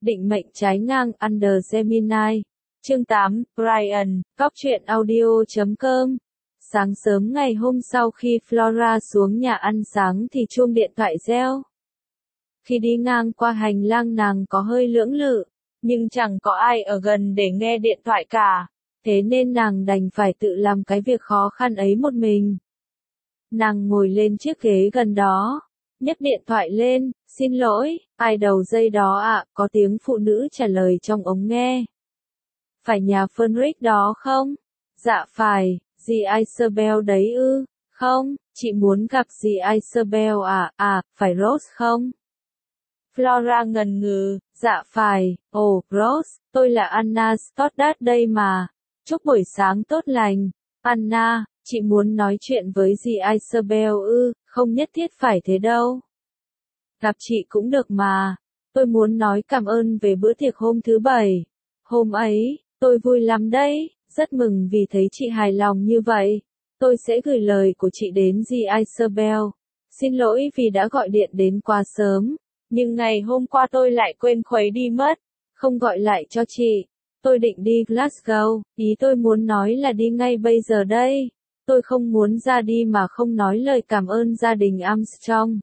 Định mệnh trái ngang Under Gemini. Chương 8, Brian, Cóc truyện audio.com. Sáng sớm ngày hôm sau khi Flora xuống nhà ăn sáng thì chuông điện thoại reo. Khi đi ngang qua hành lang nàng có hơi lưỡng lự, nhưng chẳng có ai ở gần để nghe điện thoại cả, thế nên nàng đành phải tự làm cái việc khó khăn ấy một mình. Nàng ngồi lên chiếc ghế gần đó, nhấc điện thoại lên, xin lỗi, ai đầu dây đó ạ, có tiếng phụ nữ trả lời trong ống nghe. Phải nhà Fenric đó không? Dạ phải, dì Isabel đấy ư? Không, chị muốn gặp dì Isabel à, phải Rose không? Flora ngần ngừ, dạ phải, Rose, tôi là Anna Stoddard đây mà. Chúc buổi sáng tốt lành. Anna, chị muốn nói chuyện với dì Isabel ư? Không nhất thiết phải thế đâu. Gặp chị cũng được mà. Tôi muốn nói cảm ơn về bữa tiệc hôm thứ Bảy. Hôm ấy, tôi vui lắm đấy, rất mừng vì thấy chị hài lòng như vậy. Tôi sẽ gửi lời của chị đến dì Isabel. Xin lỗi vì đã gọi điện đến quá sớm, nhưng ngày hôm qua tôi lại quên khuấy đi mất, không gọi lại cho chị. Tôi định đi Glasgow, ý tôi muốn nói là đi ngay bây giờ đây. Tôi không muốn ra đi mà không nói lời cảm ơn gia đình Armstrong.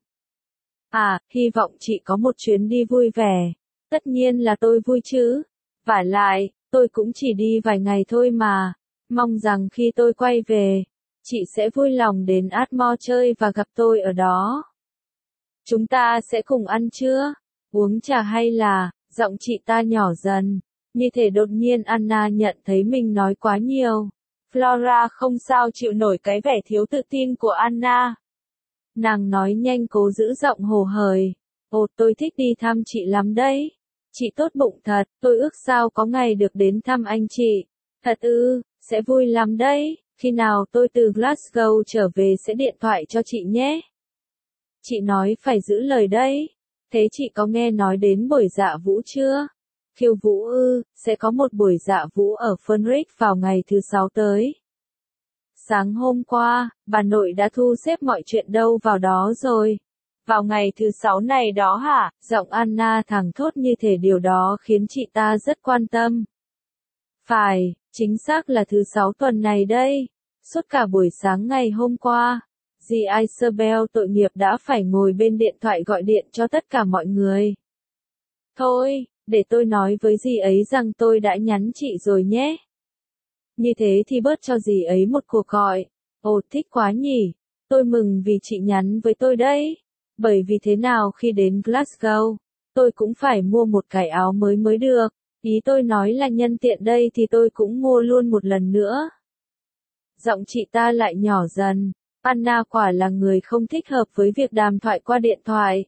Hy vọng chị có một chuyến đi vui vẻ. Tất nhiên là tôi vui chứ. Vả lại, tôi cũng chỉ đi vài ngày thôi mà. Mong rằng khi tôi quay về, chị sẽ vui lòng đến Ardmore chơi và gặp tôi ở đó. Chúng ta sẽ cùng ăn trưa, uống trà hay là, giọng chị ta nhỏ dần. Như thể đột nhiên Anna nhận thấy mình nói quá nhiều. Flora không sao chịu nổi cái vẻ thiếu tự tin của Anna. Nàng nói nhanh cố giữ giọng hồ hởi. Tôi thích đi thăm chị lắm đấy. Chị tốt bụng thật, tôi ước sao có ngày được đến thăm anh chị. Thật ư, sẽ vui lắm đấy, khi nào tôi từ Glasgow trở về sẽ điện thoại cho chị nhé. Chị nói phải giữ lời đấy. Thế chị có nghe nói đến buổi dạ vũ chưa? Khiêu vũ ư, sẽ có một buổi dạ vũ ở Fenric vào ngày thứ Sáu tới. Sáng hôm qua, bà nội đã thu xếp mọi chuyện đâu vào đó rồi. Vào ngày thứ Sáu này đó hả? Giọng Anna thẳng thốt như thể điều đó khiến chị ta rất quan tâm. Phải, chính xác là thứ Sáu tuần này đây. Suốt cả buổi sáng ngày hôm qua, dì Isabel tội nghiệp đã phải ngồi bên điện thoại gọi điện cho tất cả mọi người. Thôi, để tôi nói với dì ấy rằng tôi đã nhắn chị rồi nhé. Như thế thì bớt cho dì ấy một cuộc gọi. Thích quá nhỉ. Tôi mừng vì chị nhắn với tôi đấy. Bởi vì thế nào khi đến Glasgow, tôi cũng phải mua một cái áo mới được. Ý tôi nói là nhân tiện đây thì tôi cũng mua luôn một lần nữa. Giọng chị ta lại nhỏ dần. Anna quả là người không thích hợp với việc đàm thoại qua điện thoại.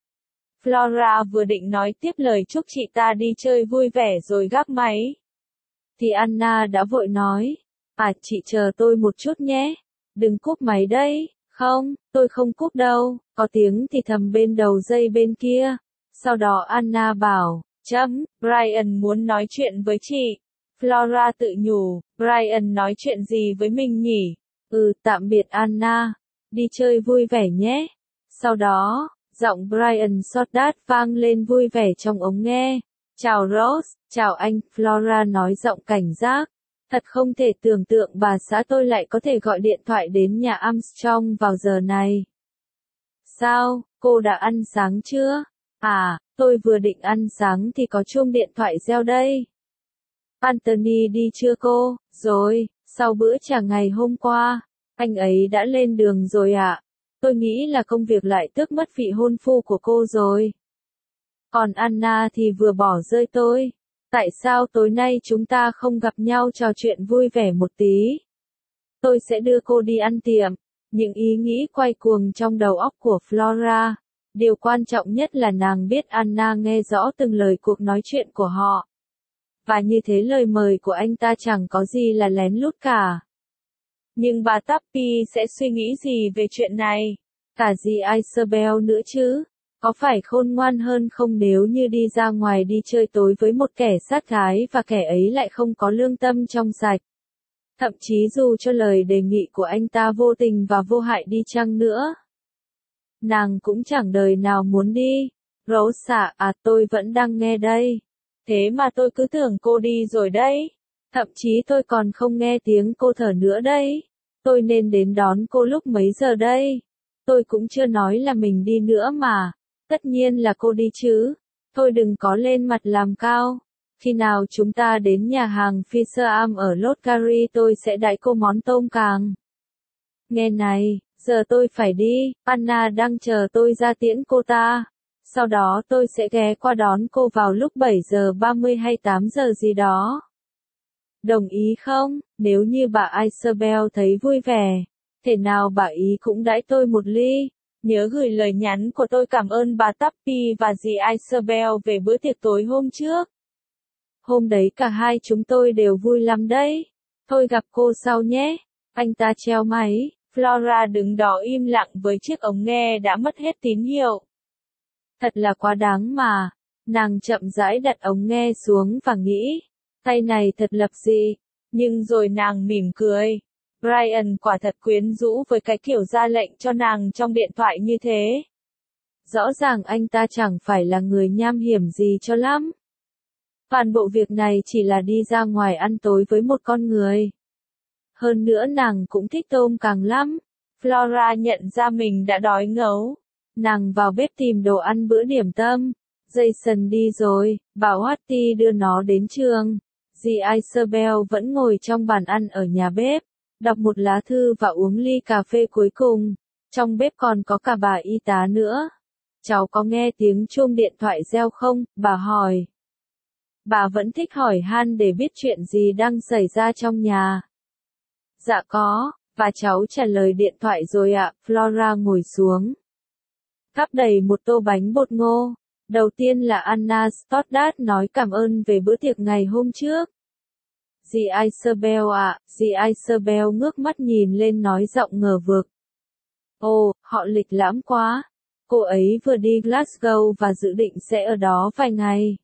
Flora vừa định nói tiếp lời chúc chị ta đi chơi vui vẻ rồi gác máy. Thì Anna đã vội nói. Chị chờ tôi một chút nhé. Đừng cúp máy đấy. Không, tôi không cúp đâu. Có tiếng thì thầm bên đầu dây bên kia. Sau đó Anna bảo, Brian muốn nói chuyện với chị. Flora tự nhủ, Brian nói chuyện gì với mình nhỉ? Tạm biệt Anna. Đi chơi vui vẻ nhé. Sau đó, giọng Brian Stoddard vang lên vui vẻ trong ống nghe. Chào Rose, chào anh, Flora nói giọng cảnh giác. Thật không thể tưởng tượng bà xã tôi lại có thể gọi điện thoại đến nhà Armstrong vào giờ này. Sao, cô đã ăn sáng chưa? Tôi vừa định ăn sáng thì có chuông điện thoại reo đây. Anthony đi chưa cô? Rồi, sau bữa trà ngày hôm qua, anh ấy đã lên đường rồi ạ. Tôi nghĩ là công việc lại tước mất vị hôn phu của cô rồi. Còn Anna thì vừa bỏ rơi tôi. Tại sao tối nay chúng ta không gặp nhau trò chuyện vui vẻ một tí? Tôi sẽ đưa cô đi ăn tiệm. Những ý nghĩ quay cuồng trong đầu óc của Flora. Điều quan trọng nhất là nàng biết Anna nghe rõ từng lời cuộc nói chuyện của họ. Và như thế lời mời của anh ta chẳng có gì là lén lút cả. Nhưng bà Tappy sẽ suy nghĩ gì về chuyện này? Cả dì Isabel nữa chứ? Có phải khôn ngoan hơn không nếu như đi ra ngoài đi chơi tối với một kẻ sát gái và kẻ ấy lại không có lương tâm trong sạch? Thậm chí dù cho lời đề nghị của anh ta vô tình và vô hại đi chăng nữa, nàng cũng chẳng đời nào muốn đi. Rose à, tôi vẫn đang nghe đây. Thế mà tôi cứ tưởng cô đi rồi đấy. Thậm chí tôi còn không nghe tiếng cô thở nữa đấy. Tôi nên đến đón cô lúc mấy giờ đây? Tôi cũng chưa nói là mình đi nữa mà. Tất nhiên là cô đi chứ. Thôi đừng có lên mặt làm cao. Khi nào chúng ta đến nhà hàng Fisher Am ở Lốt Cary tôi sẽ đãi cô món tôm càng. Nghe này, giờ tôi phải đi, Anna đang chờ tôi ra tiễn cô ta. Sau đó tôi sẽ ghé qua đón cô vào lúc 7:30 hay 8 giờ gì đó. Đồng ý không? Nếu như bà Isabel thấy vui vẻ, thể nào bà ý cũng đãi tôi một ly. Nhớ gửi lời nhắn của tôi cảm ơn bà Tappy và dì Isabel về bữa tiệc tối hôm trước. Hôm đấy cả hai chúng tôi đều vui lắm đấy. Thôi gặp cô sau nhé. Anh ta treo máy, Flora đứng đó im lặng với chiếc ống nghe đã mất hết tín hiệu. Thật là quá đáng mà. Nàng chậm rãi đặt ống nghe xuống và nghĩ, tay này thật lập dị. Nhưng rồi nàng mỉm cười. Brian quả thật quyến rũ với cái kiểu ra lệnh cho nàng trong điện thoại như thế. Rõ ràng anh ta chẳng phải là người nham hiểm gì cho lắm. Toàn bộ việc này chỉ là đi ra ngoài ăn tối với một con người. Hơn nữa nàng cũng thích tôm càng lắm. Flora nhận ra mình đã đói ngấu. Nàng vào bếp tìm đồ ăn bữa điểm tâm. Jason đi rồi, bảo Hattie đưa nó đến trường. Dì Isabel vẫn ngồi trong bàn ăn ở nhà bếp, đọc một lá thư và uống ly cà phê cuối cùng. Trong bếp còn có cả bà y tá nữa. Cháu có nghe tiếng chuông điện thoại reo không? Bà hỏi. Bà vẫn thích hỏi han để biết chuyện gì đang xảy ra trong nhà. Dạ có, và cháu trả lời điện thoại rồi ạ. Flora ngồi xuống. Gắp đầy một tô bánh bột ngô. Đầu tiên là Anna Stoddard nói cảm ơn về bữa tiệc ngày hôm trước. Dì Isabel ạ, dì Isabel ngước mắt nhìn lên nói giọng ngờ vực. Ồ, họ lịch lãm quá. Cô ấy vừa đi Glasgow và dự định sẽ ở đó vài ngày.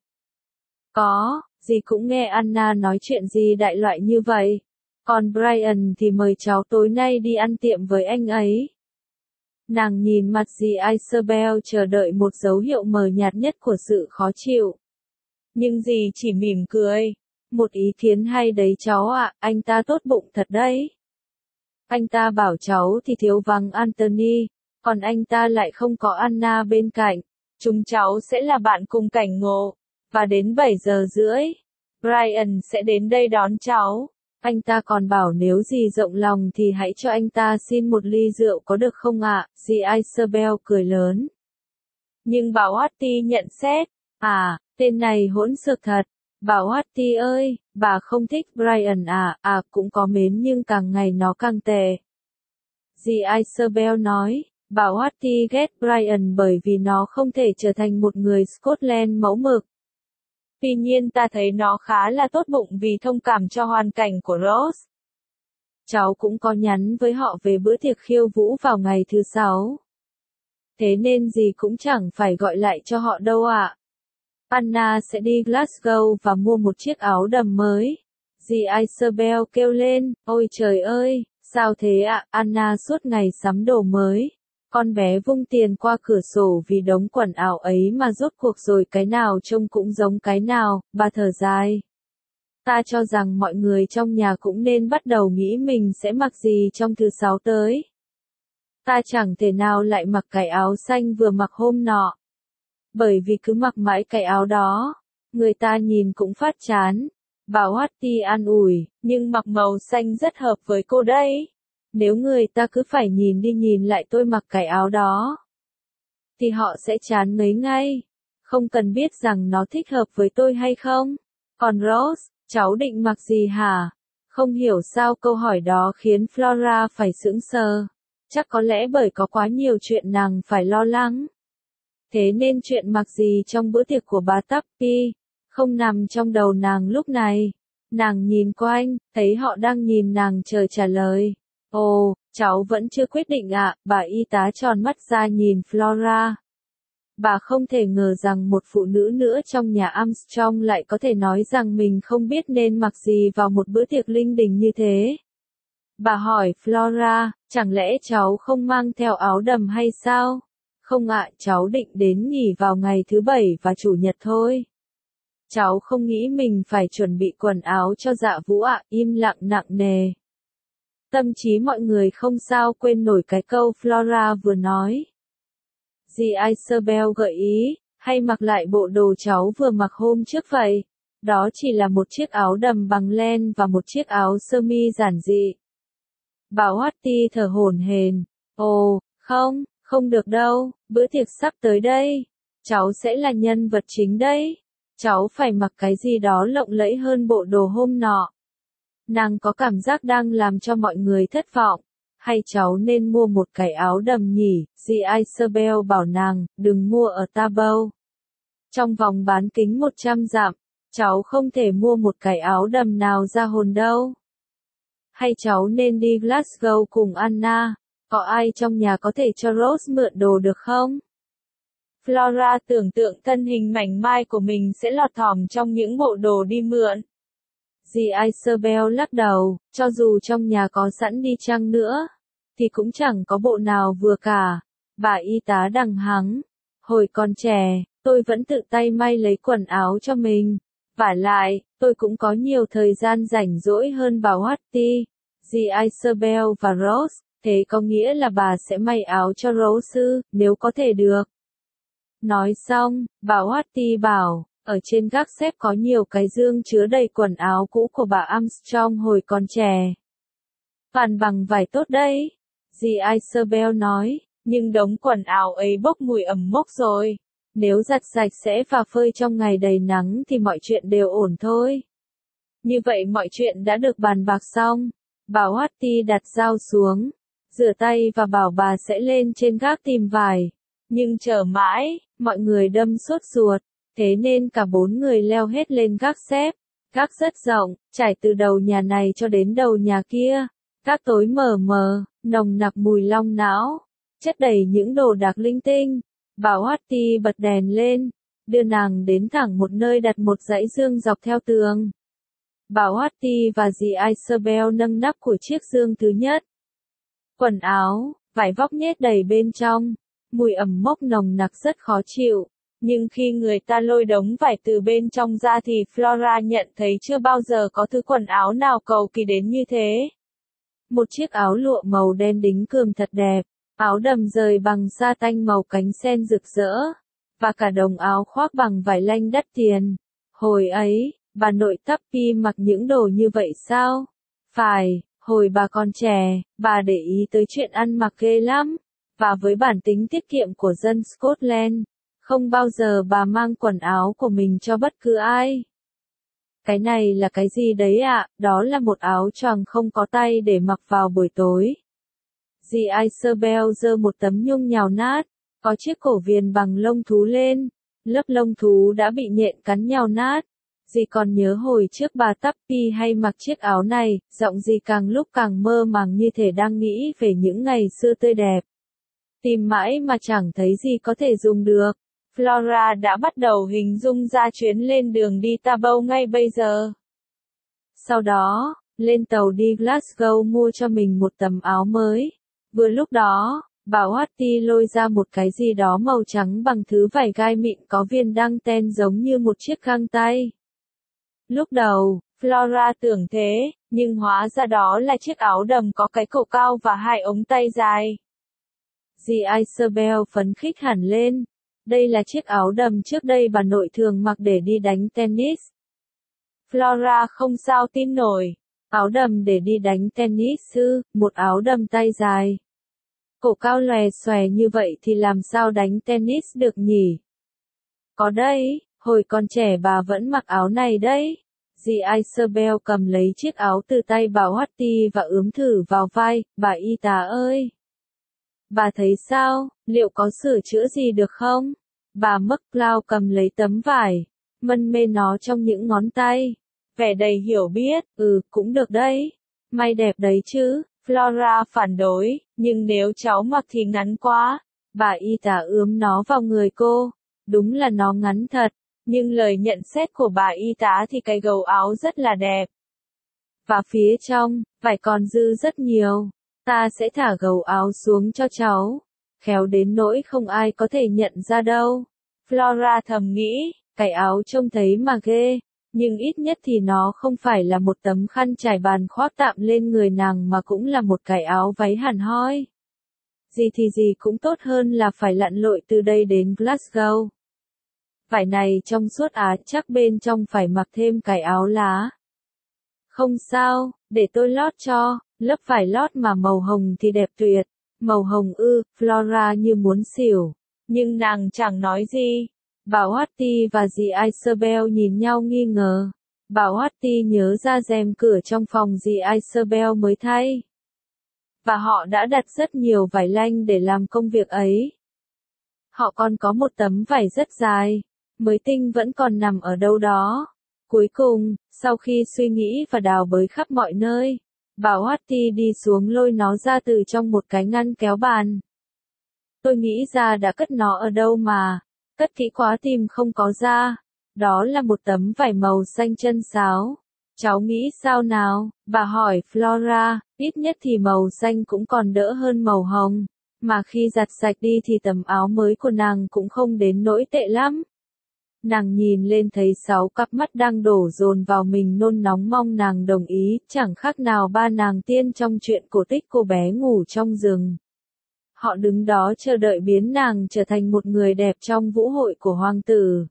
Có, dì cũng nghe Anna nói chuyện gì đại loại như vậy. Còn Brian thì mời cháu tối nay đi ăn tiệm với anh ấy. Nàng nhìn mặt dì Isabel chờ đợi một dấu hiệu mờ nhạt nhất của sự khó chịu. Nhưng dì chỉ mỉm cười. Một ý kiến hay đấy cháu ạ, anh ta tốt bụng thật đấy. Anh ta bảo cháu thì thiếu vắng Anthony, còn anh ta lại không có Anna bên cạnh. Chúng cháu sẽ là bạn cùng cảnh ngộ. Và đến 7:30, Brian sẽ đến đây đón cháu. Anh ta còn bảo nếu dì rộng lòng thì hãy cho anh ta xin một ly rượu có được không ạ? Dì Isabel cười lớn. Nhưng bảo Hattie nhận xét. À, tên này hỗn xược thật. Bảo Hattie ơi, bà không thích Brian à? À, cũng có mến nhưng càng ngày nó càng tệ. Dì Isabel nói. Bảo Hattie ghét Brian bởi vì nó không thể trở thành một người Scotland mẫu mực. Tuy nhiên ta thấy nó khá là tốt bụng vì thông cảm cho hoàn cảnh của Rose. Cháu cũng có nhắn với họ về bữa tiệc khiêu vũ vào ngày thứ 6. Thế nên gì cũng chẳng phải gọi lại cho họ đâu ạ. Anna sẽ đi Glasgow và mua một chiếc áo đầm mới. Dì Isabel kêu lên, ôi trời ơi, sao thế ạ? Anna suốt ngày sắm đồ mới. Con bé vung tiền qua cửa sổ vì đống quần áo ấy mà rốt cuộc rồi cái nào trông cũng giống cái nào, bà thở dài. Ta cho rằng mọi người trong nhà cũng nên bắt đầu nghĩ mình sẽ mặc gì trong thứ 6 tới. Ta chẳng thể nào lại mặc cái áo xanh vừa mặc hôm nọ. Bởi vì cứ mặc mãi cái áo đó, người ta nhìn cũng phát chán. Bảo Hattie an ủi, nhưng mặc màu xanh rất hợp với cô đấy. Nếu người ta cứ phải nhìn đi nhìn lại tôi mặc cái áo đó, thì họ sẽ chán ngấy ngay. Không cần biết rằng nó thích hợp với tôi hay không. Còn Rose, cháu định mặc gì hả? Không hiểu sao câu hỏi đó khiến Flora phải sững sờ. Chắc có lẽ bởi có quá nhiều chuyện nàng phải lo lắng. Thế nên chuyện mặc gì trong bữa tiệc của bà Tappy không nằm trong đầu nàng lúc này. Nàng nhìn quanh, thấy họ đang nhìn nàng chờ trả lời. Ồ, cháu vẫn chưa quyết định ạ, bà y tá tròn mắt ra nhìn Flora. Bà không thể ngờ rằng một phụ nữ nữa trong nhà Armstrong lại có thể nói rằng mình không biết nên mặc gì vào một bữa tiệc linh đình như thế. Bà hỏi Flora, chẳng lẽ cháu không mang theo áo đầm hay sao? Không ạ, cháu định đến nghỉ vào ngày thứ Bảy và Chủ nhật thôi. Cháu không nghĩ mình phải chuẩn bị quần áo cho Dạ Vũ ạ, im lặng nặng nề. Tâm trí mọi người không sao quên nổi cái câu Flora vừa nói. Dì Isabel gợi ý, hay mặc lại bộ đồ cháu vừa mặc hôm trước vậy. Đó chỉ là một chiếc áo đầm bằng len và một chiếc áo sơ mi giản dị. Bà Watty thở hổn hển. Ồ, không, không được đâu, bữa tiệc sắp tới đây. Cháu sẽ là nhân vật chính đấy. Cháu phải mặc cái gì đó lộng lẫy hơn bộ đồ hôm nọ. Nàng có cảm giác đang làm cho mọi người thất vọng. Hay cháu nên mua một cái áo đầm nhỉ? Dì Isabel bảo nàng, đừng mua ở Tabo. Trong vòng bán kính 100 dặm, cháu không thể mua một cái áo đầm nào ra hồn đâu. Hay cháu nên đi Glasgow cùng Anna? Có ai trong nhà có thể cho Rose mượn đồ được không? Flora tưởng tượng thân hình mảnh mai của mình sẽ lọt thỏm trong những bộ đồ đi mượn. Dì Isabel lắc đầu, cho dù trong nhà có sẵn đi chăng nữa, thì cũng chẳng có bộ nào vừa cả. Bà y tá đằng hắng. Hồi còn trẻ, tôi vẫn tự tay may lấy quần áo cho mình. Vả lại, tôi cũng có nhiều thời gian rảnh rỗi hơn bà Watty, dì Isabel và Rose. Thế có nghĩa là bà sẽ may áo cho Rose nếu có thể được. Nói xong, bà Watty bảo, ở trên gác xếp có nhiều cái dương chứa đầy quần áo cũ của bà Armstrong hồi còn trẻ. Toàn bằng vải tốt đấy. Dì Isabel nói, nhưng đống quần áo ấy bốc mùi ẩm mốc rồi. Nếu giặt sạch sẽ và phơi trong ngày đầy nắng thì mọi chuyện đều ổn thôi. Như vậy mọi chuyện đã được bàn bạc xong. Bà Watty đặt dao xuống, rửa tay và bảo bà sẽ lên trên gác tìm vải. Nhưng chờ mãi, mọi người đâm sốt ruột. Thế nên cả 4 người leo hết lên gác xếp. Gác rất rộng, trải từ đầu nhà này cho đến đầu nhà kia. Gác tối mờ mờ, nồng nặc mùi long não, chất đầy những đồ đạc linh tinh. Bà Watty bật đèn lên, đưa nàng đến thẳng một nơi đặt một dãy dương dọc theo tường. Bà Watty và dì Isabel nâng nắp của chiếc dương thứ nhất. Quần áo, vải vóc nhét đầy bên trong, mùi ẩm mốc nồng nặc rất khó chịu. Nhưng khi người ta lôi đống vải từ bên trong ra thì Flora nhận thấy chưa bao giờ có thứ quần áo nào cầu kỳ đến như thế. Một chiếc áo lụa màu đen đính kườm thật đẹp, áo đầm rời bằng sa tanh màu cánh sen rực rỡ, và cả đống áo khoác bằng vải lanh đắt tiền. Hồi ấy, bà nội Tuppy mặc những đồ như vậy sao? Phải, hồi bà còn trẻ, bà để ý tới chuyện ăn mặc ghê lắm, và với bản tính tiết kiệm của dân Scotland, không bao giờ bà mang quần áo của mình cho bất cứ ai. Cái này là cái gì đấy ạ? Đó là một áo choàng không có tay để mặc vào buổi tối. Dì Isabel giơ một tấm nhung nhào nát, có chiếc cổ viền bằng lông thú lên. Lớp lông thú đã bị nhện cắn nhào nát. Dì còn nhớ hồi trước bà Tuppy hay mặc chiếc áo này, giọng dì càng lúc càng mơ màng như thể đang nghĩ về những ngày xưa tươi đẹp. Tìm mãi mà chẳng thấy gì có thể dùng được. Flora đã bắt đầu hình dung ra chuyến lên đường đi Tabo ngay bây giờ. Sau đó, lên tàu đi Glasgow mua cho mình một tấm áo mới. Vừa lúc đó, bà Watty lôi ra một cái gì đó màu trắng bằng thứ vải gai mịn có viên đăng ten giống như một chiếc găng tay. Lúc đầu, Flora tưởng thế, nhưng hóa ra đó là chiếc áo đầm có cái cổ cao và 2 ống tay dài. Dì Isabel phấn khích hẳn lên. Đây là chiếc áo đầm trước đây bà nội thường mặc để đi đánh tennis. Flora không sao tin nổi. Áo đầm để đi đánh tennis ư, một áo đầm tay dài. Cổ cao lòe xòe như vậy thì làm sao đánh tennis được nhỉ? Có đấy, hồi còn trẻ bà vẫn mặc áo này đấy. Dì Isabel cầm lấy chiếc áo từ tay bà Watty và ướm thử vào vai, bà y tá ơi. Bà thấy sao, liệu có sửa chữa gì được không? Bà McCloud cầm lấy tấm vải, mân mê nó trong những ngón tay. Vẻ đầy hiểu biết, cũng được đấy. May đẹp đấy chứ, Flora phản đối, nhưng nếu cháu mặc thì ngắn quá. Bà y tá ướm nó vào người cô. Đúng là nó ngắn thật, nhưng lời nhận xét của bà y tá thì cái gầu áo rất là đẹp. Và phía trong, vải còn dư rất nhiều. Ta sẽ thả gầu áo xuống cho cháu. khéo đến nỗi không ai có thể nhận ra đâu. Flora thầm nghĩ, cái áo trông thấy mà ghê, nhưng ít nhất thì nó không phải là một tấm khăn trải bàn khoác tạm lên người nàng mà cũng là một cái áo váy hẳn hoi. Gì thì gì cũng tốt hơn là phải lặn lội từ đây đến Glasgow. Vải này trong suốt chắc bên trong phải mặc thêm cái áo lá. Không sao, để tôi lót cho, lớp vải lót mà màu hồng thì đẹp tuyệt. Màu hồng ư, Flora như muốn xỉu. Nhưng nàng chẳng nói gì. Bà Watty và dì Isabel nhìn nhau nghi ngờ. Bà Watty nhớ ra rèm cửa trong phòng dì Isabel mới thay. Và họ đã đặt rất nhiều vải lanh để làm công việc ấy. Họ còn có một tấm vải rất dài, mới tinh vẫn còn nằm ở đâu đó. Cuối cùng, sau khi suy nghĩ và đào bới khắp mọi nơi, bà Watty đi xuống lôi nó ra từ trong một cái ngăn kéo bàn. Tôi nghĩ ra đã cất nó ở đâu mà, cất kỹ quá tìm không có ra. Đó là một tấm vải màu xanh chân sáo. Cháu nghĩ sao nào? Bà hỏi Flora, ít nhất thì màu xanh cũng còn đỡ hơn màu hồng. Mà khi giặt sạch đi thì tấm áo mới của nàng cũng không đến nỗi tệ lắm. Nàng nhìn lên thấy 6 cặp mắt đang đổ dồn vào mình nôn nóng mong nàng đồng ý, chẳng khác nào ba nàng tiên trong chuyện cổ tích cô bé ngủ trong rừng. Họ đứng đó chờ đợi biến nàng trở thành một người đẹp trong vũ hội của hoàng tử.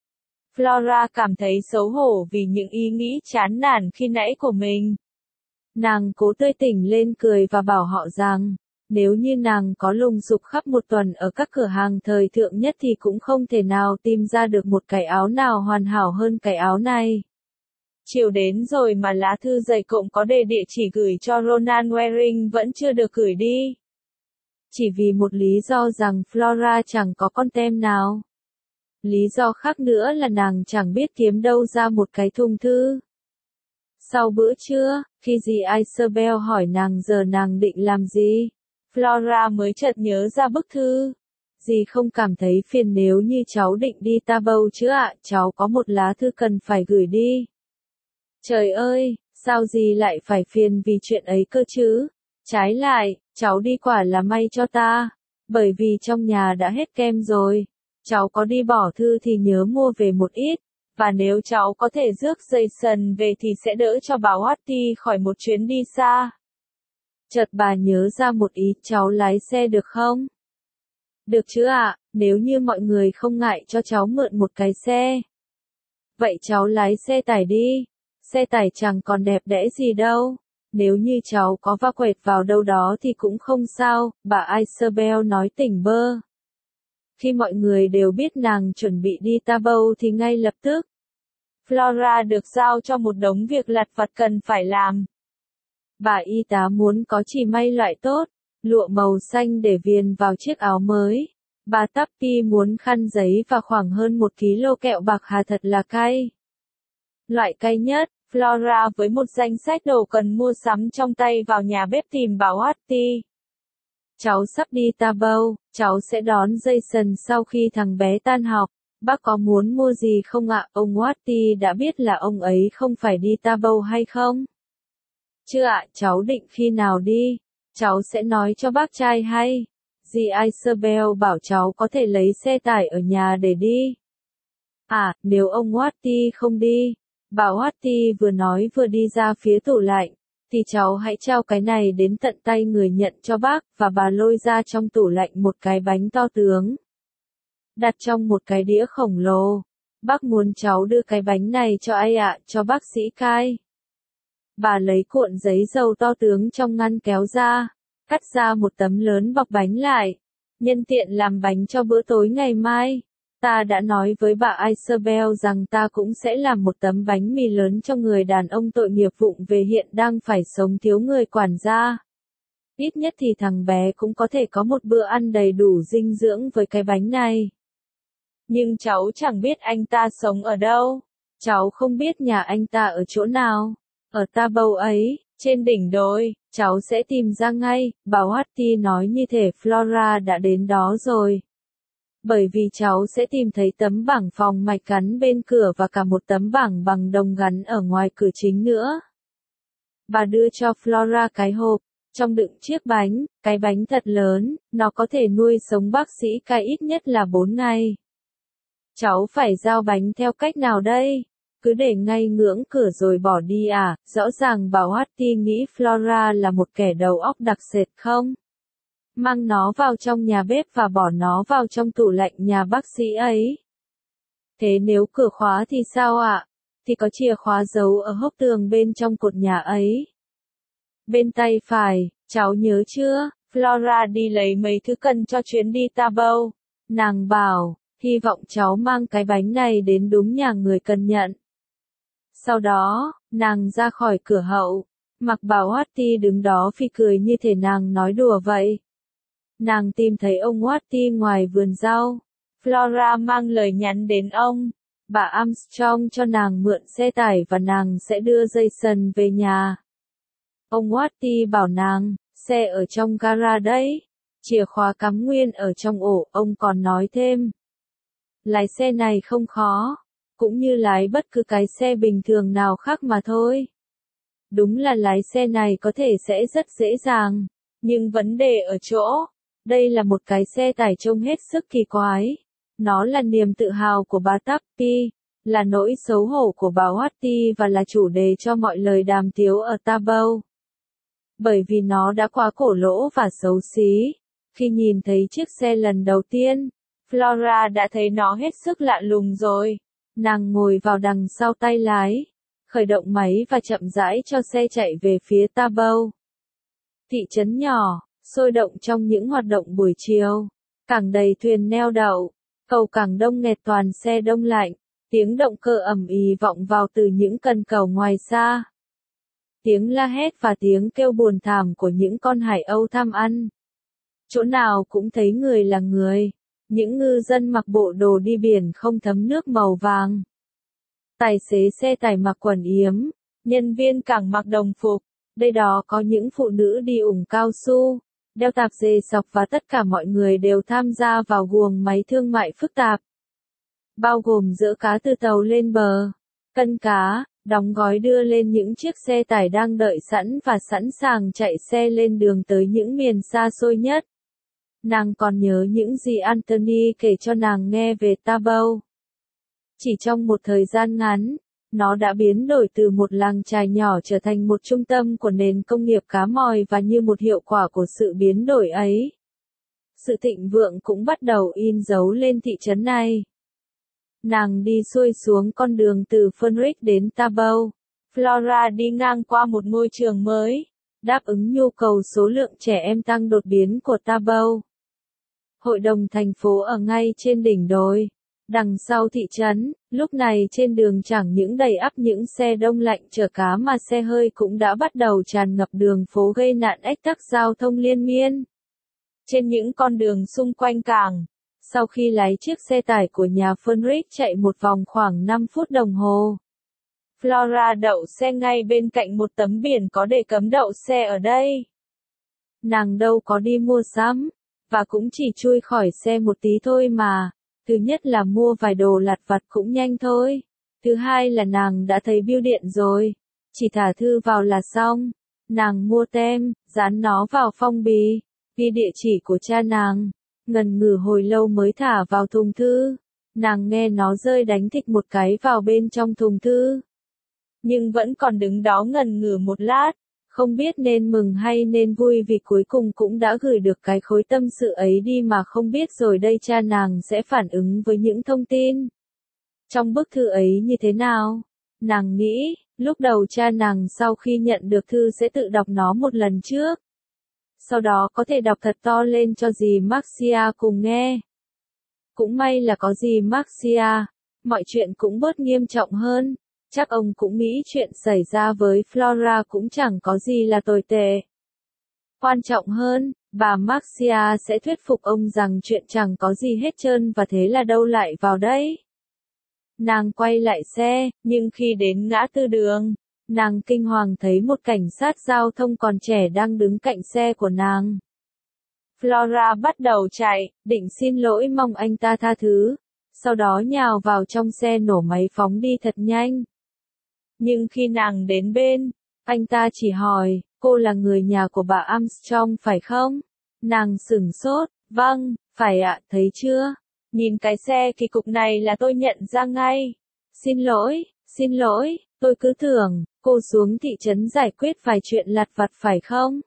Flora cảm thấy xấu hổ vì những ý nghĩ chán nản khi nãy của mình. Nàng cố tươi tỉnh lên cười và bảo họ rằng, nếu như nàng có lùng sục khắp một tuần ở các cửa hàng thời thượng nhất thì cũng không thể nào tìm ra được một cái áo nào hoàn hảo hơn cái áo này. Chiều đến rồi mà lá thư dày cộm có đề địa chỉ gửi cho Ronan Waring vẫn chưa được gửi đi. Chỉ vì một lý do rằng Flora chẳng có con tem nào. Lý do khác nữa là nàng chẳng biết kiếm đâu ra một cái thùng thư. Sau bữa trưa, khi dì Isabel hỏi nàng giờ nàng định làm gì, Flora mới chợt nhớ ra bức thư. Dì không cảm thấy phiền nếu như cháu định đi Tabou chứ ạ, cháu có một lá thư cần phải gửi đi. Trời ơi, sao dì lại phải phiền vì chuyện ấy cơ chứ? Trái lại, cháu đi quả là may cho ta, bởi vì trong nhà đã hết kem rồi. Cháu có đi bỏ thư thì nhớ mua về một ít, và nếu cháu có thể rước Jason về thì sẽ đỡ cho bà Watty khỏi một chuyến đi xa. Chợt bà nhớ ra một ý, cháu lái xe được không? Được chứ ạ, nếu như mọi người không ngại cho cháu mượn một cái xe. Vậy cháu lái xe tải đi, xe tải chẳng còn đẹp đẽ gì đâu. Nếu như cháu có va quẹt vào đâu đó thì cũng không sao, bà Isabel nói tỉnh bơ. Khi mọi người đều biết nàng chuẩn bị đi Tabou thì ngay lập tức, Flora được giao cho một đống việc lặt vặt cần phải làm. Bà y tá muốn có chỉ may loại tốt, lụa màu xanh để viền vào chiếc áo mới. Bà Tappy muốn khăn giấy và khoảng hơn 1 kg kẹo bạc hà thật là cay. Loại cay nhất, Flora với một danh sách đồ cần mua sắm trong tay vào nhà bếp tìm bà Watty. Cháu sắp đi Tabou, cháu sẽ đón Jason sau khi thằng bé tan học. Bác có muốn mua gì không ạ? Ông Watty đã biết là ông ấy không phải đi Tabou hay không? Chưa ạ, cháu định khi nào đi? Cháu sẽ nói cho bác trai hay. Dì Isabel bảo cháu có thể lấy xe tải ở nhà để đi. À, nếu ông Watty không đi, bà Watty vừa nói vừa đi ra phía tủ lạnh, thì cháu hãy trao cái này đến tận tay người nhận cho bác, và bà lôi ra trong tủ lạnh một cái bánh to tướng. Đặt trong một cái đĩa khổng lồ. Bác muốn cháu đưa cái bánh này cho ai ạ? Cho bác sĩ Kai. Bà lấy cuộn giấy dầu to tướng trong ngăn kéo ra, cắt ra một tấm lớn bọc bánh lại. Nhân tiện làm bánh cho bữa tối ngày mai. Ta đã nói với bà Isabel rằng ta cũng sẽ làm một tấm bánh mì lớn cho người đàn ông tội nghiệp vụng về hiện đang phải sống thiếu người quản gia. Ít nhất thì thằng bé cũng có thể có một bữa ăn đầy đủ dinh dưỡng với cái bánh này. Nhưng cháu chẳng biết anh ta sống ở đâu. Cháu không biết nhà anh ta ở chỗ nào. Ở Tabou ấy, trên đỉnh đồi, cháu sẽ tìm ra ngay, bà Watty nói như thể Flora đã đến đó rồi. Bởi vì cháu sẽ tìm thấy tấm bảng phòng mạch gắn bên cửa và cả một tấm bảng bằng đồng gắn ở ngoài cửa chính nữa. Bà đưa cho Flora cái hộp, trong đựng chiếc bánh, cái bánh thật lớn, nó có thể nuôi sống bác sĩ Kai ít nhất là 4 ngày. Cháu phải giao bánh theo cách nào đây? Cứ để ngay ngưỡng cửa rồi bỏ đi à? Rõ ràng bảo Hattie nghĩ Flora là một kẻ đầu óc đặc sệt không? Mang nó vào trong nhà bếp và bỏ nó vào trong tủ lạnh nhà bác sĩ ấy. Thế nếu cửa khóa thì sao ạ? Thì có chìa khóa giấu ở hốc tường bên trong cột nhà ấy. Bên tay phải, cháu nhớ chưa? Flora đi lấy mấy thứ cần cho chuyến đi Tabo. Nàng bảo, hy vọng cháu mang cái bánh này đến đúng nhà người cần nhận. Sau đó, nàng ra khỏi cửa hậu. Mặc bảo Hattie đứng đó phì cười như thể nàng nói đùa vậy. Nàng tìm thấy ông Hattie ngoài vườn rau. Flora mang lời nhắn đến ông. Bà Armstrong cho nàng mượn xe tải và nàng sẽ đưa Jason về nhà. Ông Hattie bảo nàng, xe ở trong gara đấy. Chìa khóa cắm nguyên ở trong ổ, ông còn nói thêm. Lái xe này không khó, cũng như lái bất cứ cái xe bình thường nào khác mà thôi. Đúng là lái xe này có thể sẽ rất dễ dàng, nhưng vấn đề ở chỗ, đây là một cái xe tải trông hết sức kỳ quái. Nó là niềm tự hào của bà Tappy, là nỗi xấu hổ của bà Hattie và là chủ đề cho mọi lời đàm tiếu ở Tabo. Bởi vì nó đã quá cổ lỗ và xấu xí. Khi nhìn thấy chiếc xe lần đầu tiên, Flora đã thấy nó hết sức lạ lùng rồi. Nàng ngồi vào đằng sau tay lái, khởi động máy và chậm rãi cho xe chạy về phía Tabo. Thị trấn nhỏ, sôi động trong những hoạt động buổi chiều. Cảng đầy thuyền neo đậu, cầu cảng đông nghẹt toàn xe đông lạnh. Tiếng động cơ ầm ĩ vọng vào từ những cần cầu ngoài xa. Tiếng la hét và tiếng kêu buồn thảm của những con hải âu tham ăn. Chỗ nào cũng thấy người là người. Những ngư dân mặc bộ đồ đi biển không thấm nước màu vàng. Tài xế xe tải mặc quần yếm. Nhân viên cảng mặc đồng phục. Đây đó có những phụ nữ đi ủng cao su, đeo tạp dề sọc và tất cả mọi người đều tham gia vào guồng máy thương mại phức tạp. Bao gồm dỡ cá từ tàu lên bờ, cân cá, đóng gói đưa lên những chiếc xe tải đang đợi sẵn và sẵn sàng chạy xe lên đường tới những miền xa xôi nhất. Nàng còn nhớ những gì Anthony kể cho nàng nghe về Tabo. Chỉ trong một thời gian ngắn, nó đã biến đổi từ một làng chài nhỏ trở thành một trung tâm của nền công nghiệp cá mòi và như một hiệu quả của sự biến đổi ấy, sự thịnh vượng cũng bắt đầu in dấu lên thị trấn này. Nàng đi xuôi xuống con đường từ Fenric đến Tabo. Flora đi ngang qua một ngôi trường mới, đáp ứng nhu cầu số lượng trẻ em tăng đột biến của Tabo. Hội đồng thành phố ở ngay trên đỉnh đồi, đằng sau thị trấn, lúc này trên đường chẳng những đầy ắp những xe đông lạnh chở cá mà xe hơi cũng đã bắt đầu tràn ngập đường phố gây nạn ách tắc giao thông liên miên. Trên những con đường xung quanh cảng, sau khi lái chiếc xe tải của nhà Fenric chạy một vòng khoảng 5 phút đồng hồ, Flora đậu xe ngay bên cạnh một tấm biển có để cấm đậu xe ở đây. Nàng đâu có đi mua sắm, và cũng chỉ chui khỏi xe một tí thôi mà. Thứ nhất là mua vài đồ lặt vặt cũng nhanh thôi. Thứ hai là nàng đã thấy bưu điện rồi. Chỉ thả thư vào là xong. Nàng mua tem, dán nó vào phong bì, ghi địa chỉ của cha nàng. Ngần ngừ hồi lâu mới thả vào thùng thư. Nàng nghe nó rơi đánh thịch một cái vào bên trong thùng thư. Nhưng vẫn còn đứng đó ngần ngừ một lát. Không biết nên mừng hay nên vui vì cuối cùng cũng đã gửi được cái khối tâm sự ấy đi mà không biết rồi đây cha nàng sẽ phản ứng với những thông tin trong bức thư ấy như thế nào. Nàng nghĩ, lúc đầu cha nàng sau khi nhận được thư sẽ tự đọc nó một lần trước. Sau đó có thể đọc thật to lên cho dì Marcia cùng nghe. Cũng may là có dì Marcia, mọi chuyện cũng bớt nghiêm trọng hơn. Chắc ông cũng nghĩ chuyện xảy ra với Flora cũng chẳng có gì là tồi tệ. Quan trọng hơn, bà Marcia sẽ thuyết phục ông rằng chuyện chẳng có gì hết trơn và thế là đâu lại vào đấy. Nàng quay lại xe, nhưng khi đến ngã tư đường, nàng kinh hoàng thấy một cảnh sát giao thông còn trẻ đang đứng cạnh xe của nàng. Flora bắt đầu chạy, định xin lỗi mong anh ta tha thứ, sau đó nhào vào trong xe nổ máy phóng đi thật nhanh. Nhưng khi nàng đến bên, anh ta chỉ hỏi, cô là người nhà của bà Armstrong phải không? Nàng sửng sốt, vâng, phải ạ, thấy chưa? Nhìn cái xe kỳ cục này là tôi nhận ra ngay. Xin lỗi, tôi cứ tưởng, cô xuống thị trấn giải quyết vài chuyện lặt vặt phải không?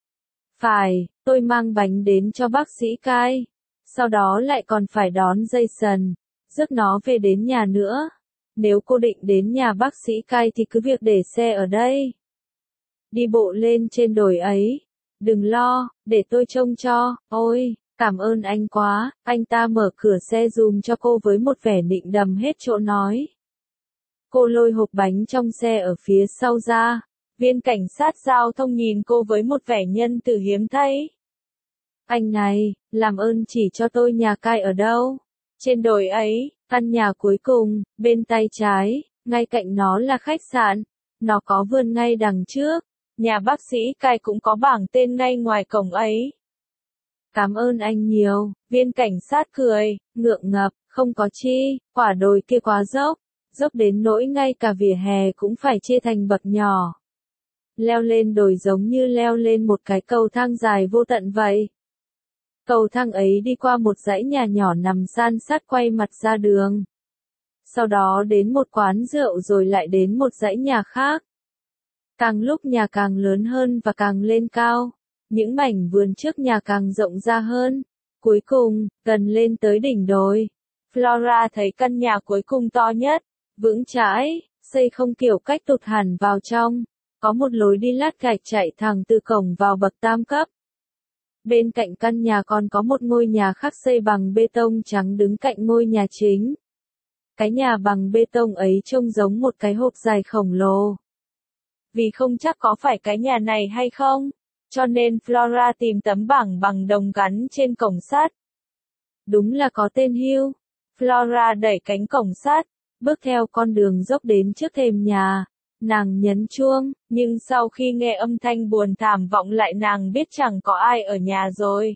Phải, tôi mang bánh đến cho bác sĩ Kai. Sau đó lại còn phải đón Jason, rước nó về đến nhà nữa. Nếu cô định đến nhà bác sĩ Kai thì cứ việc để xe ở đây. Đi bộ lên trên đồi ấy. Đừng lo, để tôi trông cho. Ôi, cảm ơn anh quá. Anh ta mở cửa xe dùm cho cô với một vẻ nịnh đầm hết chỗ nói. Cô lôi hộp bánh trong xe ở phía sau ra. Viên cảnh sát giao thông nhìn cô với một vẻ nhân từ hiếm thấy. Anh này, làm ơn chỉ cho tôi nhà Kai ở đâu? Trên đồi ấy, căn nhà cuối cùng, bên tay trái, ngay cạnh nó là khách sạn. Nó có vườn ngay đằng trước. Nhà bác sĩ Kai cũng có bảng tên ngay ngoài cổng ấy. Cảm ơn anh nhiều, viên cảnh sát cười, ngượng ngập, không có chi, quả đồi kia quá dốc. Dốc đến nỗi ngay cả vỉa hè cũng phải chia thành bậc nhỏ. Leo lên đồi giống như leo lên một cái cầu thang dài vô tận vậy. Cầu thang ấy đi qua một dãy nhà nhỏ nằm san sát quay mặt ra đường. Sau đó đến một quán rượu rồi lại đến một dãy nhà khác. Càng lúc nhà càng lớn hơn và càng lên cao. Những mảnh vườn trước nhà càng rộng ra hơn. Cuối cùng, gần lên tới đỉnh đồi. Flora thấy căn nhà cuối cùng to nhất, vững chãi, xây không kiểu cách tụt hẳn vào trong. Có một lối đi lát gạch chạy thẳng từ cổng vào bậc tam cấp. Bên cạnh căn nhà còn có một ngôi nhà khác xây bằng bê tông trắng đứng cạnh ngôi nhà chính. Cái nhà bằng bê tông ấy trông giống một cái hộp dài khổng lồ. Vì không chắc có phải cái nhà này hay không, cho nên Flora tìm tấm bảng bằng đồng gắn trên cổng sắt. Đúng là có tên Hugh. Flora đẩy cánh cổng sắt, bước theo con đường dốc đến trước thềm nhà. Nàng nhấn chuông, nhưng sau khi nghe âm thanh buồn thảm vọng lại nàng biết chẳng có ai ở nhà rồi.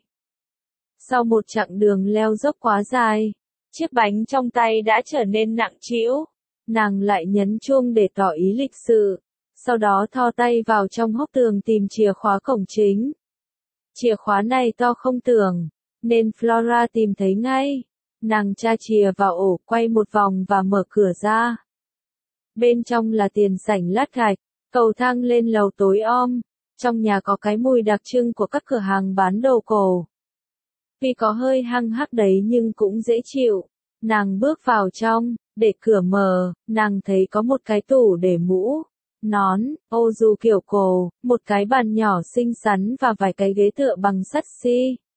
Sau một chặng đường leo dốc quá dài, chiếc bánh trong tay đã trở nên nặng trĩu. Nàng lại nhấn chuông để tỏ ý lịch sự, sau đó thò tay vào trong hốc tường tìm chìa khóa cổng chính. Chìa khóa này to không tưởng, nên Flora tìm thấy ngay. Nàng tra chìa vào ổ, quay một vòng và mở cửa ra. Bên trong là tiền sảnh lát gạch, cầu thang lên lầu tối om. Trong nhà có cái mùi đặc trưng của các cửa hàng bán đồ cổ. Vì có hơi hăng hắc đấy nhưng cũng dễ chịu. Nàng bước vào trong, để cửa mở, nàng thấy có một cái tủ để mũ, nón, ô dù kiểu cổ, một cái bàn nhỏ xinh xắn và vài cái ghế tựa bằng sắt xi.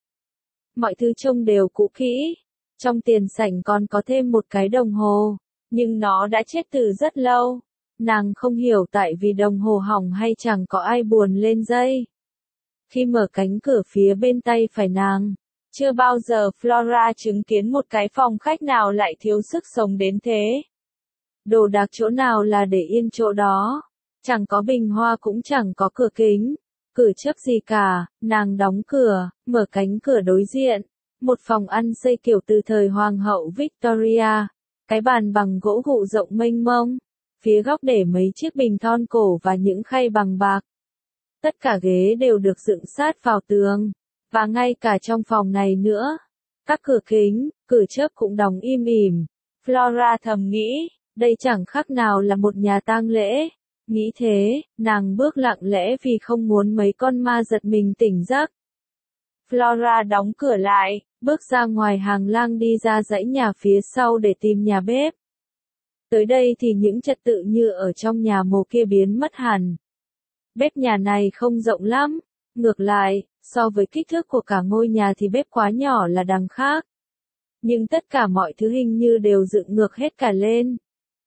Mọi thứ trông đều cũ kỹ. Trong tiền sảnh còn có thêm một cái đồng hồ, nhưng nó đã chết từ rất lâu. Nàng không hiểu tại vì đồng hồ hỏng hay chẳng có ai buồn lên dây. Khi mở cánh cửa phía bên tay phải nàng, chưa bao giờ Flora chứng kiến một cái phòng khách nào lại thiếu sức sống đến thế. Đồ đạc chỗ nào là để yên chỗ đó. Chẳng có bình hoa cũng chẳng có cửa kính, cửa chớp gì cả. Nàng đóng cửa, mở cánh cửa đối diện. Một phòng ăn xây kiểu từ thời Hoàng hậu Victoria. Cái bàn bằng gỗ gụ rộng mênh mông. Phía góc để mấy chiếc bình thon cổ và những khay bằng bạc. Tất cả ghế đều được dựng sát vào tường. Và ngay cả trong phòng này nữa. Các cửa kính, cửa chớp cũng đóng im ỉm. Flora thầm nghĩ, đây chẳng khác nào là một nhà tang lễ. Nghĩ thế, nàng bước lặng lẽ vì không muốn mấy con ma giật mình tỉnh giấc. Flora đóng cửa lại, bước ra ngoài hành lang đi ra dãy nhà phía sau để tìm nhà bếp. Tới đây thì những trật tự như ở trong nhà mồ kia biến mất hẳn. Bếp nhà này không rộng lắm, ngược lại, so với kích thước của cả ngôi nhà thì bếp quá nhỏ là đằng khác. Nhưng tất cả mọi thứ hình như đều dựng ngược hết cả lên.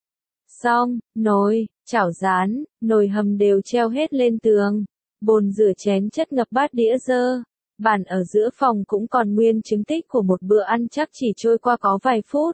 Xong, nồi, chảo rán, nồi hầm đều treo hết lên tường. Bồn rửa chén chất ngập bát đĩa dơ. Bàn ở giữa phòng cũng còn nguyên chứng tích của một bữa ăn chắc chỉ trôi qua có vài phút.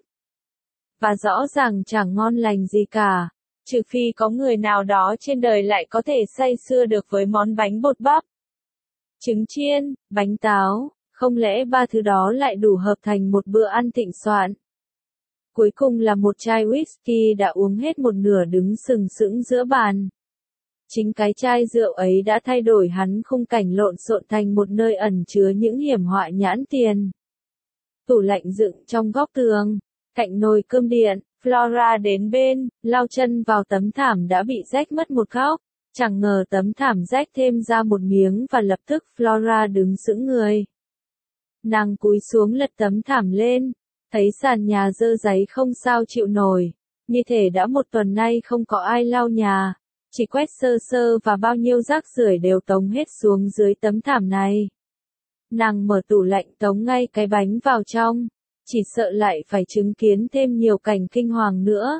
Và rõ ràng chẳng ngon lành gì cả. Trừ phi có người nào đó trên đời lại có thể say sưa được với món bánh bột bắp, trứng chiên, bánh táo, không lẽ ba thứ đó lại đủ hợp thành một bữa ăn thịnh soạn. Cuối cùng là một chai whisky đã uống hết một nửa đứng sừng sững giữa bàn. Chính cái chai rượu ấy đã thay đổi hắn khung cảnh lộn xộn thành một nơi ẩn chứa những hiểm họa nhãn tiền. Tủ lạnh dựng trong góc tường, cạnh nồi cơm điện, Flora đến bên, lau chân vào tấm thảm đã bị rách mất một góc. Chẳng ngờ tấm thảm rách thêm ra một miếng và lập tức Flora đứng sững người. Nàng cúi xuống lật tấm thảm lên, thấy sàn nhà dơ dáy không sao chịu nổi, như thể đã một tuần nay không có ai lau nhà, chỉ quét sơ sơ và bao nhiêu rác rưởi đều tống hết xuống dưới tấm thảm này. Nàng mở tủ lạnh tống ngay cái bánh vào trong, chỉ sợ lại phải chứng kiến thêm nhiều cảnh kinh hoàng nữa.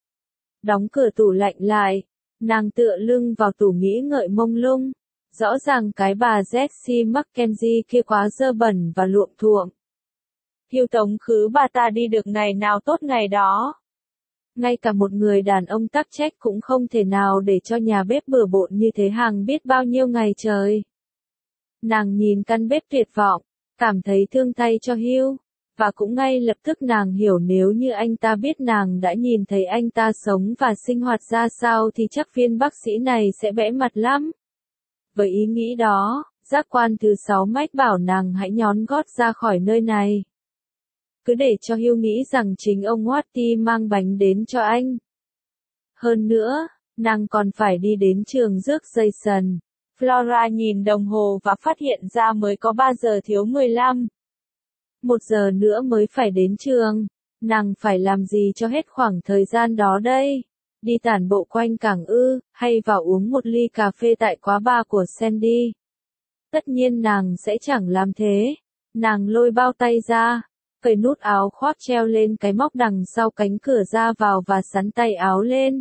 Đóng cửa tủ lạnh lại, nàng tựa lưng vào tủ nghĩ ngợi mông lung. Rõ ràng cái bà Jessie Mackenzie kia quá dơ bẩn và luộm thuộm. Hiêu tống khứ bà ta đi được ngày nào tốt ngày đó. Ngay cả một người đàn ông tắc trách cũng không thể nào để cho nhà bếp bừa bộn như thế hàng biết bao nhiêu ngày trời. Nàng nhìn căn bếp tuyệt vọng, cảm thấy thương thay cho Hiêu, và cũng ngay lập tức nàng hiểu nếu như anh ta biết nàng đã nhìn thấy anh ta sống và sinh hoạt ra sao thì chắc viên bác sĩ này sẽ bẽ mặt lắm. Với ý nghĩ đó, giác quan thứ 6 mách bảo nàng hãy nhón gót ra khỏi nơi này. Cứ để cho Hiêu nghĩ rằng chính ông Watty mang bánh đến cho anh. Hơn nữa, nàng còn phải đi đến trường rước Jason. Flora nhìn đồng hồ và phát hiện ra mới có 3 giờ thiếu 15. 1 giờ nữa mới phải đến trường. Nàng phải làm gì cho hết khoảng thời gian đó đây? Đi tản bộ quanh cảng ư, hay vào uống một ly cà phê tại quán bar của Sandy? Tất nhiên nàng sẽ chẳng làm thế. Nàng lôi bao tay ra, cởi nút áo khoác treo lên cái móc đằng sau cánh cửa ra vào và sắn tay áo lên.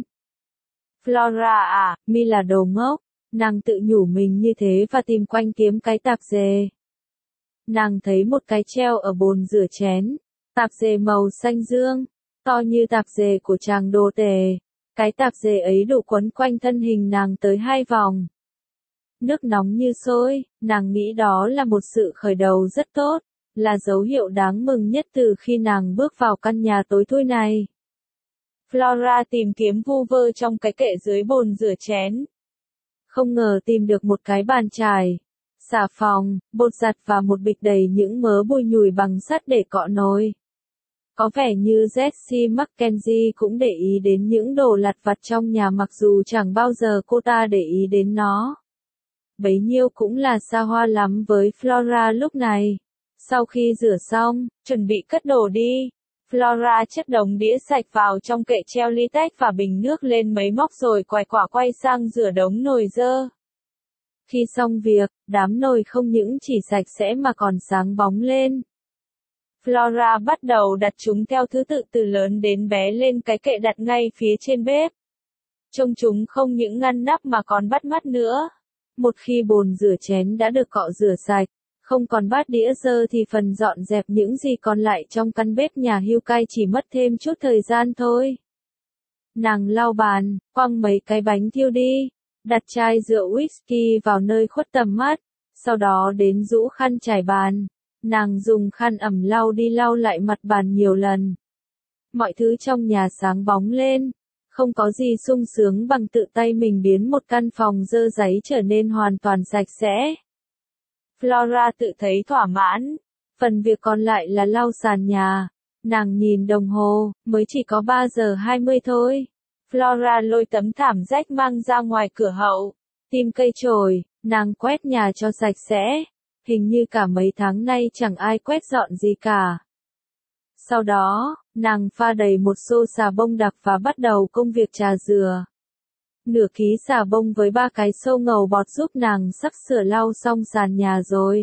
Flora à, mi là đồ ngốc. Nàng tự nhủ mình như thế và tìm quanh kiếm cái tạp dề. Nàng thấy một cái treo ở bồn rửa chén, tạp dề màu xanh dương, to như tạp dề của chàng đồ tể. Cái tạp dề ấy đủ quấn quanh thân hình nàng tới 2 vòng. Nước nóng như sôi, nàng nghĩ đó là một sự khởi đầu rất tốt, là dấu hiệu đáng mừng nhất từ khi nàng bước vào căn nhà tối thui này. Flora tìm kiếm vu vơ trong cái kệ dưới bồn rửa chén. Không ngờ tìm được một cái bàn chải, xà phòng, bột giặt và một bịch đầy những mớ bùi nhùi bằng sắt để cọ nồi. Có vẻ như Jessie Mackenzie cũng để ý đến những đồ lặt vặt trong nhà mặc dù chẳng bao giờ cô ta để ý đến nó. Bấy nhiêu cũng là xa hoa lắm với Flora lúc này. Sau khi rửa xong, chuẩn bị cất đồ đi, Flora chất đống đĩa sạch vào trong kệ treo ly tách và bình nước lên mấy móc rồi quay sang rửa đống nồi dơ. Khi xong việc, đám nồi không những chỉ sạch sẽ mà còn sáng bóng lên. Flora bắt đầu đặt chúng theo thứ tự từ lớn đến bé lên cái kệ đặt ngay phía trên bếp. Trông chúng không những ngăn nắp mà còn bắt mắt nữa. Một khi bồn rửa chén đã được cọ rửa sạch, không còn bát đĩa dơ thì phần dọn dẹp những gì còn lại trong căn bếp nhà Hugh Cay chỉ mất thêm chút thời gian thôi. Nàng lau bàn, quăng mấy cái bánh thiêu đi, đặt chai rượu whisky vào nơi khuất tầm mắt, sau đó đến rũ khăn trải bàn. Nàng dùng khăn ẩm lau đi lau lại mặt bàn nhiều lần. Mọi thứ trong nhà sáng bóng lên, không có gì sung sướng bằng tự tay mình biến một căn phòng dơ dáy trở nên hoàn toàn sạch sẽ. Flora tự thấy thỏa mãn, phần việc còn lại là lau sàn nhà. Nàng nhìn đồng hồ, mới chỉ có 3 giờ 20 thôi. Flora lôi tấm thảm rách mang ra ngoài cửa hậu, tìm cây chổi, nàng quét nhà cho sạch sẽ. Hình như cả mấy tháng nay chẳng ai quét dọn gì cả. Sau đó, nàng pha đầy một xô xà bông đặc và bắt đầu công việc trà dừa. Nửa ký xà bông với 3 cái xô ngầu bọt giúp nàng sắp sửa lau xong sàn nhà rồi.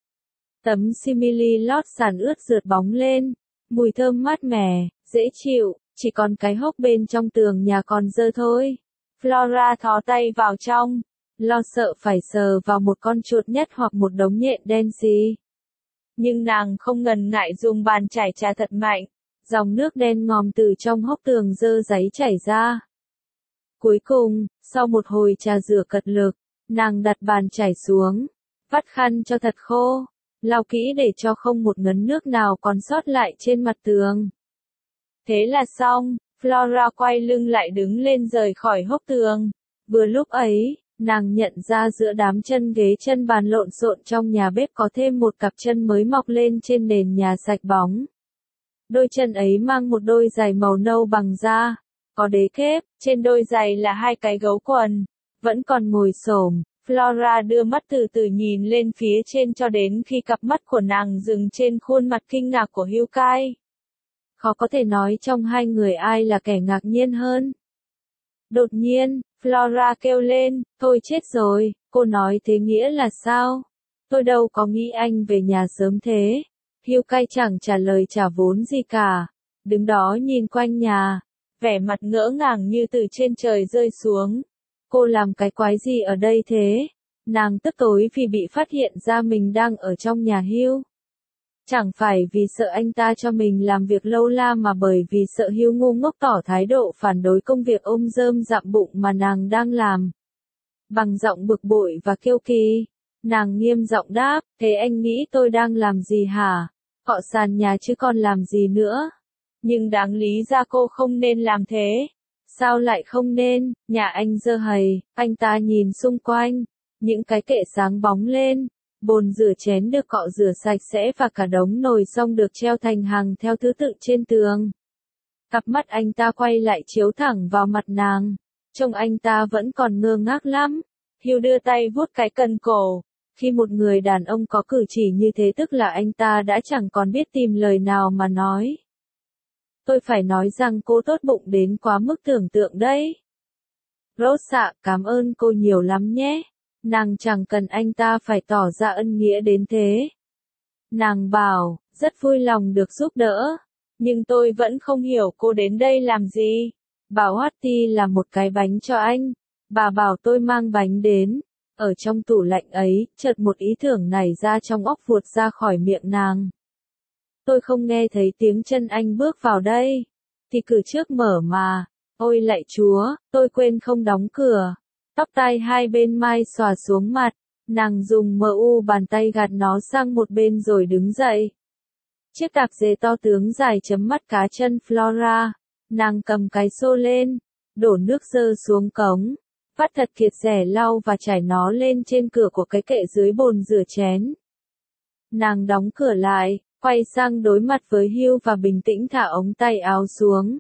Tấm simili lót sàn ướt rượt bóng lên, mùi thơm mát mẻ, dễ chịu, chỉ còn cái hốc bên trong tường nhà còn dơ thôi. Flora thò tay vào trong, lo sợ phải sờ vào một con chuột nhất hoặc một đống nhện đen xì. Nhưng nàng không ngần ngại dùng bàn chải trà thật mạnh, dòng nước đen ngòm từ trong hốc tường dơ dáy chảy ra. Cuối cùng, sau một hồi trà rửa cật lực, nàng đặt bàn chải xuống, vắt khăn cho thật khô, lau kỹ để cho không một ngấn nước nào còn sót lại trên mặt tường. Thế là xong, Flora quay lưng lại đứng lên rời khỏi hốc tường. Vừa lúc ấy, nàng nhận ra giữa đám chân ghế chân bàn lộn xộn trong nhà bếp có thêm một cặp chân mới mọc lên trên nền nhà sạch bóng. Đôi chân ấy mang một đôi giày màu nâu bằng da, có đế kép, trên đôi giày là hai cái gấu quần. Vẫn còn ngồi xổm, Flora đưa mắt từ từ nhìn lên phía trên cho đến khi cặp mắt của nàng dừng trên khuôn mặt kinh ngạc của Hugh Kai. Khó có thể nói trong hai người ai là kẻ ngạc nhiên hơn. Đột nhiên, Flora kêu lên, thôi chết rồi, cô nói thế nghĩa là sao? Tôi đâu có nghĩ anh về nhà sớm thế. Hugh Kai chẳng trả lời trả vốn gì cả, đứng đó nhìn quanh nhà, vẻ mặt ngỡ ngàng như từ trên trời rơi xuống. Cô làm cái quái gì ở đây thế? Nàng tức tối vì bị phát hiện ra mình đang ở trong nhà Hugh. Chẳng phải vì sợ anh ta cho mình làm việc lâu la mà bởi vì sợ Hugh ngu ngốc tỏ thái độ phản đối công việc ôm rơm dặm bụng mà nàng đang làm. Bằng giọng bực bội và kiêu kỳ, nàng nghiêm giọng đáp, thế anh nghĩ tôi đang làm gì hả? Cọ sàn nhà chứ còn làm gì nữa? Nhưng đáng lý ra cô không nên làm thế. Sao lại không nên? Nhà anh dơ hầy, anh ta nhìn xung quanh, những cái kệ sáng bóng lên. Bồn rửa chén được cọ rửa sạch sẽ và cả đống nồi xong được treo thành hàng theo thứ tự trên tường. Cặp mắt anh ta quay lại chiếu thẳng vào mặt nàng. Trông anh ta vẫn còn ngơ ngác lắm. Hugh đưa tay vuốt cái cần cổ. Khi một người đàn ông có cử chỉ như thế tức là anh ta đã chẳng còn biết tìm lời nào mà nói. Tôi phải nói rằng cô tốt bụng đến quá mức tưởng tượng đấy. Rosa, cảm ơn cô nhiều lắm nhé. Nàng chẳng cần anh ta phải tỏ ra ân nghĩa đến thế. Nàng bảo, rất vui lòng được giúp đỡ. Nhưng tôi vẫn không hiểu cô đến đây làm gì. Bảo Hattie làm một cái bánh cho anh. Bà bảo tôi mang bánh đến. Ở trong tủ lạnh ấy, chợt một ý tưởng nảy ra trong óc vụt ra khỏi miệng nàng. Tôi không nghe thấy tiếng chân anh bước vào đây. Thì cửa trước mở mà. Ôi lạy Chúa, tôi quên không đóng cửa. Tóc tai hai bên mai xòa xuống mặt, nàng dùng bàn tay gạt nó sang một bên rồi đứng dậy. Chiếc tạp dề to tướng dài chấm mắt cá chân Flora, nàng cầm cái xô lên, đổ nước dơ xuống cống, vắt thật kiệt rẻ lau và trải nó lên trên cửa của cái kệ dưới bồn rửa chén. Nàng đóng cửa lại, quay sang đối mặt với Hugh và bình tĩnh thả ống tay áo xuống.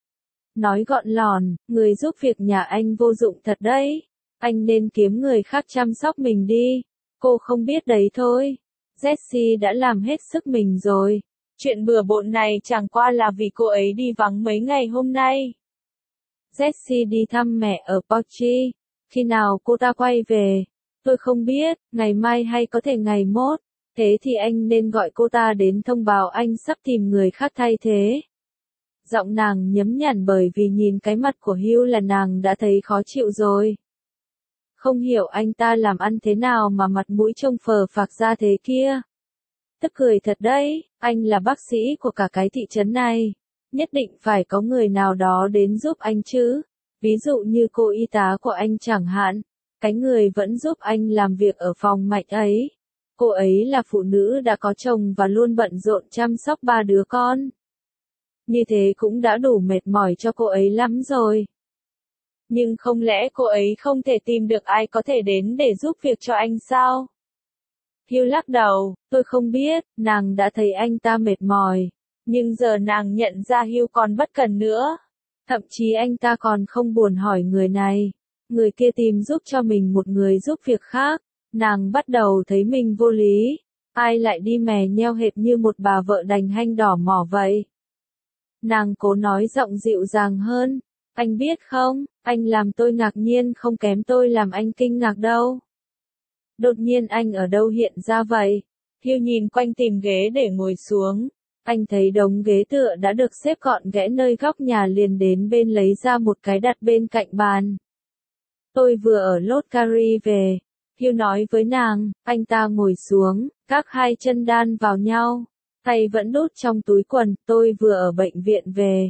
Nói gọn lòn, người giúp việc nhà anh vô dụng thật đấy. Anh nên kiếm người khác chăm sóc mình đi. Cô không biết đấy thôi. Jessie đã làm hết sức mình rồi. Chuyện bừa bộn này chẳng qua là vì cô ấy đi vắng mấy ngày hôm nay. Jessie đi thăm mẹ ở Porchi. Khi nào cô ta quay về? Tôi không biết, ngày mai hay có thể ngày mốt. Thế thì anh nên gọi cô ta đến thông báo anh sắp tìm người khác thay thế. Giọng nàng nhấm nhặn bởi vì nhìn cái mặt của Hugh là nàng đã thấy khó chịu rồi. Không hiểu anh ta làm ăn thế nào mà mặt mũi trông phờ phạc ra thế kia. Tức cười thật đấy, anh là bác sĩ của cả cái thị trấn này. Nhất định phải có người nào đó đến giúp anh chứ. Ví dụ như cô y tá của anh chẳng hạn. Cái người vẫn giúp anh làm việc ở phòng mạch ấy. Cô ấy là phụ nữ đã có chồng và luôn bận rộn chăm sóc 3 đứa con. Như thế cũng đã đủ mệt mỏi cho cô ấy lắm rồi. Nhưng không lẽ cô ấy không thể tìm được ai có thể đến để giúp việc cho anh sao? Hugh lắc đầu, tôi không biết, nàng đã thấy anh ta mệt mỏi. Nhưng giờ nàng nhận ra Hugh còn bất cần nữa. Thậm chí anh ta còn không buồn hỏi người này. Người kia tìm giúp cho mình một người giúp việc khác. Nàng bắt đầu thấy mình vô lý. Ai lại đi mè nheo hệt như một bà vợ đành hanh đỏ mỏ vậy? Nàng cố nói giọng dịu dàng hơn. Anh biết không, anh làm tôi ngạc nhiên không kém tôi làm anh kinh ngạc đâu. Đột nhiên anh ở đâu hiện ra vậy? Hugh nhìn quanh tìm ghế để ngồi xuống. Anh thấy đống ghế tựa đã được xếp gọn ghẽ nơi góc nhà liền đến bên lấy ra một cái đặt bên cạnh bàn. Tôi vừa ở Lốt Cari về. Hugh nói với nàng, anh ta ngồi xuống, các hai chân đan vào nhau. Tay vẫn đút trong túi quần, tôi vừa ở bệnh viện về.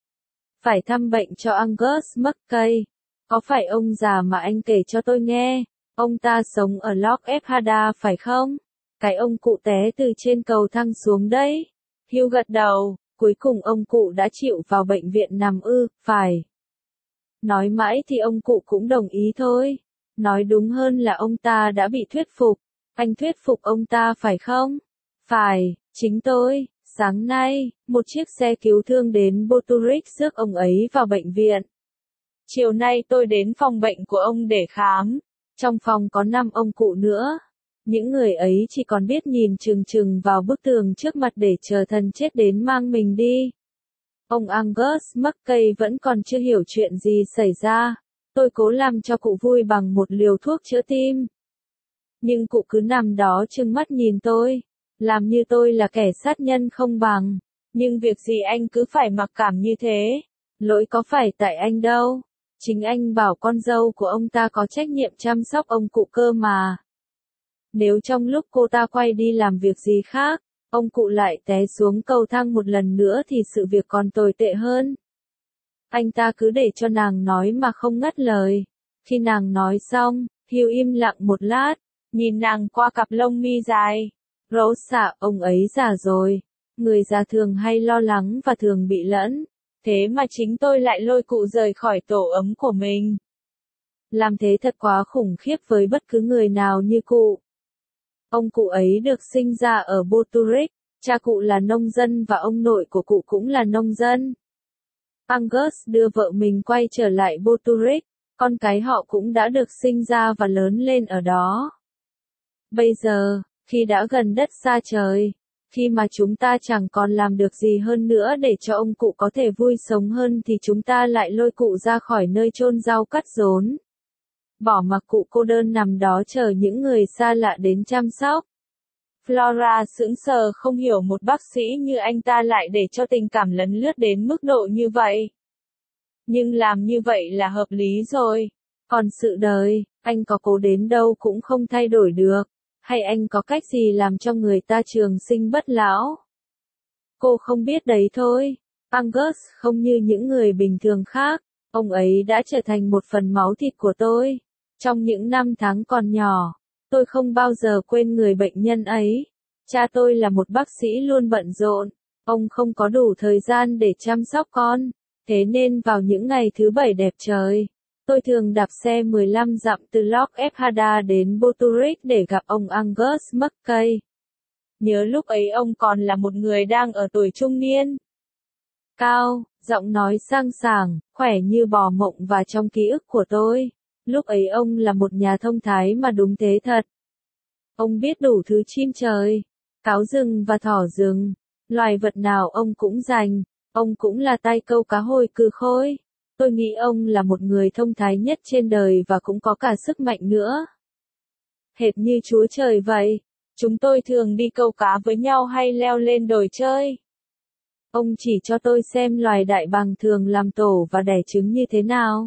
Phải thăm bệnh cho Angus McKay. Có phải ông già mà anh kể cho tôi nghe? Ông ta sống ở Loch Ephada phải không? Cái ông cụ té từ trên cầu thang xuống đấy. Hugh gật đầu, cuối cùng ông cụ đã chịu vào bệnh viện nằm phải. Nói mãi thì ông cụ cũng đồng ý thôi. Nói đúng hơn là ông ta đã bị thuyết phục. Anh thuyết phục ông ta phải không? Phải, chính tôi. Sáng nay, một chiếc xe cứu thương đến Butterick rước ông ấy vào bệnh viện. Chiều nay tôi đến phòng bệnh của ông để khám. Trong phòng có 5 ông cụ nữa. Những người ấy chỉ còn biết nhìn chừng chừng vào bức tường trước mặt để chờ thần chết đến mang mình đi. Ông Angus McKay vẫn còn chưa hiểu chuyện gì xảy ra. Tôi cố làm cho cụ vui bằng một liều thuốc chữa tim. Nhưng cụ cứ nằm đó trừng mắt nhìn tôi, làm như tôi là kẻ sát nhân không bằng. Nhưng việc gì anh cứ phải mặc cảm như thế? Lỗi có phải tại anh đâu. Chính anh bảo con dâu của ông ta có trách nhiệm chăm sóc ông cụ cơ mà. Nếu trong lúc cô ta quay đi làm việc gì khác, ông cụ lại té xuống cầu thang một lần nữa thì sự việc còn tồi tệ hơn. Anh ta cứ để cho nàng nói mà không ngắt lời. Khi nàng nói xong, Hugh im lặng một lát, nhìn nàng qua cặp lông mi dài. Rosa, ông ấy già rồi. Người già thường hay lo lắng và thường bị lẫn. Thế mà chính tôi lại lôi cụ rời khỏi tổ ấm của mình. Làm thế thật quá khủng khiếp với bất cứ người nào như cụ. Ông cụ ấy được sinh ra ở Butterick, cha cụ là nông dân và ông nội của cụ cũng là nông dân. Angus đưa vợ mình quay trở lại Butterick, con cái họ cũng đã được sinh ra và lớn lên ở đó. Bây giờ, khi đã gần đất xa trời, khi mà chúng ta chẳng còn làm được gì hơn nữa để cho ông cụ có thể vui sống hơn thì chúng ta lại lôi cụ ra khỏi nơi chôn rau cắt rốn. Bỏ mặc cụ cô đơn nằm đó chờ những người xa lạ đến chăm sóc. Flora sững sờ không hiểu một bác sĩ như anh ta lại để cho tình cảm lấn lướt đến mức độ như vậy. Nhưng làm như vậy là hợp lý rồi. Còn sự đời, anh có cố đến đâu cũng không thay đổi được. Hay anh có cách gì làm cho người ta trường sinh bất lão? Cô không biết đấy thôi. Angus không như những người bình thường khác. Ông ấy đã trở thành một phần máu thịt của tôi. Trong những năm tháng còn nhỏ, tôi không bao giờ quên người bệnh nhân ấy. Cha tôi là một bác sĩ luôn bận rộn. Ông không có đủ thời gian để chăm sóc con. Thế nên vào những ngày thứ Bảy đẹp trời, tôi thường đạp xe 15 dặm từ Loch Ephrata đến Butterick để gặp ông Angus McKay. Nhớ lúc ấy ông còn là một người đang ở tuổi trung niên. Cao, giọng nói sang sảng, khỏe như bò mộng và trong ký ức của tôi. Lúc ấy ông là một nhà thông thái mà đúng thế thật. Ông biết đủ thứ chim trời, cáo rừng và thỏ rừng, loài vật nào ông cũng rành. Ông cũng là tay câu cá hồi cừ khôi. Tôi nghĩ ông là một người thông thái nhất trên đời và cũng có cả sức mạnh nữa. Hệt như Chúa Trời vậy. Chúng tôi thường đi câu cá với nhau hay leo lên đồi chơi. Ông chỉ cho tôi xem loài đại bàng thường làm tổ và đẻ trứng như thế nào.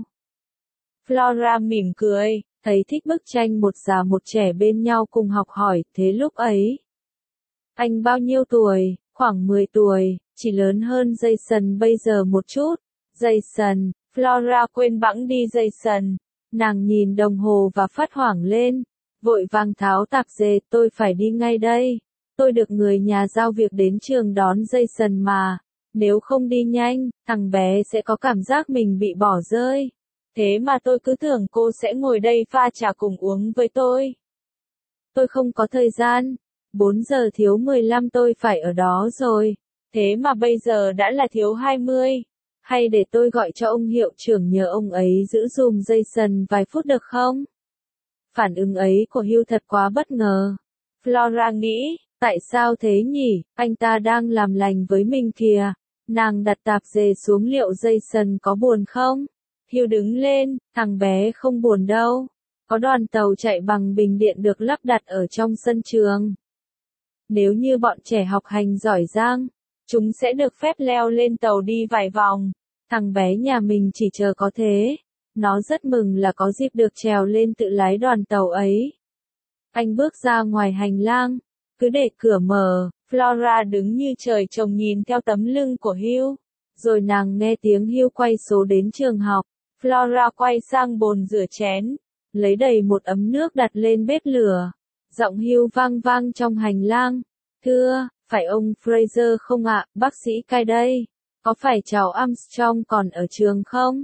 Flora mỉm cười, thấy thích bức tranh một già một trẻ bên nhau cùng học hỏi. Thế lúc ấy, anh bao nhiêu tuổi? Khoảng 10 tuổi, chỉ lớn hơn Jason bây giờ một chút. Jason, Flora quên bẵng đi Jason. Nàng nhìn đồng hồ và phát hoảng lên. Vội vàng tháo tạp dề, tôi phải đi ngay đây. Tôi được người nhà giao việc đến trường đón Jason mà. Nếu không đi nhanh, thằng bé sẽ có cảm giác mình bị bỏ rơi. Thế mà tôi cứ tưởng cô sẽ ngồi đây pha trà cùng uống với tôi. Tôi không có thời gian. 4 giờ thiếu 15 tôi phải ở đó rồi. Thế mà bây giờ đã là thiếu 20. Hay để tôi gọi cho ông hiệu trưởng nhờ ông ấy giữ dùm Jason vài phút được không? Phản ứng ấy của Hugh thật quá bất ngờ. Flora nghĩ, tại sao thế nhỉ, anh ta đang làm lành với mình kìa. Nàng đặt tạp dề xuống, liệu Jason có buồn không? Hugh đứng lên, thằng bé không buồn đâu. Có đoàn tàu chạy bằng bình điện được lắp đặt ở trong sân trường. Nếu như bọn trẻ học hành giỏi giang, chúng sẽ được phép leo lên tàu đi vài vòng. Thằng bé nhà mình chỉ chờ có thế. Nó rất mừng là có dịp được trèo lên tự lái đoàn tàu ấy. Anh bước ra ngoài hành lang, cứ để cửa mở. Flora đứng như trời trồng nhìn theo tấm lưng của Hugh. Rồi nàng nghe tiếng Hugh quay số đến trường học. Flora quay sang bồn rửa chén, lấy đầy một ấm nước đặt lên bếp lửa. Giọng Hugh vang vang trong hành lang. Thưa, phải ông Fraser không ạ, bác sĩ Kay đây. Có phải cháu Armstrong còn ở trường không?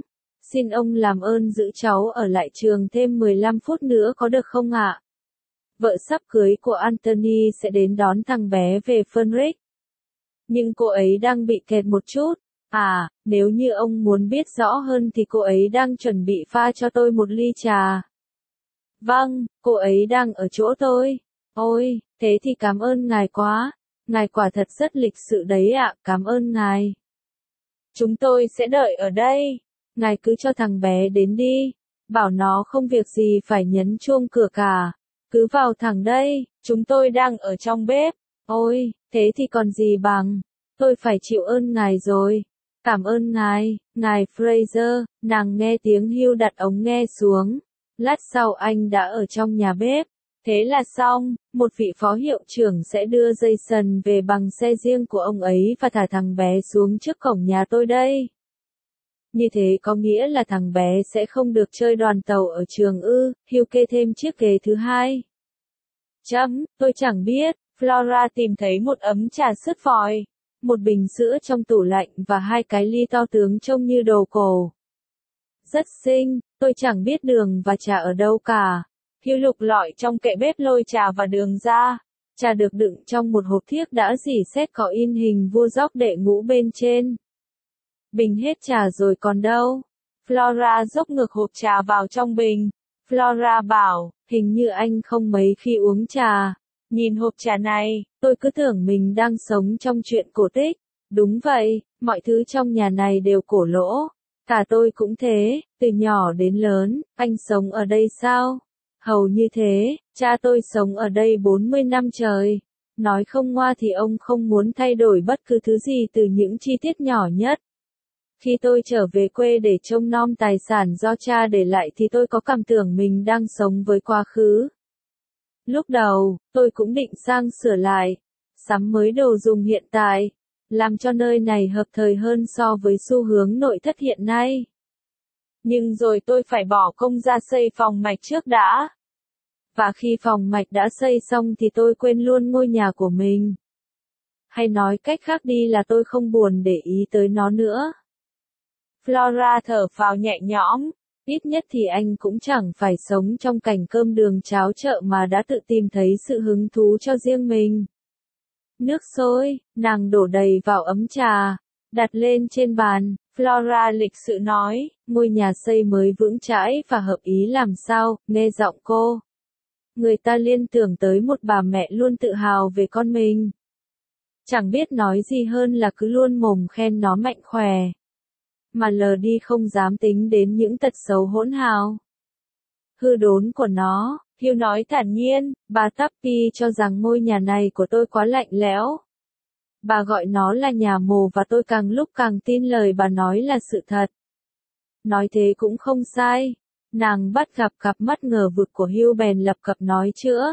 xin ông làm ơn giữ cháu ở lại trường thêm 15 phút nữa có được không ạ? Vợ sắp cưới của Anthony sẽ đến đón thằng bé về Fenric. Nhưng cô ấy đang bị kẹt một chút. À, nếu như ông muốn biết rõ hơn thì cô ấy đang chuẩn bị pha cho tôi một ly trà. Vâng, cô ấy đang ở chỗ tôi. Ôi, thế thì cảm ơn ngài quá. Ngài quả thật rất lịch sự đấy ạ, cảm ơn ngài. Chúng tôi sẽ đợi ở đây. Ngài cứ cho thằng bé đến đi. Bảo nó không việc gì phải nhấn chuông cửa cả. Cứ vào thẳng đây, chúng tôi đang ở trong bếp. Ôi, thế thì còn gì bằng. Tôi phải chịu ơn ngài rồi. Cảm ơn ngài Fraser. Nàng nghe tiếng Hugh đặt ống nghe xuống. Lát sau anh đã ở trong nhà bếp. Thế là xong, một vị phó hiệu trưởng sẽ đưa Jason về bằng xe riêng của ông ấy và thả thằng bé xuống trước cổng nhà tôi đây. Như thế có nghĩa là thằng bé sẽ không được chơi đoàn tàu ở trường ư, Hugh kê thêm chiếc ghế thứ hai. Tôi chẳng biết, Flora tìm thấy một ấm trà sứt vòi, một bình sữa trong tủ lạnh và hai cái ly to tướng trông như đồ cổ. Rất xinh, tôi chẳng biết đường và trà ở đâu cả. Hugh lục lọi trong kệ bếp lôi trà và đường ra. Trà được đựng trong một hộp thiếc đã rỉ sét có in hình vua dóc đệ ngũ bên trên. Bình hết trà rồi còn đâu. Flora dốc ngược hộp trà vào trong bình. Flora bảo, hình như anh không mấy khi uống trà. Nhìn hộp trà này, tôi cứ tưởng mình đang sống trong truyện cổ tích. Đúng vậy, mọi thứ trong nhà này đều cổ lỗ. Cả tôi cũng thế, từ nhỏ đến lớn, anh sống ở đây sao? Hầu như thế, cha tôi sống ở đây 40 năm trời. Nói không ngoa thì ông không muốn thay đổi bất cứ thứ gì từ những chi tiết nhỏ nhất. Khi tôi trở về quê để trông nom tài sản do cha để lại thì tôi có cảm tưởng mình đang sống với quá khứ. Lúc đầu, tôi cũng định sang sửa lại, sắm mới đồ dùng hiện tại, làm cho nơi này hợp thời hơn so với xu hướng nội thất hiện nay. Nhưng rồi tôi phải bỏ công ra xây phòng mạch trước đã. Và khi phòng mạch đã xây xong thì tôi quên luôn ngôi nhà của mình. Hay nói cách khác đi là tôi không buồn để ý tới nó nữa. Flora thở phào nhẹ nhõm, ít nhất thì anh cũng chẳng phải sống trong cảnh cơm đường cháo chợ mà đã tự tìm thấy sự hứng thú cho riêng mình. Nước sôi, nàng đổ đầy vào ấm trà, đặt lên trên bàn, Flora lịch sự nói, ngôi nhà xây mới vững chãi và hợp ý làm sao, nghe giọng cô. Người ta liên tưởng tới một bà mẹ luôn tự hào về con mình. Chẳng biết nói gì hơn là cứ luôn mồm khen nó mạnh khỏe. Mà lờ đi không dám tính đến những tật xấu hỗn hào. Hư đốn của nó, Hugh nói thản nhiên, bà Tappy cho rằng ngôi nhà này của tôi quá lạnh lẽo. Bà gọi nó là nhà mồ và tôi càng lúc càng tin lời bà nói là sự thật. Nói thế cũng không sai. Nàng bắt gặp cặp mắt ngờ vực của Hugh bèn lập cập nói chữa.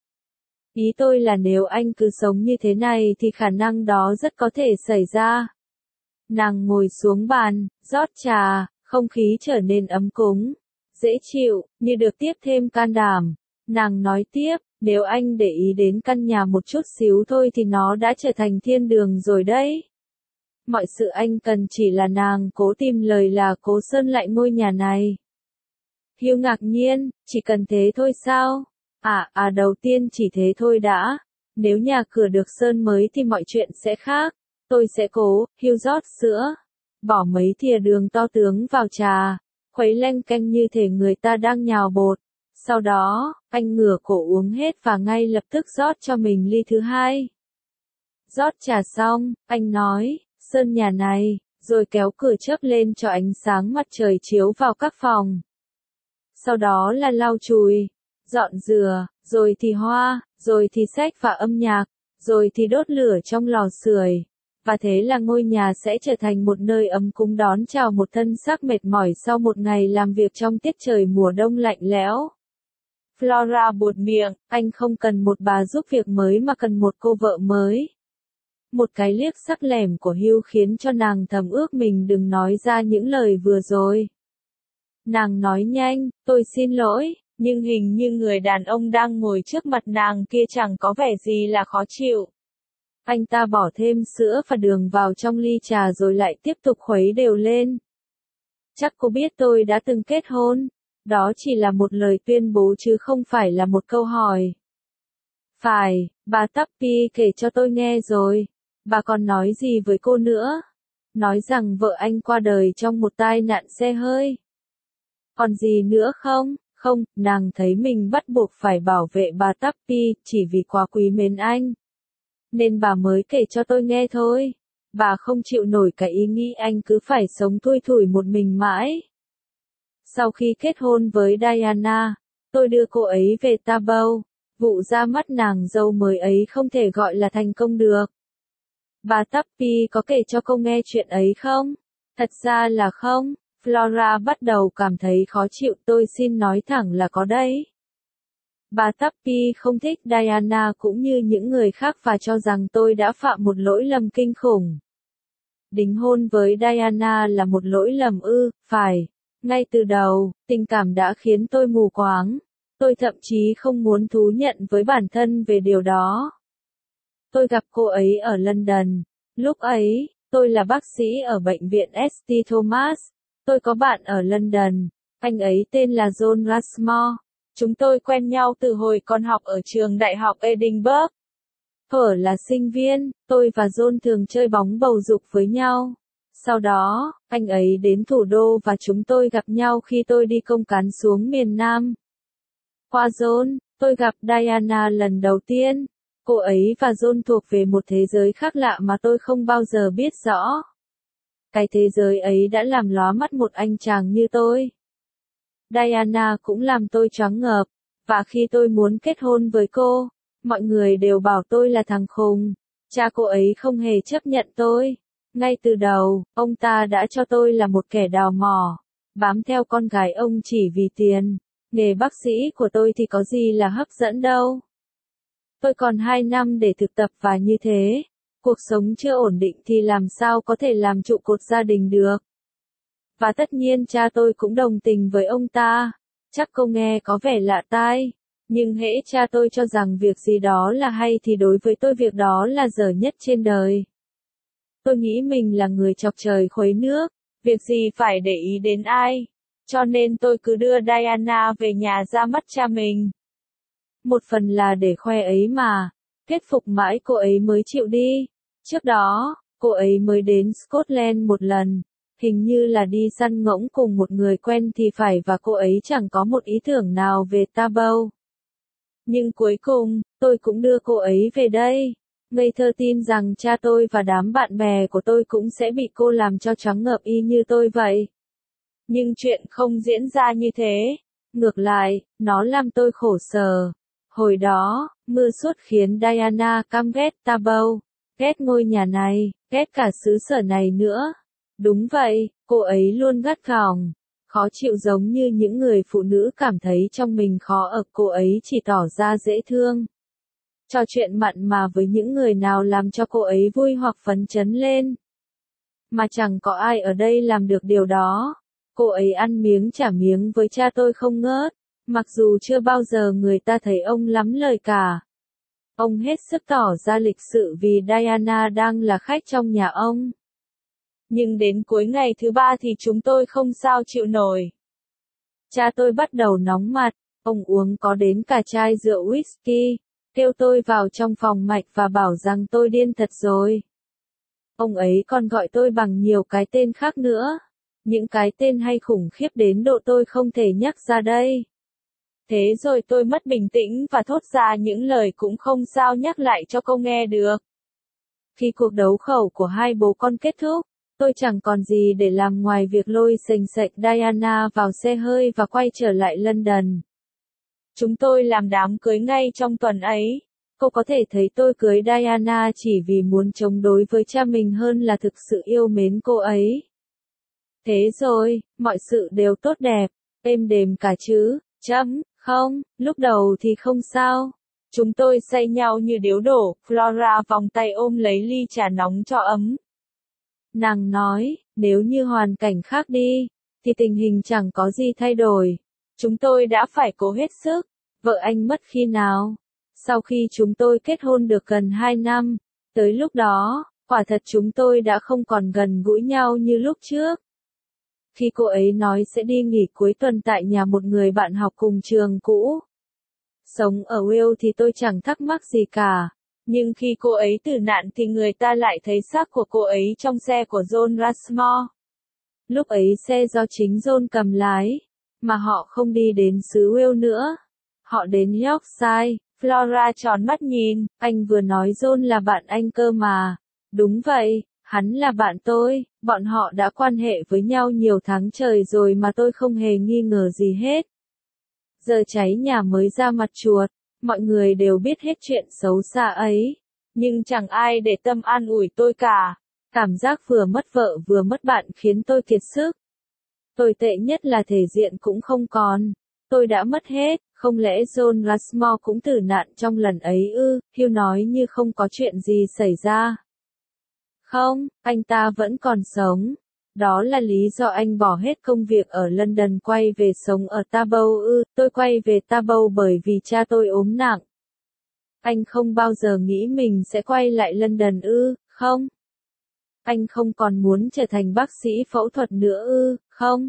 Ý tôi là nếu anh cứ sống như thế này thì khả năng đó rất có thể xảy ra. Nàng ngồi xuống bàn, rót trà, không khí trở nên ấm cúng, dễ chịu, như được tiếp thêm can đảm. Nàng nói tiếp, nếu anh để ý đến căn nhà một chút xíu thôi thì nó đã trở thành thiên đường rồi đấy. Mọi sự anh cần chỉ là nàng cố tìm lời là cố sơn lại ngôi nhà này. Hugh ngạc nhiên, chỉ cần thế thôi sao? Đầu tiên chỉ thế thôi đã. Nếu nhà cửa được sơn mới thì mọi chuyện sẽ khác. Tôi sẽ cố, Hugh rót sữa. Bỏ mấy thìa đường to tướng vào trà. Khuấy leng canh như thể người ta đang nhào bột. Sau đó, anh ngửa cổ uống hết và ngay lập tức rót cho mình ly thứ hai. Rót trà xong, anh nói, sơn nhà này, rồi kéo cửa chớp lên cho ánh sáng mặt trời chiếu vào các phòng. Sau đó là lau chùi, dọn dừa, rồi thì hoa, rồi thì sách và âm nhạc, rồi thì đốt lửa trong lò sưởi. Và thế là ngôi nhà sẽ trở thành một nơi ấm cúng đón chào một thân xác mệt mỏi sau một ngày làm việc trong tiết trời mùa đông lạnh lẽo. Flora buột miệng, anh không cần một bà giúp việc mới mà cần một cô vợ mới. Một cái liếc sắc lẻm của Hugh khiến cho nàng thầm ước mình đừng nói ra những lời vừa rồi. Nàng nói nhanh, tôi xin lỗi, nhưng hình như người đàn ông đang ngồi trước mặt nàng kia chẳng có vẻ gì là khó chịu. Anh ta bỏ thêm sữa và đường vào trong ly trà rồi lại tiếp tục khuấy đều lên. Chắc cô biết tôi đã từng kết hôn. Đó chỉ là một lời tuyên bố chứ không phải là một câu hỏi. Phải, bà Tappy kể cho tôi nghe rồi. Bà còn nói gì với cô nữa? Nói rằng vợ anh qua đời trong một tai nạn xe hơi. Còn gì nữa không? Không, nàng thấy mình bắt buộc phải bảo vệ bà Tappy chỉ vì quá quý mến anh. Nên bà mới kể cho tôi nghe thôi. Bà không chịu nổi cái ý nghĩ anh cứ phải sống thui thủi một mình mãi. Sau khi kết hôn với Diana, tôi đưa cô ấy về Tabou. Vụ ra mắt nàng dâu mới ấy không thể gọi là thành công được. Bà Tappy có kể cho cô nghe chuyện ấy không? Thật ra là không. Flora bắt đầu cảm thấy khó chịu, tôi xin nói thẳng là có đấy. Bà Tappy không thích Diana cũng như những người khác và cho rằng tôi đã phạm một lỗi lầm kinh khủng. Đính hôn với Diana là một lỗi lầm ư? Phải. Ngay từ đầu, tình cảm đã khiến tôi mù quáng. Tôi thậm chí không muốn thú nhận với bản thân về điều đó. Tôi gặp cô ấy ở London. Lúc ấy, tôi là bác sĩ ở bệnh viện St. Thomas. Tôi có bạn ở London. Anh ấy tên là John Rushmore. Chúng tôi quen nhau từ hồi còn học ở trường đại học Edinburgh. Thuở là sinh viên, tôi và John thường chơi bóng bầu dục với nhau. Sau đó, anh ấy đến thủ đô và chúng tôi gặp nhau khi tôi đi công cán xuống miền Nam. Qua John, tôi gặp Diana lần đầu tiên. Cô ấy và John thuộc về một thế giới khác lạ mà tôi không bao giờ biết rõ. Cái thế giới ấy đã làm lóa mắt một anh chàng như tôi. Diana cũng làm tôi choáng ngợp, và khi tôi muốn kết hôn với cô, mọi người đều bảo tôi là thằng khùng. Cha cô ấy không hề chấp nhận tôi. Ngay từ đầu, ông ta đã cho tôi là một kẻ đào mỏ, bám theo con gái ông chỉ vì tiền. Nghề bác sĩ của tôi thì có gì là hấp dẫn đâu. Tôi còn 2 năm để thực tập và như thế, cuộc sống chưa ổn định thì làm sao có thể làm trụ cột gia đình được. Và tất nhiên cha tôi cũng đồng tình với ông ta. Chắc câu nghe có vẻ lạ tai, nhưng hễ cha tôi cho rằng việc gì đó là hay thì đối với tôi việc đó là dở nhất trên đời. Tôi nghĩ mình là người chọc trời khuấy nước, việc gì phải để ý đến ai. Cho nên tôi cứ đưa Diana về nhà ra mắt cha mình. Một phần là để khoe ấy mà, thuyết phục mãi cô ấy mới chịu đi. Trước đó, cô ấy mới đến Scotland một lần, hình như là đi săn ngỗng cùng một người quen thì phải và cô ấy chẳng có một ý tưởng nào về Tabou. Nhưng cuối cùng, tôi cũng đưa cô ấy về đây. Ngây thơ tin rằng cha tôi và đám bạn bè của tôi cũng sẽ bị cô làm cho choáng ngợp y như tôi vậy. Nhưng chuyện không diễn ra như thế. Ngược lại, nó làm tôi khổ sở. Hồi đó, mưa suốt khiến Diana căm ghét Tabou, ghét ngôi nhà này, ghét cả xứ sở này nữa. Đúng vậy, cô ấy luôn gắt gỏng, khó chịu giống như những người phụ nữ cảm thấy trong mình khó ở. Cô ấy chỉ tỏ ra dễ thương, trò chuyện mặn mà với những người nào làm cho cô ấy vui hoặc phấn chấn lên. Mà chẳng có ai ở đây làm được điều đó. Cô ấy ăn miếng trả miếng với cha tôi không ngớt, mặc dù chưa bao giờ người ta thấy ông lắm lời cả. Ông hết sức tỏ ra lịch sự vì Diana đang là khách trong nhà ông. Nhưng đến cuối ngày thứ 3 thì chúng tôi không sao chịu nổi. Cha tôi bắt đầu nóng mặt, ông uống có đến cả chai rượu whisky, kêu tôi vào trong phòng mạch và bảo rằng tôi điên thật rồi. Ông ấy còn gọi tôi bằng nhiều cái tên khác nữa. Những cái tên hay khủng khiếp đến độ tôi không thể nhắc ra đây. Thế rồi tôi mất bình tĩnh và thốt ra những lời cũng không sao nhắc lại cho cô nghe được. Khi cuộc đấu khẩu của hai bố con kết thúc, tôi chẳng còn gì để làm ngoài việc lôi xềnh xệch Diana vào xe hơi và quay trở lại London. Chúng tôi làm đám cưới ngay trong tuần ấy. Cô có thể thấy tôi cưới Diana chỉ vì muốn chống đối với cha mình hơn là thực sự yêu mến cô ấy. Thế rồi, mọi sự đều tốt đẹp, êm đềm cả chứ, không, lúc đầu thì không sao. Chúng tôi say nhau như điếu đổ, Flora vòng tay ôm lấy ly trà nóng cho ấm. Nàng nói, nếu như hoàn cảnh khác đi, thì tình hình chẳng có gì thay đổi. Chúng tôi đã phải cố hết sức. Vợ anh mất khi nào? Sau khi chúng tôi kết hôn được gần 2 năm, tới lúc đó, quả thật chúng tôi đã không còn gần gũi nhau như lúc trước. khi cô ấy nói sẽ đi nghỉ cuối tuần tại nhà một người bạn học cùng trường cũ. Sống ở Wales thì tôi chẳng thắc mắc gì cả. Nhưng khi cô ấy tử nạn thì người ta lại thấy xác của cô ấy trong xe của John Rushmore. Lúc ấy xe do chính John cầm lái, mà họ không đi đến xứ Wales nữa. Họ đến Yorkshire. Flora tròn mắt nhìn, anh vừa nói John là bạn anh cơ mà. Đúng vậy, hắn là bạn tôi, bọn họ đã quan hệ với nhau nhiều tháng trời rồi mà tôi không hề nghi ngờ gì hết. Giờ cháy nhà mới ra mặt chuột, mọi người đều biết hết chuyện xấu xa ấy, nhưng chẳng ai để tâm an ủi tôi cả. Cảm giác vừa mất vợ vừa mất bạn khiến tôi kiệt sức. Tồi tệ nhất là thể diện cũng không còn. Tôi đã mất hết, không lẽ John Rushmore cũng tử nạn trong lần ấy ư? Hugh nói như không có chuyện gì xảy ra. Không, anh ta vẫn còn sống. Đó là lý do anh bỏ hết công việc ở London quay về sống ở Tabou ư? Tôi quay về Tabou bởi vì cha tôi ốm nặng. Anh không bao giờ nghĩ mình sẽ quay lại London ư? Không. Anh không còn muốn trở thành bác sĩ phẫu thuật nữa ư? Không.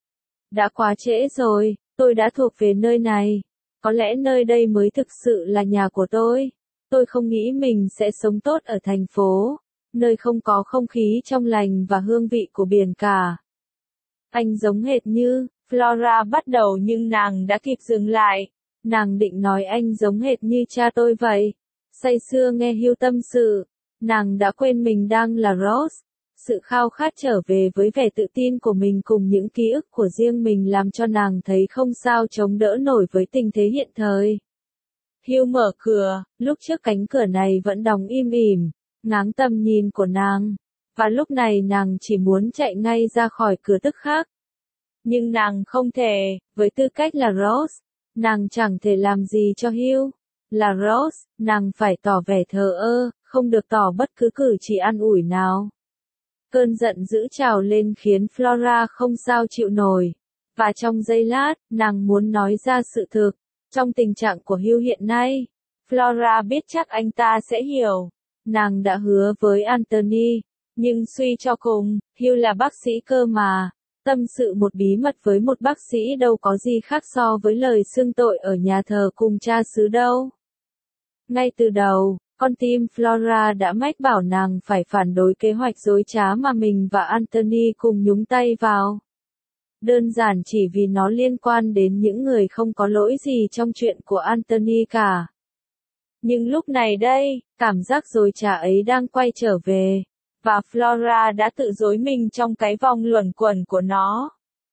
Đã quá trễ rồi, tôi đã thuộc về nơi này. Có lẽ nơi đây mới thực sự là nhà của tôi. Tôi không nghĩ mình sẽ sống tốt ở thành phố, nơi không có không khí trong lành và hương vị của biển cả. Anh giống hệt như, Flora bắt đầu nhưng nàng đã kịp dừng lại. Nàng định nói anh giống hệt như cha tôi vậy. Say sưa nghe Hugh tâm sự, nàng đã quên mình đang là Rose. Sự khao khát trở về với vẻ tự tin của mình cùng những ký ức của riêng mình làm cho nàng thấy không sao chống đỡ nổi với tình thế hiện thời. Hugh mở cửa, lúc trước cánh cửa này vẫn đóng im ỉm, ngáng tầm nhìn của nàng, và lúc này nàng chỉ muốn chạy ngay ra khỏi cửa tức khắc. Nhưng nàng không thể, với tư cách là Rose, nàng chẳng thể làm gì cho Hugh. Là Rose, nàng phải tỏ vẻ thờ ơ, không được tỏ bất cứ cử chỉ an ủi nào. Cơn giận dữ trào lên khiến Flora không sao chịu nổi. Và trong giây lát, nàng muốn nói ra sự thực. Trong tình trạng của Hugh hiện nay, Flora biết chắc anh ta sẽ hiểu. Nàng đã hứa với Anthony, nhưng suy cho cùng, Hugh là bác sĩ cơ mà. Tâm sự một bí mật với một bác sĩ đâu có gì khác so với lời xưng tội ở nhà thờ cùng cha xứ đâu. Ngay từ đầu, con tim Flora đã mách bảo nàng phải phản đối kế hoạch dối trá mà mình và Anthony cùng nhúng tay vào. Đơn giản chỉ vì nó liên quan đến những người không có lỗi gì trong chuyện của Anthony cả. Nhưng lúc này đây, cảm giác dối trá ấy đang quay trở về, và Flora đã tự dối mình trong cái vòng luẩn quẩn của nó.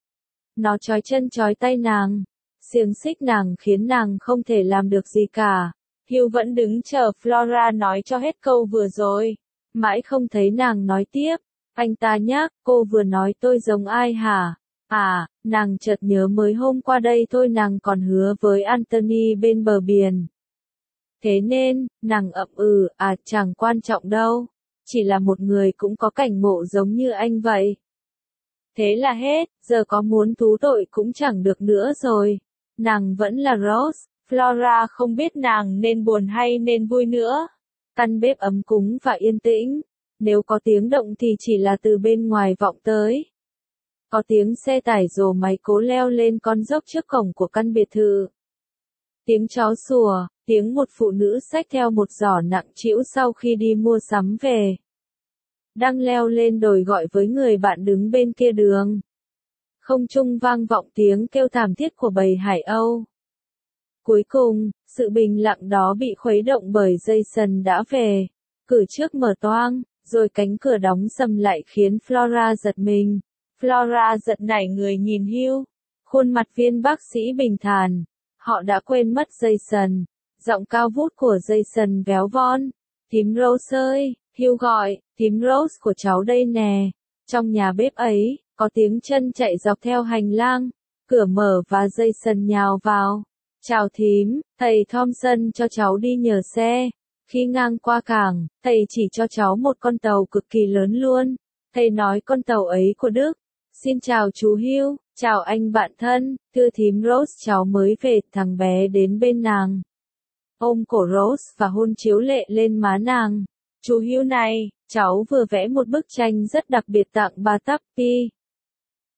Nó trói chân trói tay nàng, xiềng xích nàng khiến nàng không thể làm được gì cả. Hugh vẫn đứng chờ Flora nói cho hết câu vừa rồi. Mãi không thấy nàng nói tiếp. Anh ta nhắc, cô vừa nói tôi giống ai hả? À, nàng chợt nhớ mới hôm qua đây thôi nàng còn hứa với Anthony bên bờ biển. Thế nên, nàng ậm ừ, chẳng quan trọng đâu. Chỉ là một người cũng có cảnh ngộ giống như anh vậy. Thế là hết, giờ có muốn thú tội cũng chẳng được nữa rồi. Nàng vẫn là Rose. Flora không biết nàng nên buồn hay nên vui nữa. Căn bếp ấm cúng và yên tĩnh. Nếu có tiếng động thì chỉ là từ bên ngoài vọng tới. Có tiếng xe tải rồ máy cố leo lên con dốc trước cổng của căn biệt thự. Tiếng chó sủa, tiếng một phụ nữ xách theo một giỏ nặng trĩu sau khi đi mua sắm về. Đang leo lên đồi gọi với người bạn đứng bên kia đường. Không trung vang vọng tiếng kêu thảm thiết của bầy hải âu. Cuối cùng, sự bình lặng đó bị khuấy động bởi Jason đã về. Cửa trước mở toang, rồi cánh cửa đóng sầm lại khiến Flora giật mình. Flora giật nảy người nhìn Hugh. Khuôn mặt viên bác sĩ bình thản. Họ đã quên mất Jason. Giọng cao vút của Jason véo von. Thím Rose ơi, Hugh gọi, thím Rose của cháu đây nè. Trong nhà bếp ấy, có tiếng chân chạy dọc theo hành lang. Cửa mở và Jason nhào vào. Chào thím, thầy Thompson cho cháu đi nhờ xe. Khi ngang qua cảng, thầy chỉ cho cháu một con tàu cực kỳ lớn luôn. Thầy nói con tàu ấy của Đức. Xin chào chú Hugh, chào anh bạn thân, thưa thím Rose cháu mới về, thằng bé đến bên nàng. Ôm cổ Rose và hôn chiếu lệ lên má nàng. Chú Hugh này, cháu vừa vẽ một bức tranh rất đặc biệt tặng bà Tappy.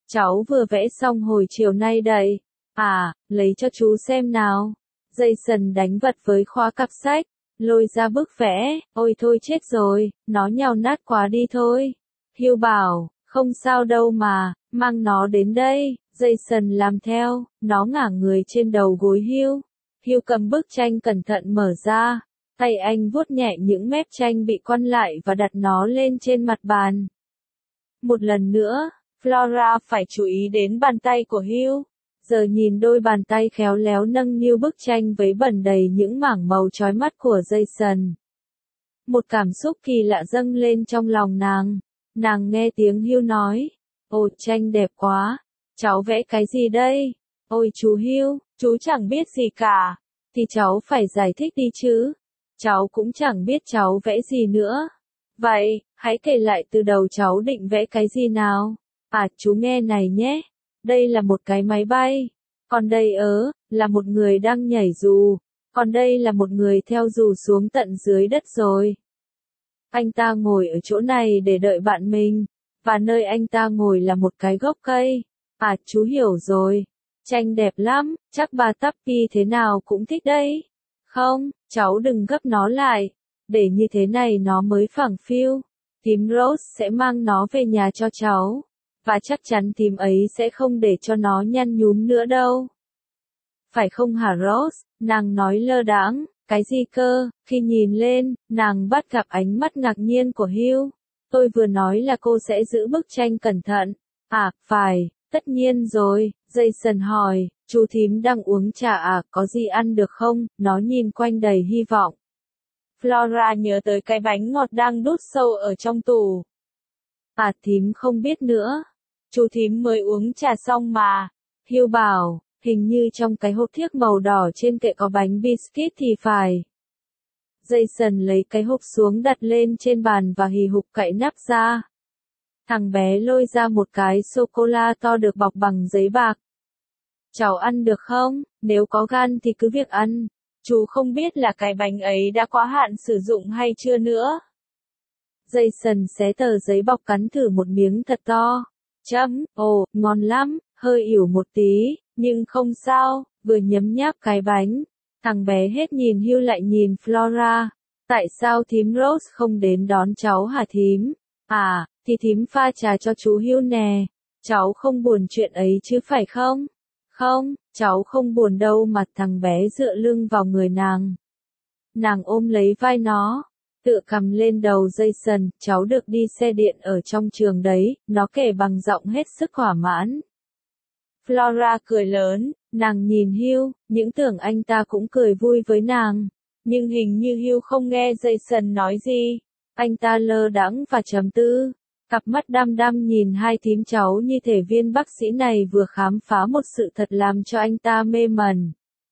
Cháu vừa vẽ xong hồi chiều nay đây. À, lấy cho chú xem nào. Jason đánh vật với khóa cặp sách, lôi ra bức vẽ, ôi thôi chết rồi, nó nhàu nát quá đi thôi. Hugh bảo, không sao đâu mà, mang nó đến đây. Jason làm theo, nó ngả người trên đầu gối Hugh. Hugh cầm bức tranh cẩn thận mở ra, tay anh vuốt nhẹ những mép tranh bị quăn lại và đặt nó lên trên mặt bàn. Một lần nữa, Flora phải chú ý đến bàn tay của Hugh. Giờ nhìn đôi bàn tay khéo léo nâng niu bức tranh với bẩn đầy những mảng màu chói mắt của Jason. Một cảm xúc kỳ lạ dâng lên trong lòng nàng. Nàng nghe tiếng Hugh nói, ôi tranh đẹp quá, cháu vẽ cái gì đây? Ôi chú Hugh, chú chẳng biết gì cả, thì cháu phải giải thích đi chứ. Cháu cũng chẳng biết cháu vẽ gì nữa. Vậy, hãy kể lại từ đầu cháu định vẽ cái gì nào? À chú nghe này nhé, đây là một cái máy bay, còn đây là một người đang nhảy dù, còn đây là một người theo dù xuống tận dưới đất rồi. Anh ta ngồi ở chỗ này để đợi bạn mình, và nơi anh ta ngồi là một cái gốc cây. À chú hiểu rồi, tranh đẹp lắm, chắc bà Tappy thế nào cũng thích đấy. Không, cháu đừng gấp nó lại, để như thế này nó mới phẳng phiu. Thím Rose sẽ mang nó về nhà cho cháu, và chắc chắn thím ấy sẽ không để cho nó nhăn nhúm nữa đâu. Phải không hả Rose? Nàng nói lơ đãng. Cái gì cơ? Khi nhìn lên, nàng bắt gặp ánh mắt ngạc nhiên của Hugh. Tôi vừa nói là cô sẽ giữ bức tranh cẩn thận. À, phải, tất nhiên rồi. Jason hỏi, chú thím đang uống trà à, có gì ăn được không? Nó nhìn quanh đầy hy vọng. Flora nhớ tới cái bánh ngọt đang đút sâu ở trong tủ. À thím không biết nữa. Chú thím mới uống trà xong mà. Hugh bảo, hình như trong cái hộp thiếc màu đỏ trên kệ có bánh biscuit thì phải. Jason lấy cái hộp xuống đặt lên trên bàn và hì hục cạy nắp ra. Thằng bé lôi ra một cái sô-cô-la to được bọc bằng giấy bạc. Cháu ăn được không? Nếu có gan thì cứ việc ăn. Chú không biết là cái bánh ấy đã quá hạn sử dụng hay chưa nữa. Jason xé tờ giấy bọc cắn thử một miếng thật to. Ồ, ngon lắm, hơi ỉu một tí, nhưng không sao, vừa nhấm nháp cái bánh. Thằng bé hết nhìn Hugh lại nhìn Flora. Tại sao thím Rose không đến đón cháu hả thím? À, thì thím pha trà cho chú Hugh nè. Cháu không buồn chuyện ấy chứ phải không? Không, cháu không buồn đâu mà. Thằng bé dựa lưng vào người nàng. Nàng ôm lấy vai nó, tựa cầm lên đầu Jason. Cháu được đi xe điện ở trong trường đấy, nó kể bằng giọng hết sức thỏa mãn. Flora cười lớn, nàng nhìn Hugh, những tưởng anh ta cũng cười vui với nàng. Nhưng hình như Hugh không nghe Jason nói gì. Anh ta lơ đãng và trầm tư. Cặp mắt đăm đăm nhìn hai thím cháu như thể viên bác sĩ này vừa khám phá một sự thật làm cho anh ta mê mẩn.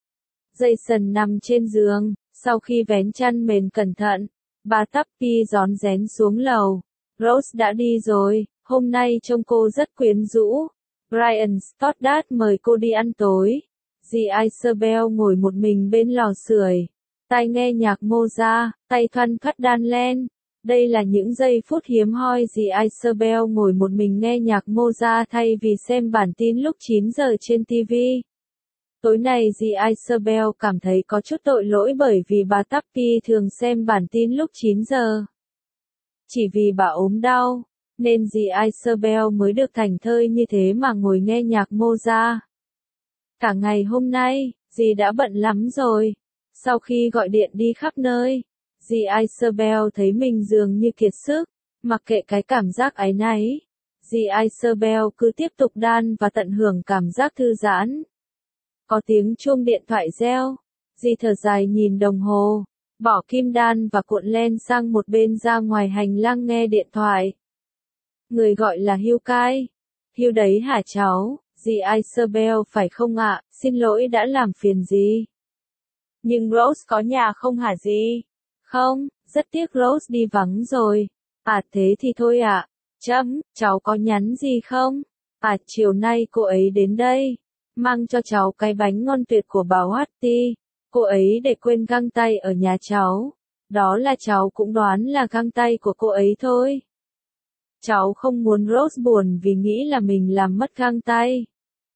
Jason nằm trên giường, sau khi vén chăn mền cẩn thận, bà Tappy rón rén xuống lầu. Rose đã đi rồi, hôm nay trông cô rất quyến rũ. Brian Stoddard mời cô đi ăn tối. Dì Isabel ngồi một mình bên lò sưởi, tai nghe nhạc Mozart, tay thoăn thoắt đan len. Đây là những giây phút hiếm hoi dì Isabel ngồi một mình nghe nhạc Mozart thay vì xem bản tin lúc 9 giờ trên TV. Tối nay dì Isabel cảm thấy có chút tội lỗi bởi vì bà Tappy thường xem bản tin lúc 9 giờ. Chỉ vì bà ốm đau, nên dì Isabel mới được thảnh thơi như thế mà ngồi nghe nhạc Mozart. Cả ngày hôm nay, dì đã bận lắm rồi. Sau khi gọi điện đi khắp nơi, dì Isabel thấy mình dường như kiệt sức. Mặc kệ cái cảm giác áy náy, dì Isabel cứ tiếp tục đan và tận hưởng cảm giác thư giãn. Có tiếng chuông điện thoại reo, dì thở dài nhìn đồng hồ, bỏ kim đan và cuộn len sang một bên ra ngoài hành lang nghe điện thoại. Người gọi là Hugh Kai. Hugh đấy hả cháu? Dì Isabel phải không ạ? Xin lỗi đã làm phiền dì. Nhưng Rose có nhà không hả dì? Không, rất tiếc Rose đi vắng rồi. À thế thì thôi ạ. Cháu có nhắn gì không? À chiều nay cô ấy đến đây, mang cho cháu cái bánh ngon tuyệt của bà Watty. Cô ấy để quên găng tay ở nhà cháu. Đó là cháu cũng đoán là găng tay của cô ấy thôi. Cháu không muốn Rose buồn vì nghĩ là mình làm mất găng tay.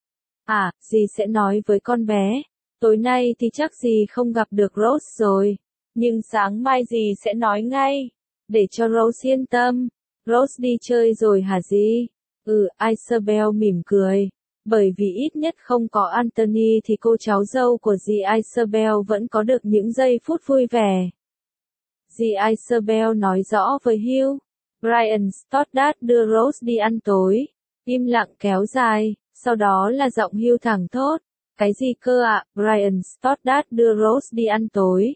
À, dì sẽ nói với con bé. Tối nay thì chắc dì không gặp được Rose rồi. Nhưng sáng mai dì sẽ nói ngay. Để cho Rose yên tâm. Rose đi chơi rồi hả dì? Isabel mỉm cười. Bởi vì ít nhất không có Anthony thì cô cháu dâu của dì Isabel vẫn có được những giây phút vui vẻ. Dì Isabel nói rõ với Hugh. Brian Stoddard đưa Rose đi ăn tối. Im lặng kéo dài, sau đó là giọng Hugh thẳng thốt. Cái gì cơ ạ? Brian Stoddard đưa Rose đi ăn tối.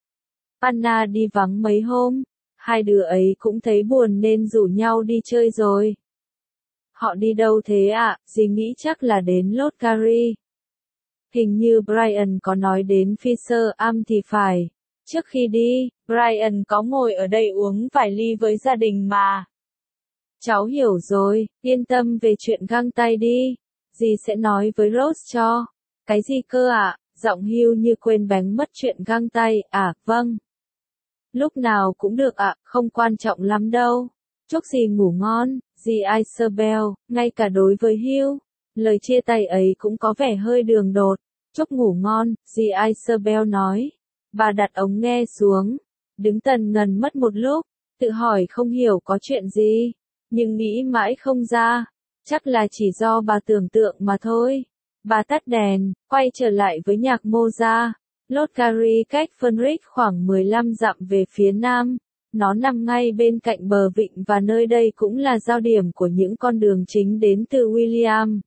Anna đi vắng mấy hôm. Hai đứa ấy cũng thấy buồn nên rủ nhau đi chơi rồi. Họ đi đâu thế ạ? Dì nghĩ chắc là đến Lord Gary. Hình như Brian có nói đến Fisher Am thì phải. Trước khi đi, Brian có ngồi ở đây uống vài ly với gia đình mà. Cháu hiểu rồi, yên tâm về chuyện găng tay đi. Dì sẽ nói với Rose cho. Cái gì cơ ạ? Giọng Hugh như quên bén mất chuyện găng tay. À, vâng. Lúc nào cũng được ạ, không quan trọng lắm đâu. Chúc dì ngủ ngon, dì Isabel. Ngay cả đối với Hugh, lời chia tay ấy cũng có vẻ hơi đường đột. Chúc ngủ ngon, dì Isabel nói. Bà đặt ống nghe xuống, đứng tần ngần mất một lúc, tự hỏi không hiểu có chuyện gì, nhưng nghĩ mãi không ra, chắc là chỉ do bà tưởng tượng mà thôi. Bà tắt đèn, quay trở lại với nhạc Mozart. Lord Gary cách Fenric khoảng 15 dặm về phía nam, nó nằm ngay bên cạnh bờ vịnh và nơi đây cũng là giao điểm của những con đường chính đến từ William.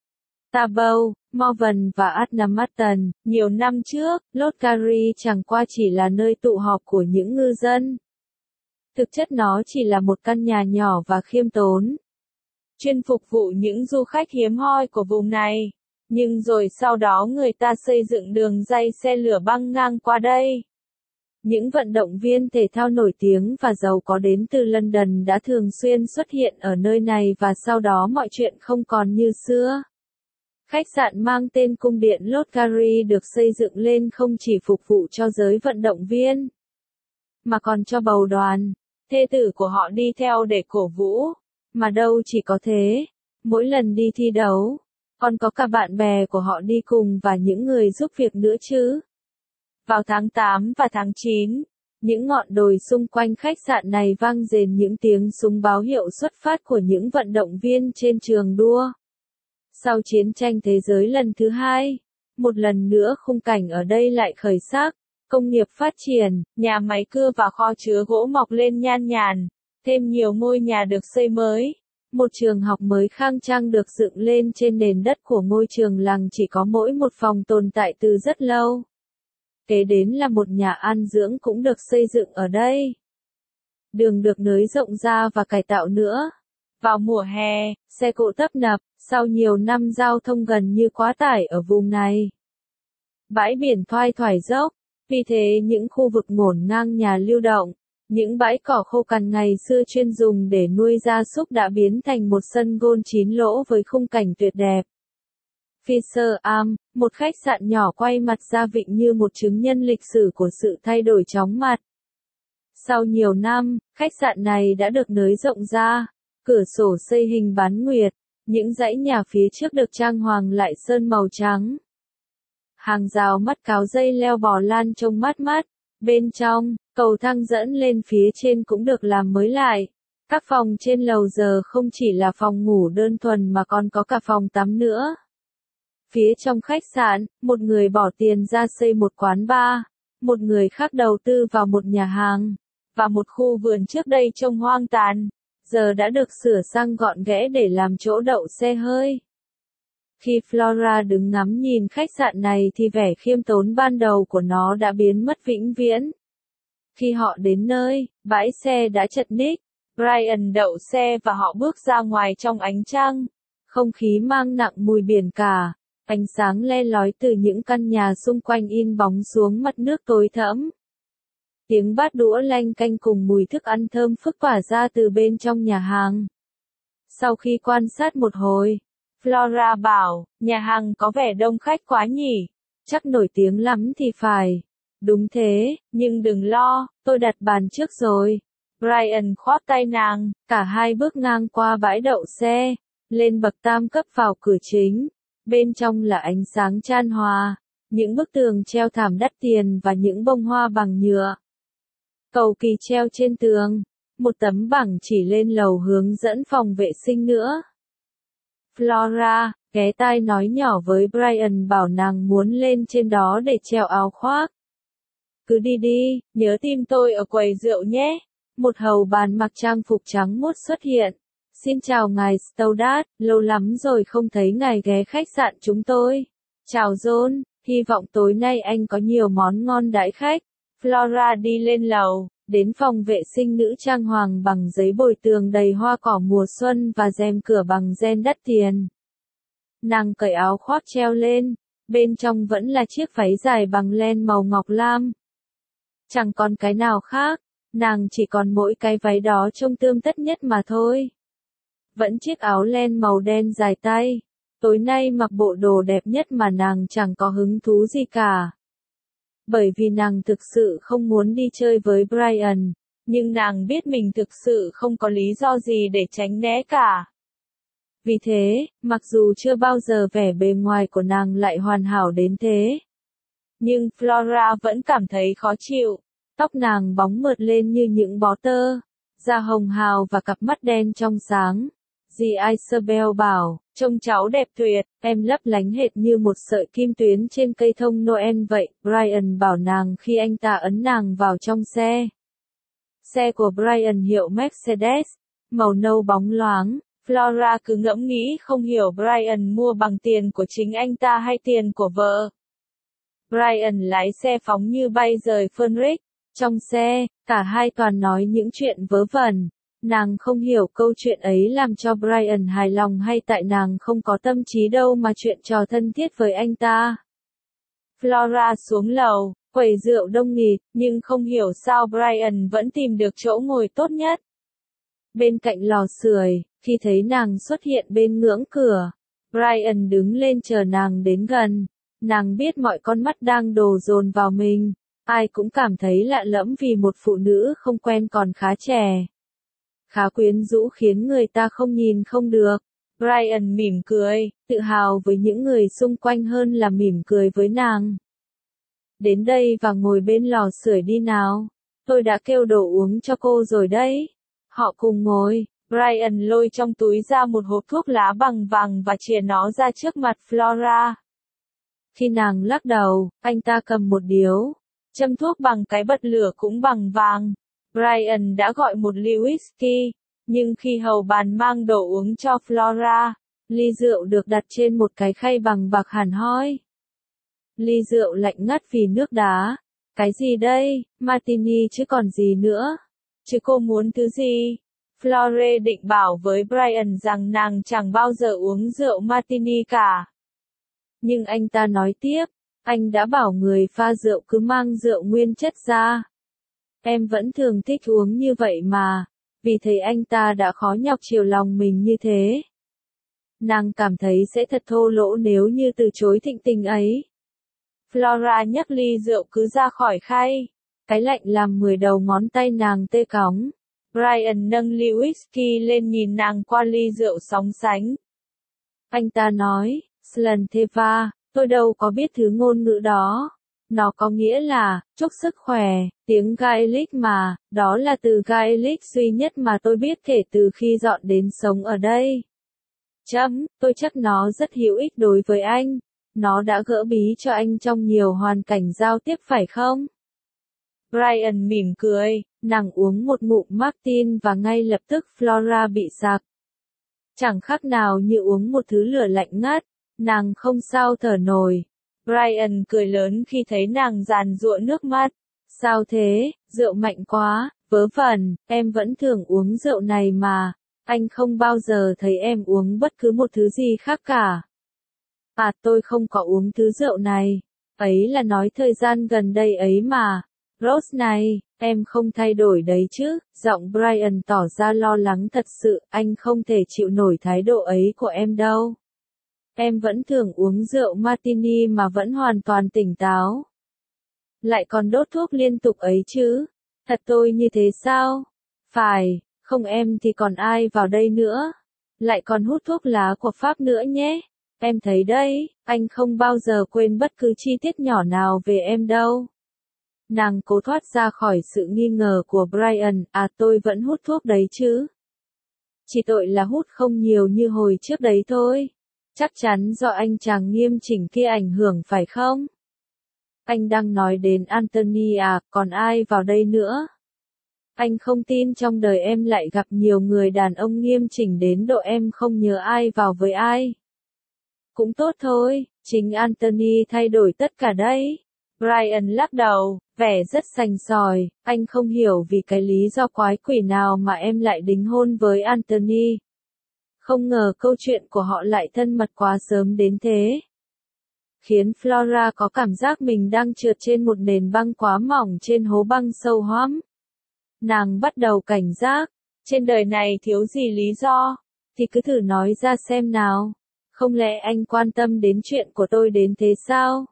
Tabou, Morven và Adnamaton. Nhiều năm trước, Lord Gary chẳng qua chỉ là nơi tụ họp của những ngư dân. Thực chất nó chỉ là một căn nhà nhỏ và khiêm tốn, chuyên phục vụ những du khách hiếm hoi của vùng này. Nhưng rồi sau đó người ta xây dựng đường ray xe lửa băng ngang qua đây. Những vận động viên thể thao nổi tiếng và giàu có đến từ London đã thường xuyên xuất hiện ở nơi này và sau đó mọi chuyện không còn như xưa. Khách sạn mang tên Cung điện Lord Gary được xây dựng lên không chỉ phục vụ cho giới vận động viên, mà còn cho bầu đoàn, thê tử của họ đi theo để cổ vũ. Mà đâu chỉ có thế, mỗi lần đi thi đấu, còn có cả bạn bè của họ đi cùng và những người giúp việc nữa chứ. Vào tháng 8 và tháng 9, những ngọn đồi xung quanh khách sạn này vang rền những tiếng súng báo hiệu xuất phát của những vận động viên trên trường đua. Sau chiến tranh thế giới lần thứ hai, một lần nữa khung cảnh ở đây lại khởi sắc, công nghiệp phát triển, nhà máy cưa và kho chứa gỗ mọc lên nhan nhản, thêm nhiều ngôi nhà được xây mới. Một trường học mới khang trang được dựng lên trên nền đất của ngôi trường làng chỉ có mỗi một phòng tồn tại từ rất lâu. Kế đến là một nhà ăn dưỡng cũng được xây dựng ở đây. Đường được nới rộng ra và cải tạo nữa. Vào mùa hè, xe cộ tấp nập, sau nhiều năm giao thông gần như quá tải ở vùng này. Bãi biển thoai thoải dốc, vì thế những khu vực ngổn ngang nhà lưu động, những bãi cỏ khô cằn ngày xưa chuyên dùng để nuôi gia súc đã biến thành một sân golf 9 lỗ với khung cảnh tuyệt đẹp. Fisher Am, một khách sạn nhỏ quay mặt ra vịnh như một chứng nhân lịch sử của sự thay đổi chóng mặt. Sau nhiều năm, khách sạn này đã được nới rộng ra, cửa sổ xây hình bán nguyệt, những dãy nhà phía trước được trang hoàng lại sơn màu trắng. Hàng rào mắt cáo dây leo bò lan trông mát mắt, bên trong, cầu thang dẫn lên phía trên cũng được làm mới lại. Các phòng trên lầu giờ không chỉ là phòng ngủ đơn thuần mà còn có cả phòng tắm nữa. Phía trong khách sạn, một người bỏ tiền ra xây một quán bar, một người khác đầu tư vào một nhà hàng, và một khu vườn trước đây trông hoang tàn, giờ đã được sửa sang gọn ghẽ để làm chỗ đậu xe hơi. Khi Flora đứng ngắm nhìn khách sạn này thì vẻ khiêm tốn ban đầu của nó đã biến mất vĩnh viễn. Khi họ đến nơi, bãi xe đã chật ních, Brian đậu xe và họ bước ra ngoài trong ánh trăng. Không khí mang nặng mùi biển cả, ánh sáng le lói từ những căn nhà xung quanh in bóng xuống mặt nước tối thẫm. Tiếng bát đũa lanh canh cùng mùi thức ăn thơm phức tỏa ra từ bên trong nhà hàng. Sau khi quan sát một hồi, Flora bảo, nhà hàng có vẻ đông khách quá nhỉ, chắc nổi tiếng lắm thì phải. Đúng thế, nhưng đừng lo, tôi đặt bàn trước rồi. Brian khoác tay nàng, cả hai bước ngang qua bãi đậu xe, lên bậc tam cấp vào cửa chính. Bên trong là ánh sáng chan hòa, những bức tường treo thảm đắt tiền và những bông hoa bằng nhựa. Cầu kỳ treo trên tường, một tấm bảng chỉ lên lầu hướng dẫn phòng vệ sinh nữa. Flora, ghé tai nói nhỏ với Brian bảo nàng muốn lên trên đó để treo áo khoác. Cứ đi đi, nhớ tìm tôi ở quầy rượu nhé. Một hầu bàn mặc trang phục trắng muốt xuất hiện. Xin chào ngài Stoddard, lâu lắm rồi không thấy ngài ghé khách sạn chúng tôi. Chào John, hy vọng tối nay anh có nhiều món ngon đãi khách. Flora đi lên lầu, đến phòng vệ sinh nữ trang hoàng bằng giấy bồi tường đầy hoa cỏ mùa xuân và rèm cửa bằng ren đắt tiền. Nàng cởi áo khoác treo lên, bên trong vẫn là chiếc váy dài bằng len màu ngọc lam. Chẳng còn cái nào khác, nàng chỉ còn mỗi cái váy đó trông tươm tất nhất mà thôi. Vẫn chiếc áo len màu đen dài tay, tối nay mặc bộ đồ đẹp nhất mà nàng chẳng có hứng thú gì cả. Bởi vì nàng thực sự không muốn đi chơi với Brian, nhưng nàng biết mình thực sự không có lý do gì để tránh né cả. Vì thế, mặc dù chưa bao giờ vẻ bề ngoài của nàng lại hoàn hảo đến thế, nhưng Flora vẫn cảm thấy khó chịu. Tóc nàng bóng mượt lên như những bó tơ, da hồng hào và cặp mắt đen trong sáng. Dì Isabel bảo, trông cháu đẹp tuyệt, em lấp lánh hệt như một sợi kim tuyến trên cây thông Noel vậy, Brian bảo nàng khi anh ta ấn nàng vào trong xe. Xe của Brian hiệu Mercedes, màu nâu bóng loáng, Flora cứ ngẫm nghĩ không hiểu Brian mua bằng tiền của chính anh ta hay tiền của vợ. Brian lái xe phóng như bay rời Fenric. Trong xe, cả hai toàn nói những chuyện vớ vẩn. Nàng không hiểu câu chuyện ấy làm cho Brian hài lòng hay tại nàng không có tâm trí đâu mà chuyện trò thân thiết với anh ta. Flora xuống lầu, quầy rượu đông nghịt, nhưng không hiểu sao Brian vẫn tìm được chỗ ngồi tốt nhất. Bên cạnh lò sưởi, khi thấy nàng xuất hiện bên ngưỡng cửa, Brian đứng lên chờ nàng đến gần. Nàng biết mọi con mắt đang đổ dồn vào mình. Ai cũng cảm thấy lạ lẫm vì một phụ nữ không quen còn khá trẻ. Khá quyến rũ khiến người ta không nhìn không được. Brian mỉm cười, tự hào với những người xung quanh hơn là mỉm cười với nàng. Đến đây và ngồi bên lò sưởi đi nào. Tôi đã kêu đồ uống cho cô rồi đấy. Họ cùng ngồi, Brian lôi trong túi ra một hộp thuốc lá bằng vàng và chìa nó ra trước mặt Flora. Khi nàng lắc đầu, anh ta cầm một điếu. Châm thuốc bằng cái bật lửa cũng bằng vàng. Brian đã gọi một ly whisky, nhưng khi hầu bàn mang đồ uống cho Flora, ly rượu được đặt trên một cái khay bằng bạc hẳn hoi. Ly rượu lạnh ngắt vì nước đá. Cái gì đây, martini chứ còn gì nữa. Chứ cô muốn thứ gì? Flora định bảo với Brian rằng nàng chẳng bao giờ uống rượu martini cả. Nhưng anh ta nói tiếp. Anh đã bảo người pha rượu cứ mang rượu nguyên chất ra. Em vẫn thường thích uống như vậy mà, vì thấy anh ta đã khó nhọc chiều lòng mình như thế. Nàng cảm thấy sẽ thật thô lỗ nếu như từ chối thịnh tình ấy. Flora nhấc ly rượu cứ ra khỏi khay. Cái lạnh làm 10 đầu ngón tay nàng tê cóng. Brian nâng ly whisky lên nhìn nàng qua ly rượu sóng sánh. Anh ta nói, Slanteva. Tôi đâu có biết thứ ngôn ngữ đó. Nó có nghĩa là, chúc sức khỏe, tiếng Gaelic mà, đó là từ Gaelic duy nhất mà tôi biết kể từ khi dọn đến sống ở đây. Tôi chắc nó rất hữu ích đối với anh. Nó đã gỡ bí cho anh trong nhiều hoàn cảnh giao tiếp phải không? Brian mỉm cười, nàng uống một ngụm Martin và ngay lập tức Flora bị sặc. Chẳng khác nào như uống một thứ lửa lạnh ngắt. Nàng không sao thở nổi. Brian cười lớn khi thấy nàng giàn giụa nước mắt. Sao thế, rượu mạnh quá, vớ vẩn, em vẫn thường uống rượu này mà. Anh không bao giờ thấy em uống bất cứ một thứ gì khác cả. À, tôi không có uống thứ rượu này. Ấy là nói thời gian gần đây ấy mà. Rose này, em không thay đổi đấy chứ. Giọng Brian tỏ ra lo lắng thật sự, anh không thể chịu nổi thái độ ấy của em đâu. Em vẫn thường uống rượu martini mà vẫn hoàn toàn tỉnh táo. Lại còn đốt thuốc liên tục ấy chứ. Thật tôi như thế sao? Phải, không em thì còn ai vào đây nữa. Lại còn hút thuốc lá của Pháp nữa nhé. Em thấy đấy, anh không bao giờ quên bất cứ chi tiết nhỏ nào về em đâu. Nàng cố thoát ra khỏi sự nghi ngờ của Brian, tôi vẫn hút thuốc đấy chứ. Chỉ tội là hút không nhiều như hồi trước đấy thôi. Chắc chắn do anh chàng nghiêm chỉnh kia ảnh hưởng phải không? Anh đang nói đến Anthony còn ai vào đây nữa? Anh không tin trong đời em lại gặp nhiều người đàn ông nghiêm chỉnh đến độ em không nhớ ai vào với ai. Cũng tốt thôi, chính Anthony thay đổi tất cả đấy. Brian lắc đầu, vẻ rất sành sỏi, anh không hiểu vì cái lý do quái quỷ nào mà em lại đính hôn với Anthony. Không ngờ câu chuyện của họ lại thân mật quá sớm đến thế. Khiến Flora có cảm giác mình đang trượt trên một nền băng quá mỏng trên hố băng sâu hoắm. Nàng bắt đầu cảnh giác, trên đời này thiếu gì lý do, thì cứ thử nói ra xem nào. Không lẽ anh quan tâm đến chuyện của tôi đến thế sao?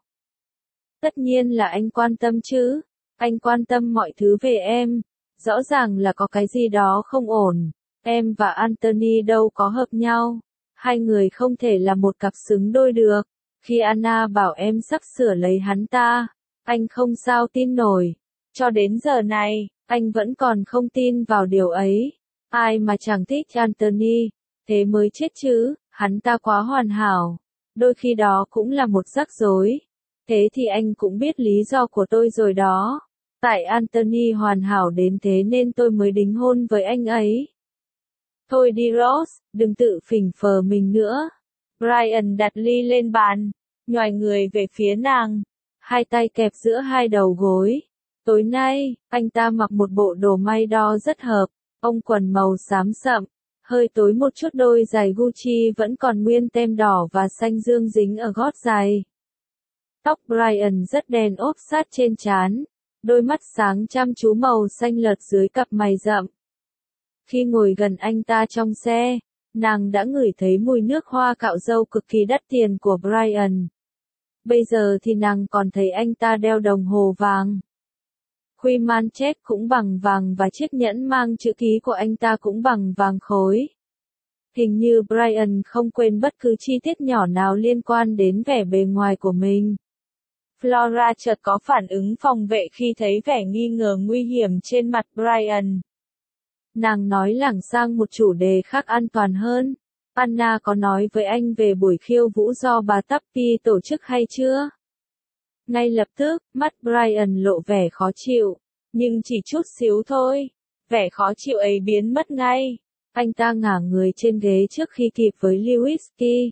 Tất nhiên là anh quan tâm chứ. Anh quan tâm mọi thứ về em. Rõ ràng là có cái gì đó không ổn. Em và Anthony đâu có hợp nhau. Hai người không thể là một cặp xứng đôi được. Khi Anna bảo em sắp sửa lấy hắn ta, anh không sao tin nổi. Cho đến giờ này, anh vẫn còn không tin vào điều ấy. Ai mà chẳng thích Anthony, thế mới chết chứ, hắn ta quá hoàn hảo. Đôi khi đó cũng là một rắc rối. Thế thì anh cũng biết lý do của tôi rồi đó. Tại Anthony hoàn hảo đến thế nên tôi mới đính hôn với anh ấy. Thôi đi Rose, đừng tự phỉnh phờ mình nữa. Brian đặt ly lên bàn, nhoài người về phía nàng, hai tay kẹp giữa hai đầu gối. Tối nay, anh ta mặc một bộ đồ may đo rất hợp, ông quần màu xám sậm, hơi tối một chút, đôi giày Gucci vẫn còn nguyên tem đỏ và xanh dương dính ở gót giày. Tóc Brian rất đen ốp sát trên trán, đôi mắt sáng chăm chú màu xanh lợt dưới cặp mày rậm. Khi ngồi gần anh ta trong xe, nàng đã ngửi thấy mùi nước hoa cạo râu cực kỳ đắt tiền của Brian. Bây giờ thì nàng còn thấy anh ta đeo đồng hồ vàng. Khuy manchét cũng bằng vàng và chiếc nhẫn mang chữ ký của anh ta cũng bằng vàng khối. Hình như Brian không quên bất cứ chi tiết nhỏ nào liên quan đến vẻ bề ngoài của mình. Flora chợt có phản ứng phòng vệ khi thấy vẻ nghi ngờ nguy hiểm trên mặt Brian. Nàng nói lảng sang một chủ đề khác an toàn hơn. Anna có nói với anh về buổi khiêu vũ do bà Tappy tổ chức hay chưa? Ngay lập tức, mắt Brian lộ vẻ khó chịu. Nhưng chỉ chút xíu thôi. Vẻ khó chịu ấy biến mất ngay. Anh ta ngả người trên ghế trước khi kịp với Lewinsky.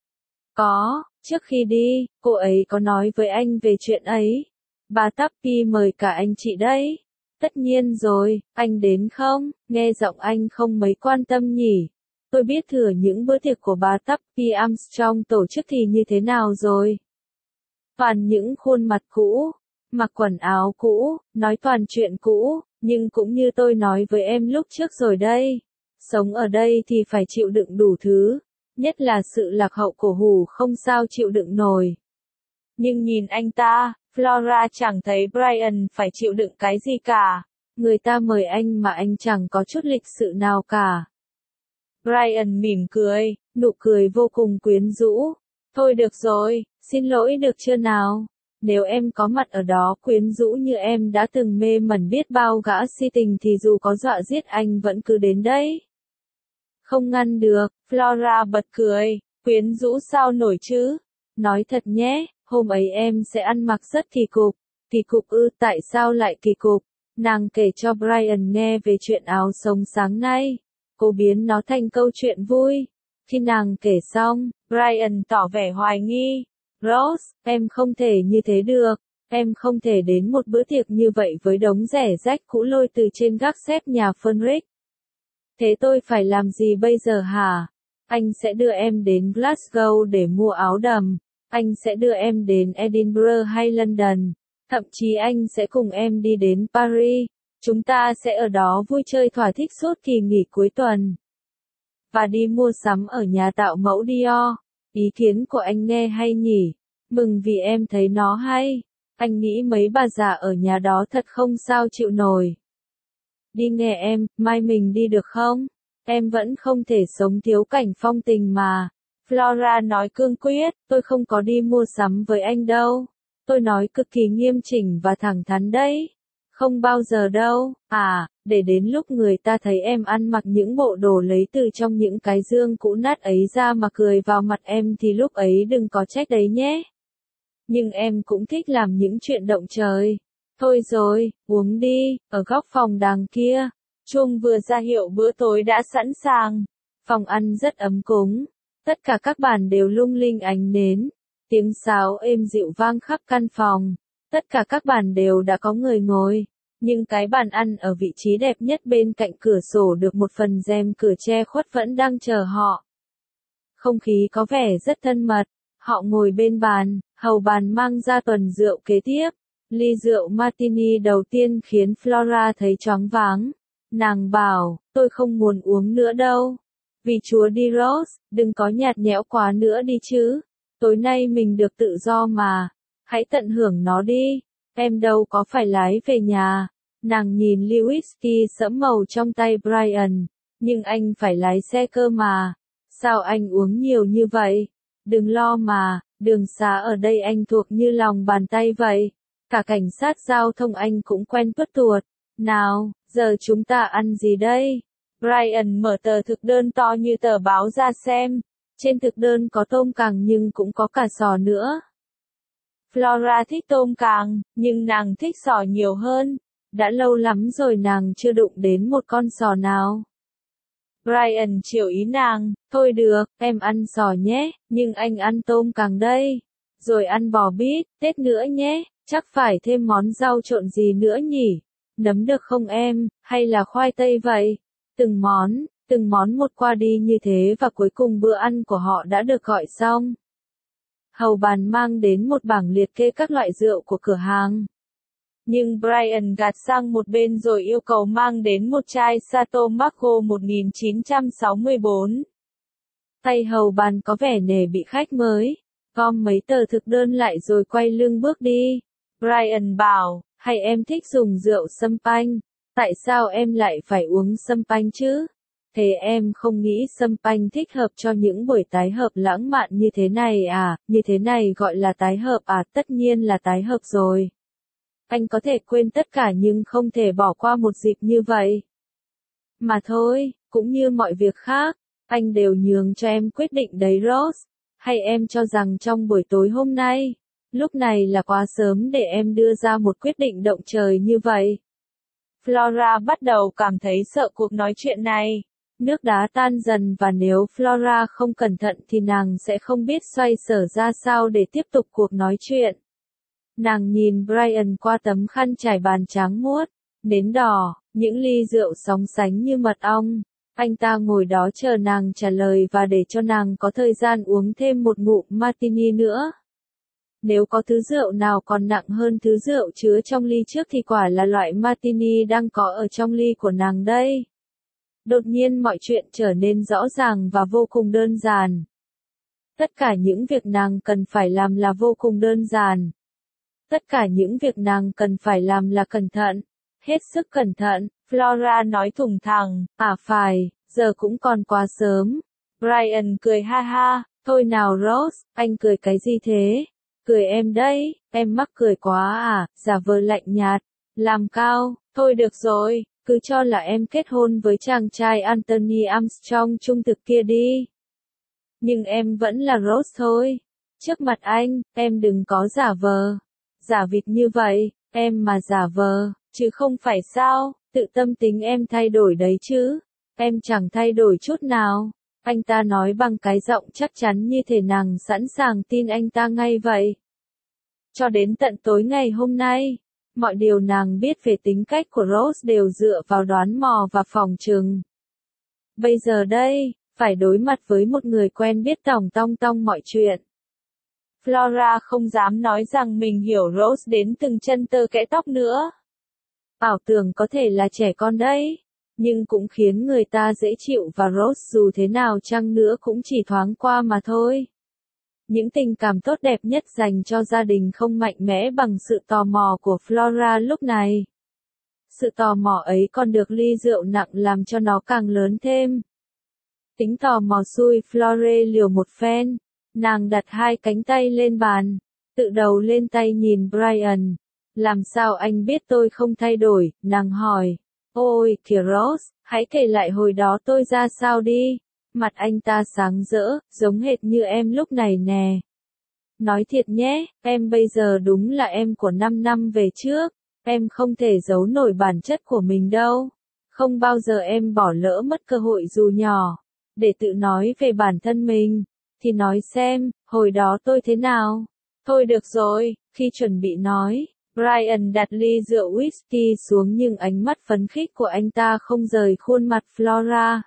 Có, trước khi đi, cô ấy có nói với anh về chuyện ấy. Bà Tappy mời cả anh chị đấy. Tất nhiên rồi, anh đến không? Nghe giọng anh không mấy quan tâm nhỉ. Tôi biết thừa những bữa tiệc của bà Tappy Armstrong tổ chức thì như thế nào rồi. Toàn những khuôn mặt cũ, mặc quần áo cũ, nói toàn chuyện cũ, nhưng cũng như tôi nói với em lúc trước rồi đây. Sống ở đây thì phải chịu đựng đủ thứ, nhất là sự lạc hậu cổ hủ không sao chịu đựng nổi. Nhưng nhìn anh ta, Flora chẳng thấy Brian phải chịu đựng cái gì cả. Người ta mời anh mà anh chẳng có chút lịch sự nào cả. Brian mỉm cười, nụ cười vô cùng quyến rũ. Thôi được rồi, xin lỗi được chưa nào? Nếu em có mặt ở đó quyến rũ như em đã từng mê mẩn biết bao gã si tình thì dù có dọa giết anh vẫn cứ đến đấy. Không ngăn được, Flora bật cười, quyến rũ sao nổi chứ? Nói thật nhé, hôm ấy em sẽ ăn mặc rất kỳ cục. Kỳ cục ư, tại sao lại kỳ cục? Nàng kể cho Brian nghe về chuyện áo sống sáng nay. Cô biến nó thành câu chuyện vui. Khi nàng kể xong, Brian tỏ vẻ hoài nghi. Rose, em không thể như thế được. Em không thể đến một bữa tiệc như vậy với đống rẻ rách cũ lôi từ trên gác xếp nhà Fenric. Thế tôi phải làm gì bây giờ hả? Anh sẽ đưa em đến Glasgow để mua áo đầm. Anh sẽ đưa em đến Edinburgh hay London. Thậm chí anh sẽ cùng em đi đến Paris. Chúng ta sẽ ở đó vui chơi thỏa thích suốt kỳ nghỉ cuối tuần. Và đi mua sắm ở nhà tạo mẫu Dior. Ý kiến của anh nghe hay nhỉ? Mừng vì em thấy nó hay. Anh nghĩ mấy bà già ở nhà đó thật không sao chịu nổi. Đi nghe em, mai mình đi được không? Em vẫn không thể sống thiếu cảnh phong tình mà. Flora nói cương quyết, tôi không có đi mua sắm với anh đâu. Tôi nói cực kỳ nghiêm chỉnh và thẳng thắn đấy. Không bao giờ đâu, để đến lúc người ta thấy em ăn mặc những bộ đồ lấy từ trong những cái dương cũ nát ấy ra mà cười vào mặt em thì lúc ấy đừng có trách đấy nhé. Nhưng em cũng thích làm những chuyện động trời. Thôi rồi, uống đi, ở góc phòng đằng kia. Chuông vừa ra hiệu bữa tối đã sẵn sàng. Phòng ăn rất ấm cúng. Tất cả các bàn đều lung linh ánh nến. Tiếng sáo êm dịu vang khắp căn phòng. Tất cả các bàn đều đã có người ngồi. Nhưng cái bàn ăn ở vị trí đẹp nhất bên cạnh cửa sổ được một phần rèm cửa che khuất vẫn đang chờ họ. Không khí có vẻ rất thân mật. Họ ngồi bên bàn, hầu bàn mang ra tuần rượu kế tiếp. Ly rượu martini đầu tiên khiến Flora thấy choáng váng. Nàng bảo, tôi không muốn uống nữa đâu. Vì Chúa đi Rose, đừng có nhạt nhẽo quá nữa đi chứ. Tối nay mình được tự do mà. Hãy tận hưởng nó đi. Em đâu có phải lái về nhà. Nàng nhìn ly whisky sẫm màu trong tay Brian. Nhưng anh phải lái xe cơ mà. Sao anh uống nhiều như vậy? Đừng lo mà, đường xá ở đây anh thuộc như lòng bàn tay vậy. Cả cảnh sát giao thông anh cũng quen tuốt tuột. Nào, giờ chúng ta ăn gì đây? Brian mở tờ thực đơn to như tờ báo ra xem. Trên thực đơn có tôm càng nhưng cũng có cả sò nữa. Flora thích tôm càng, nhưng nàng thích sò nhiều hơn. Đã lâu lắm rồi nàng chưa đụng đến một con sò nào. Brian chiều ý nàng, thôi được, em ăn sò nhé, nhưng anh ăn tôm càng đây. Rồi ăn bò bít, tết nữa nhé, chắc phải thêm món rau trộn gì nữa nhỉ? Nấm được không em, hay là khoai tây vậy? Từng món một qua đi như thế và cuối cùng bữa ăn của họ đã được gọi xong. Hầu bàn mang đến một bảng liệt kê các loại rượu của cửa hàng. Nhưng Brian gạt sang một bên rồi yêu cầu mang đến một chai Chateau Margaux 1964. Tay hầu bàn có vẻ nể bị khách mới, gom mấy tờ thực đơn lại rồi quay lưng bước đi. Brian bảo, hay em thích dùng rượu champagne? Tại sao em lại phải uống champagne chứ? Thế em không nghĩ champagne thích hợp cho những buổi tái hợp lãng mạn như thế này à? Như thế này gọi là tái hợp à? Tất nhiên là tái hợp rồi. Anh có thể quên tất cả nhưng không thể bỏ qua một dịp như vậy. Mà thôi, cũng như mọi việc khác, anh đều nhường cho em quyết định đấy Rose. Hay em cho rằng trong buổi tối hôm nay, lúc này là quá sớm để em đưa ra một quyết định động trời như vậy? Flora bắt đầu cảm thấy sợ cuộc nói chuyện này. Nước đá tan dần và nếu Flora không cẩn thận thì nàng sẽ không biết xoay sở ra sao để tiếp tục cuộc nói chuyện. Nàng nhìn Brian qua tấm khăn trải bàn trắng muốt, nến đỏ, những ly rượu sóng sánh như mật ong. Anh ta ngồi đó chờ nàng trả lời và để cho nàng có thời gian uống thêm một ngụm martini nữa. Nếu có thứ rượu nào còn nặng hơn thứ rượu chứa trong ly trước thì quả là loại martini đang có ở trong ly của nàng đây. Đột nhiên mọi chuyện trở nên rõ ràng và vô cùng đơn giản. Tất cả những việc nàng cần phải làm là vô cùng đơn giản. Tất cả những việc nàng cần phải làm là cẩn thận. Hết sức cẩn thận, Flora nói thủng thẳng, phải, giờ cũng còn quá sớm. Brian cười ha ha, thôi nào Rose, anh cười cái gì thế? Cười em đấy, em mắc cười quá à, giả vờ lạnh nhạt, làm cao, thôi được rồi, cứ cho là em kết hôn với chàng trai Anthony Armstrong trung thực kia đi. Nhưng em vẫn là Rose thôi. Trước mặt anh, em đừng có giả vờ. Giả vịt như vậy, em mà giả vờ, chứ không phải sao, tự tâm tính em thay đổi đấy chứ. Em chẳng thay đổi chút nào. Anh ta nói bằng cái giọng chắc chắn như thể nàng sẵn sàng tin anh ta ngay vậy. Cho đến tận tối ngày hôm nay, mọi điều nàng biết về tính cách của Rose đều dựa vào đoán mò và phỏng chừng. Bây giờ đây, phải đối mặt với một người quen biết tòng tong tong mọi chuyện. Flora không dám nói rằng mình hiểu Rose đến từng chân tơ kẽ tóc nữa. Ảo tưởng có thể là trẻ con đấy, nhưng cũng khiến người ta dễ chịu và Rose dù thế nào chăng nữa cũng chỉ thoáng qua mà thôi. Những tình cảm tốt đẹp nhất dành cho gia đình không mạnh mẽ bằng sự tò mò của Flora lúc này. Sự tò mò ấy còn được ly rượu nặng làm cho nó càng lớn thêm. Tính tò mò xui Flore liều một phen. Nàng đặt hai cánh tay lên bàn, tự đầu lên tay nhìn Brian. Làm sao anh biết tôi không thay đổi, nàng hỏi. Ôi, kìa Ross, hãy kể lại hồi đó tôi ra sao đi. Mặt anh ta sáng rỡ, giống hệt như em lúc này nè. Nói thiệt nhé, em bây giờ đúng là em của 5 năm về trước. Em không thể giấu nổi bản chất của mình đâu. Không bao giờ em bỏ lỡ mất cơ hội dù nhỏ. Để tự nói về bản thân mình. Thì nói xem, hồi đó tôi thế nào? Thôi được rồi, khi chuẩn bị nói, Brian đặt ly rượu whisky xuống nhưng ánh mắt phấn khích của anh ta không rời khuôn mặt Flora.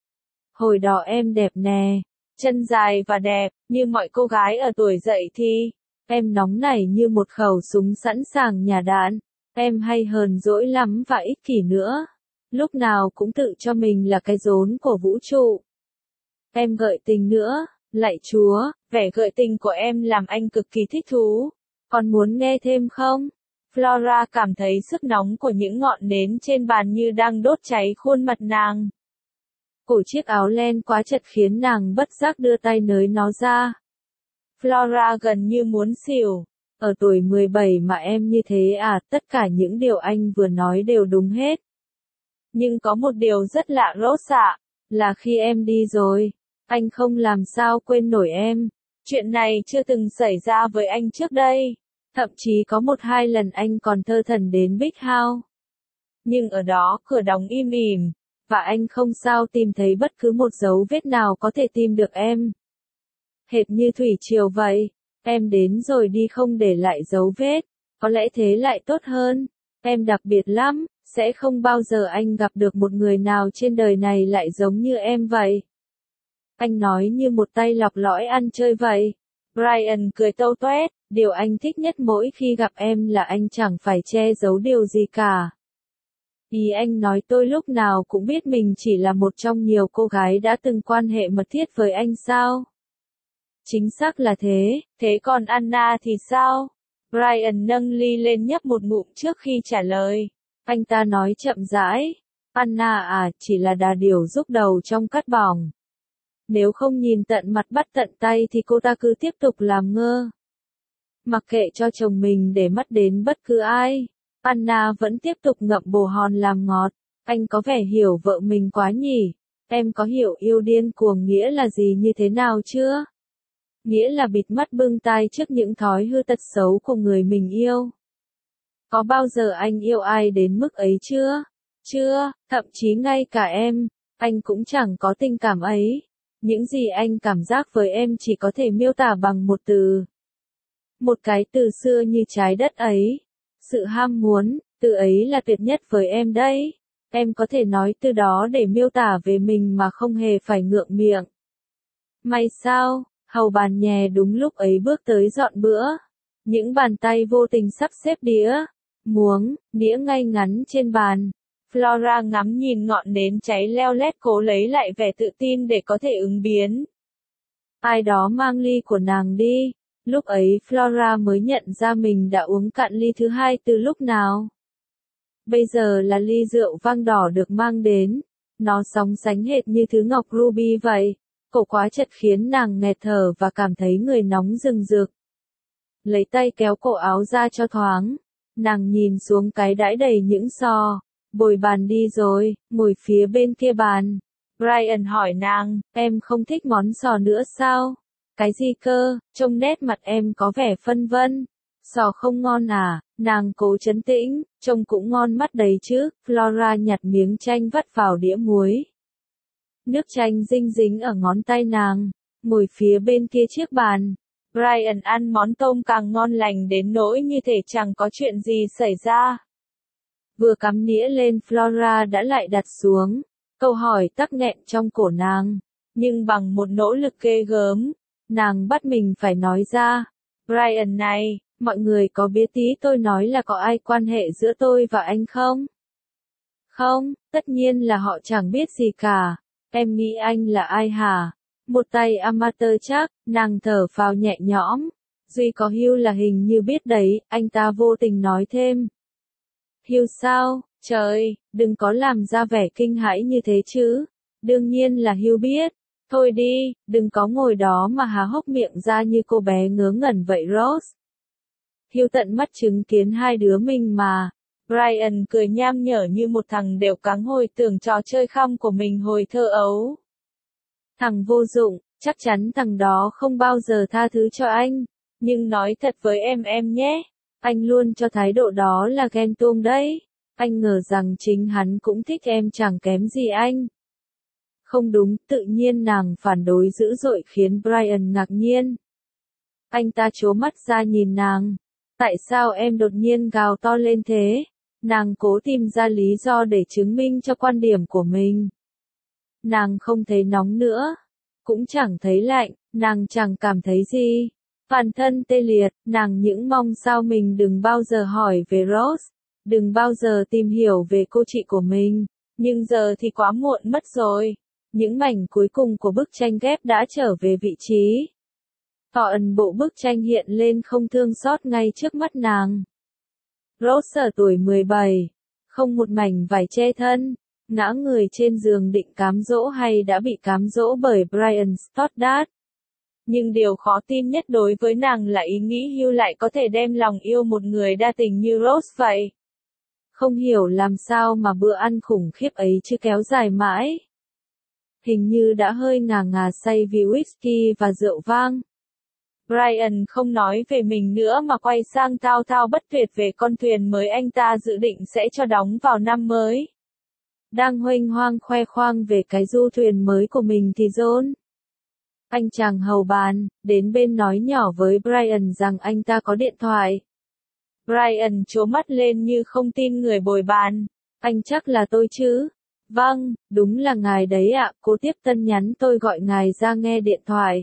Hồi đó em đẹp nè, chân dài và đẹp, như mọi cô gái ở tuổi dậy thì. Em nóng nảy như một khẩu súng sẵn sàng nhả đạn. Em hay hờn dỗi lắm và ích kỷ nữa. Lúc nào cũng tự cho mình là cái rốn của vũ trụ. Em gợi tình nữa, lạy Chúa, vẻ gợi tình của em làm anh cực kỳ thích thú. Còn muốn nghe thêm không? Flora cảm thấy sức nóng của những ngọn nến trên bàn như đang đốt cháy khuôn mặt nàng. Cổ chiếc áo len quá chật khiến nàng bất giác đưa tay nới nó ra. Flora gần như muốn xỉu. Ở tuổi 17 mà em như thế à, tất cả những điều anh vừa nói đều đúng hết. Nhưng có một điều rất lạ Ross ạ, là khi em đi rồi, anh không làm sao quên nổi em. Chuyện này chưa từng xảy ra với anh trước đây. Thậm chí có 1-2 lần anh còn thơ thẩn đến Big House. Nhưng ở đó cửa đóng im ỉm, và anh không sao tìm thấy bất cứ một dấu vết nào có thể tìm được em. Hệt như thủy triều vậy, em đến rồi đi không để lại dấu vết, có lẽ thế lại tốt hơn. Em đặc biệt lắm, sẽ không bao giờ anh gặp được một người nào trên đời này lại giống như em vậy. Anh nói như một tay lọc lõi ăn chơi vậy. Brian cười tâu toét, điều anh thích nhất mỗi khi gặp em là anh chẳng phải che giấu điều gì cả. Ý anh nói tôi lúc nào cũng biết mình chỉ là một trong nhiều cô gái đã từng quan hệ mật thiết với anh sao? Chính xác là thế, thế còn Anna thì sao? Brian nâng ly lên nhấp một ngụm trước khi trả lời. Anh ta nói chậm rãi. Anna à, chỉ là đà điểu giúp đầu trong cát bỏng. Nếu không nhìn tận mặt bắt tận tay thì cô ta cứ tiếp tục làm ngơ. Mặc kệ cho chồng mình để mắt đến bất cứ ai. Anna vẫn tiếp tục ngậm bồ hòn làm ngọt. Anh có vẻ hiểu vợ mình quá nhỉ. Em có hiểu yêu điên cuồng nghĩa là gì như thế nào chưa? Nghĩa là bịt mắt bưng tai trước những thói hư tật xấu của người mình yêu. Có bao giờ anh yêu ai đến mức ấy chưa? Chưa, thậm chí ngay cả em, anh cũng chẳng có tình cảm ấy. Những gì anh cảm giác với em chỉ có thể miêu tả bằng một từ. Một cái từ xưa như trái đất ấy. Sự ham muốn, từ ấy là tuyệt nhất với em đấy. Em có thể nói từ đó để miêu tả về mình mà không hề phải ngượng miệng. May sao, hầu bàn nhè đúng lúc ấy bước tới dọn bữa. Những bàn tay vô tình sắp xếp đĩa, muỗng, đĩa ngay ngắn trên bàn. Flora ngắm nhìn ngọn nến cháy leo lét cố lấy lại vẻ tự tin để có thể ứng biến. Ai đó mang ly của nàng đi. Lúc ấy Flora mới nhận ra mình đã uống cạn ly thứ hai từ lúc nào. Bây giờ là ly rượu vang đỏ được mang đến. Nó sóng sánh hệt như thứ ngọc ruby vậy. Cổ quá chật khiến nàng nghẹt thở và cảm thấy người nóng rừng rực. Lấy tay kéo cổ áo ra cho thoáng. Nàng nhìn xuống cái đãi đầy những sò. Bồi bàn đi rồi, ngồi phía bên kia bàn. Brian hỏi nàng, em không thích món sò nữa sao? Cái gì cơ, trông nét mặt em có vẻ phân vân. Sò không ngon à, nàng cố trấn tĩnh, trông cũng ngon mắt đấy chứ. Flora nhặt miếng chanh vắt vào đĩa muối. Nước chanh dinh dính ở ngón tay nàng, ngồi phía bên kia chiếc bàn. Brian ăn món tôm càng ngon lành đến nỗi như thể chẳng có chuyện gì xảy ra. Vừa cắm nĩa lên Flora đã lại đặt xuống. Câu hỏi tắc nghẹn trong cổ nàng. Nhưng bằng một nỗ lực ghê gớm, nàng bắt mình phải nói ra. Brian này, mọi người có biết tí tôi nói là có ai quan hệ giữa tôi và anh không? Không, tất nhiên là họ chẳng biết gì cả. Em nghĩ anh là ai hả? Một tay amateur chắc, nàng thở phào nhẹ nhõm. Duy có Hugh là hình như biết đấy, anh ta vô tình nói thêm. Hugh sao? Trời, đừng có làm ra vẻ kinh hãi như thế chứ. Đương nhiên là Hugh biết. Thôi đi, đừng có ngồi đó mà há hốc miệng ra như cô bé ngớ ngẩn vậy Rose. Hugh tận mắt chứng kiến hai đứa mình mà. Brian cười nham nhở như một thằng đều cáng hồi tưởng trò chơi khăm của mình hồi thơ ấu. Thằng vô dụng, chắc chắn thằng đó không bao giờ tha thứ cho anh. Nhưng nói thật với em nhé, anh luôn cho thái độ đó là ghen tuông đấy. Anh ngờ rằng chính hắn cũng thích em chẳng kém gì anh. Không đúng, tự nhiên nàng phản đối dữ dội khiến Brian ngạc nhiên. Anh ta trố mắt ra nhìn nàng. Tại sao em đột nhiên gào to lên thế? Nàng cố tìm ra lý do để chứng minh cho quan điểm của mình. Nàng không thấy nóng nữa, cũng chẳng thấy lạnh, nàng chẳng cảm thấy gì. Toàn thân tê liệt, nàng những mong sao mình đừng bao giờ hỏi về Rose, đừng bao giờ tìm hiểu về cô chị của mình. Nhưng giờ thì quá muộn mất rồi. Những mảnh cuối cùng của bức tranh ghép đã trở về vị trí. Toàn bộ bức tranh hiện lên không thương xót ngay trước mắt nàng. Rose ở tuổi 17, không một mảnh vải che thân, ngã người trên giường định cám dỗ hay đã bị cám dỗ bởi Brian Stoddard. Nhưng điều khó tin nhất đối với nàng là ý nghĩ Hugh lại có thể đem lòng yêu một người đa tình như Rose vậy. Không hiểu làm sao mà bữa ăn khủng khiếp ấy chứ kéo dài mãi. Hình như đã hơi ngà ngà say vì whisky và rượu vang. Brian không nói về mình nữa mà quay sang thao thao bất tuyệt về con thuyền mới anh ta dự định sẽ cho đóng vào năm mới. Đang huênh hoang khoe khoang về cái du thuyền mới của mình thì John, anh chàng hầu bàn, đến bên nói nhỏ với Brian rằng anh ta có điện thoại. Brian trố mắt lên như không tin người bồi bàn. Anh chắc là tôi chứ? Vâng, đúng là ngài đấy ạ, cô tiếp tân nhắn tôi gọi ngài ra nghe điện thoại.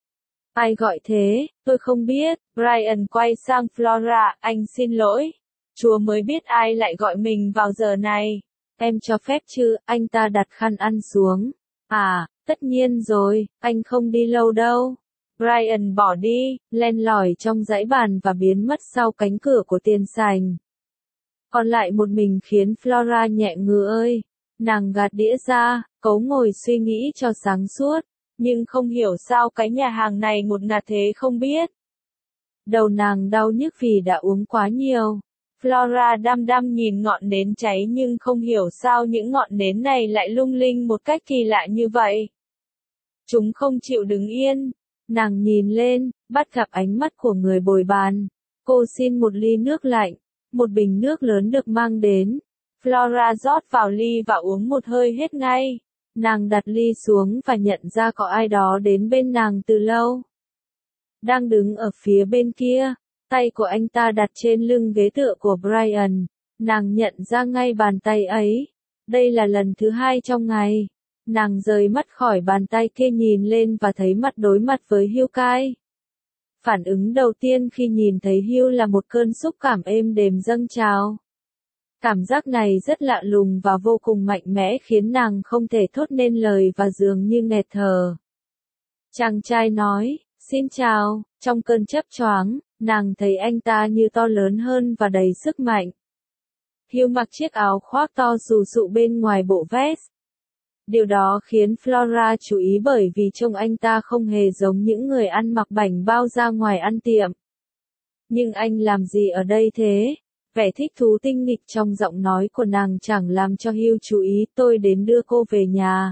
Ai gọi thế, tôi không biết. Brian quay sang Flora, anh xin lỗi. Chúa mới biết ai lại gọi mình vào giờ này. Em cho phép chứ, anh ta đặt khăn ăn xuống. À, tất nhiên rồi, anh không đi lâu đâu. Brian bỏ đi, len lỏi trong dãy bàn và biến mất sau cánh cửa của tiền sảnh. Còn lại một mình khiến Flora nhẹ ngừ ơi. Nàng gạt đĩa ra, cố ngồi suy nghĩ cho sáng suốt. Nhưng không hiểu sao cái nhà hàng này ngột ngạt thế không biết. Đầu nàng đau nhức vì đã uống quá nhiều. Flora đăm đăm nhìn ngọn nến cháy nhưng không hiểu sao những ngọn nến này lại lung linh một cách kỳ lạ như vậy. Chúng không chịu đứng yên. Nàng nhìn lên, bắt gặp ánh mắt của người bồi bàn. Cô xin một ly nước lạnh. Một bình nước lớn được mang đến. Flora rót vào ly và uống một hơi hết ngay. Nàng đặt ly xuống và nhận ra có ai đó đến bên nàng từ lâu. Đang đứng ở phía bên kia, tay của anh ta đặt trên lưng ghế tựa của Brian. Nàng nhận ra ngay bàn tay ấy. Đây là lần thứ hai trong ngày. Nàng rời mắt khỏi bàn tay kia nhìn lên và thấy mặt đối mặt với Hugh Kai. Phản ứng đầu tiên khi nhìn thấy Hugh là một cơn xúc cảm êm đềm dâng trào. Cảm giác này rất lạ lùng và vô cùng mạnh mẽ khiến nàng không thể thốt nên lời và dường như nghẹt thở. Chàng trai nói, xin chào, trong cơn chớp choáng, nàng thấy anh ta như to lớn hơn và đầy sức mạnh. Hugh mặc chiếc áo khoác to xù xụ bên ngoài bộ vest. Điều đó khiến Flora chú ý bởi vì trông anh ta không hề giống những người ăn mặc bảnh bao ra ngoài ăn tiệm. Nhưng anh làm gì ở đây thế? Vẻ thích thú tinh nghịch trong giọng nói của nàng chẳng làm cho Hugh chú ý, tôi đến đưa cô về nhà.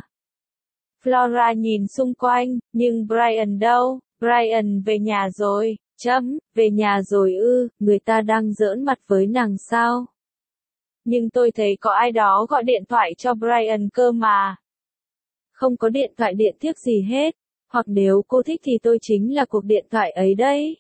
Flora nhìn xung quanh, nhưng Brian đâu? Brian về nhà rồi, về nhà rồi ư, người ta đang giỡn mặt với nàng sao? Nhưng tôi thấy có ai đó gọi điện thoại cho Brian cơ mà. Không có điện thoại điện thiếc gì hết, hoặc nếu cô thích thì tôi chính là cuộc điện thoại ấy đấy.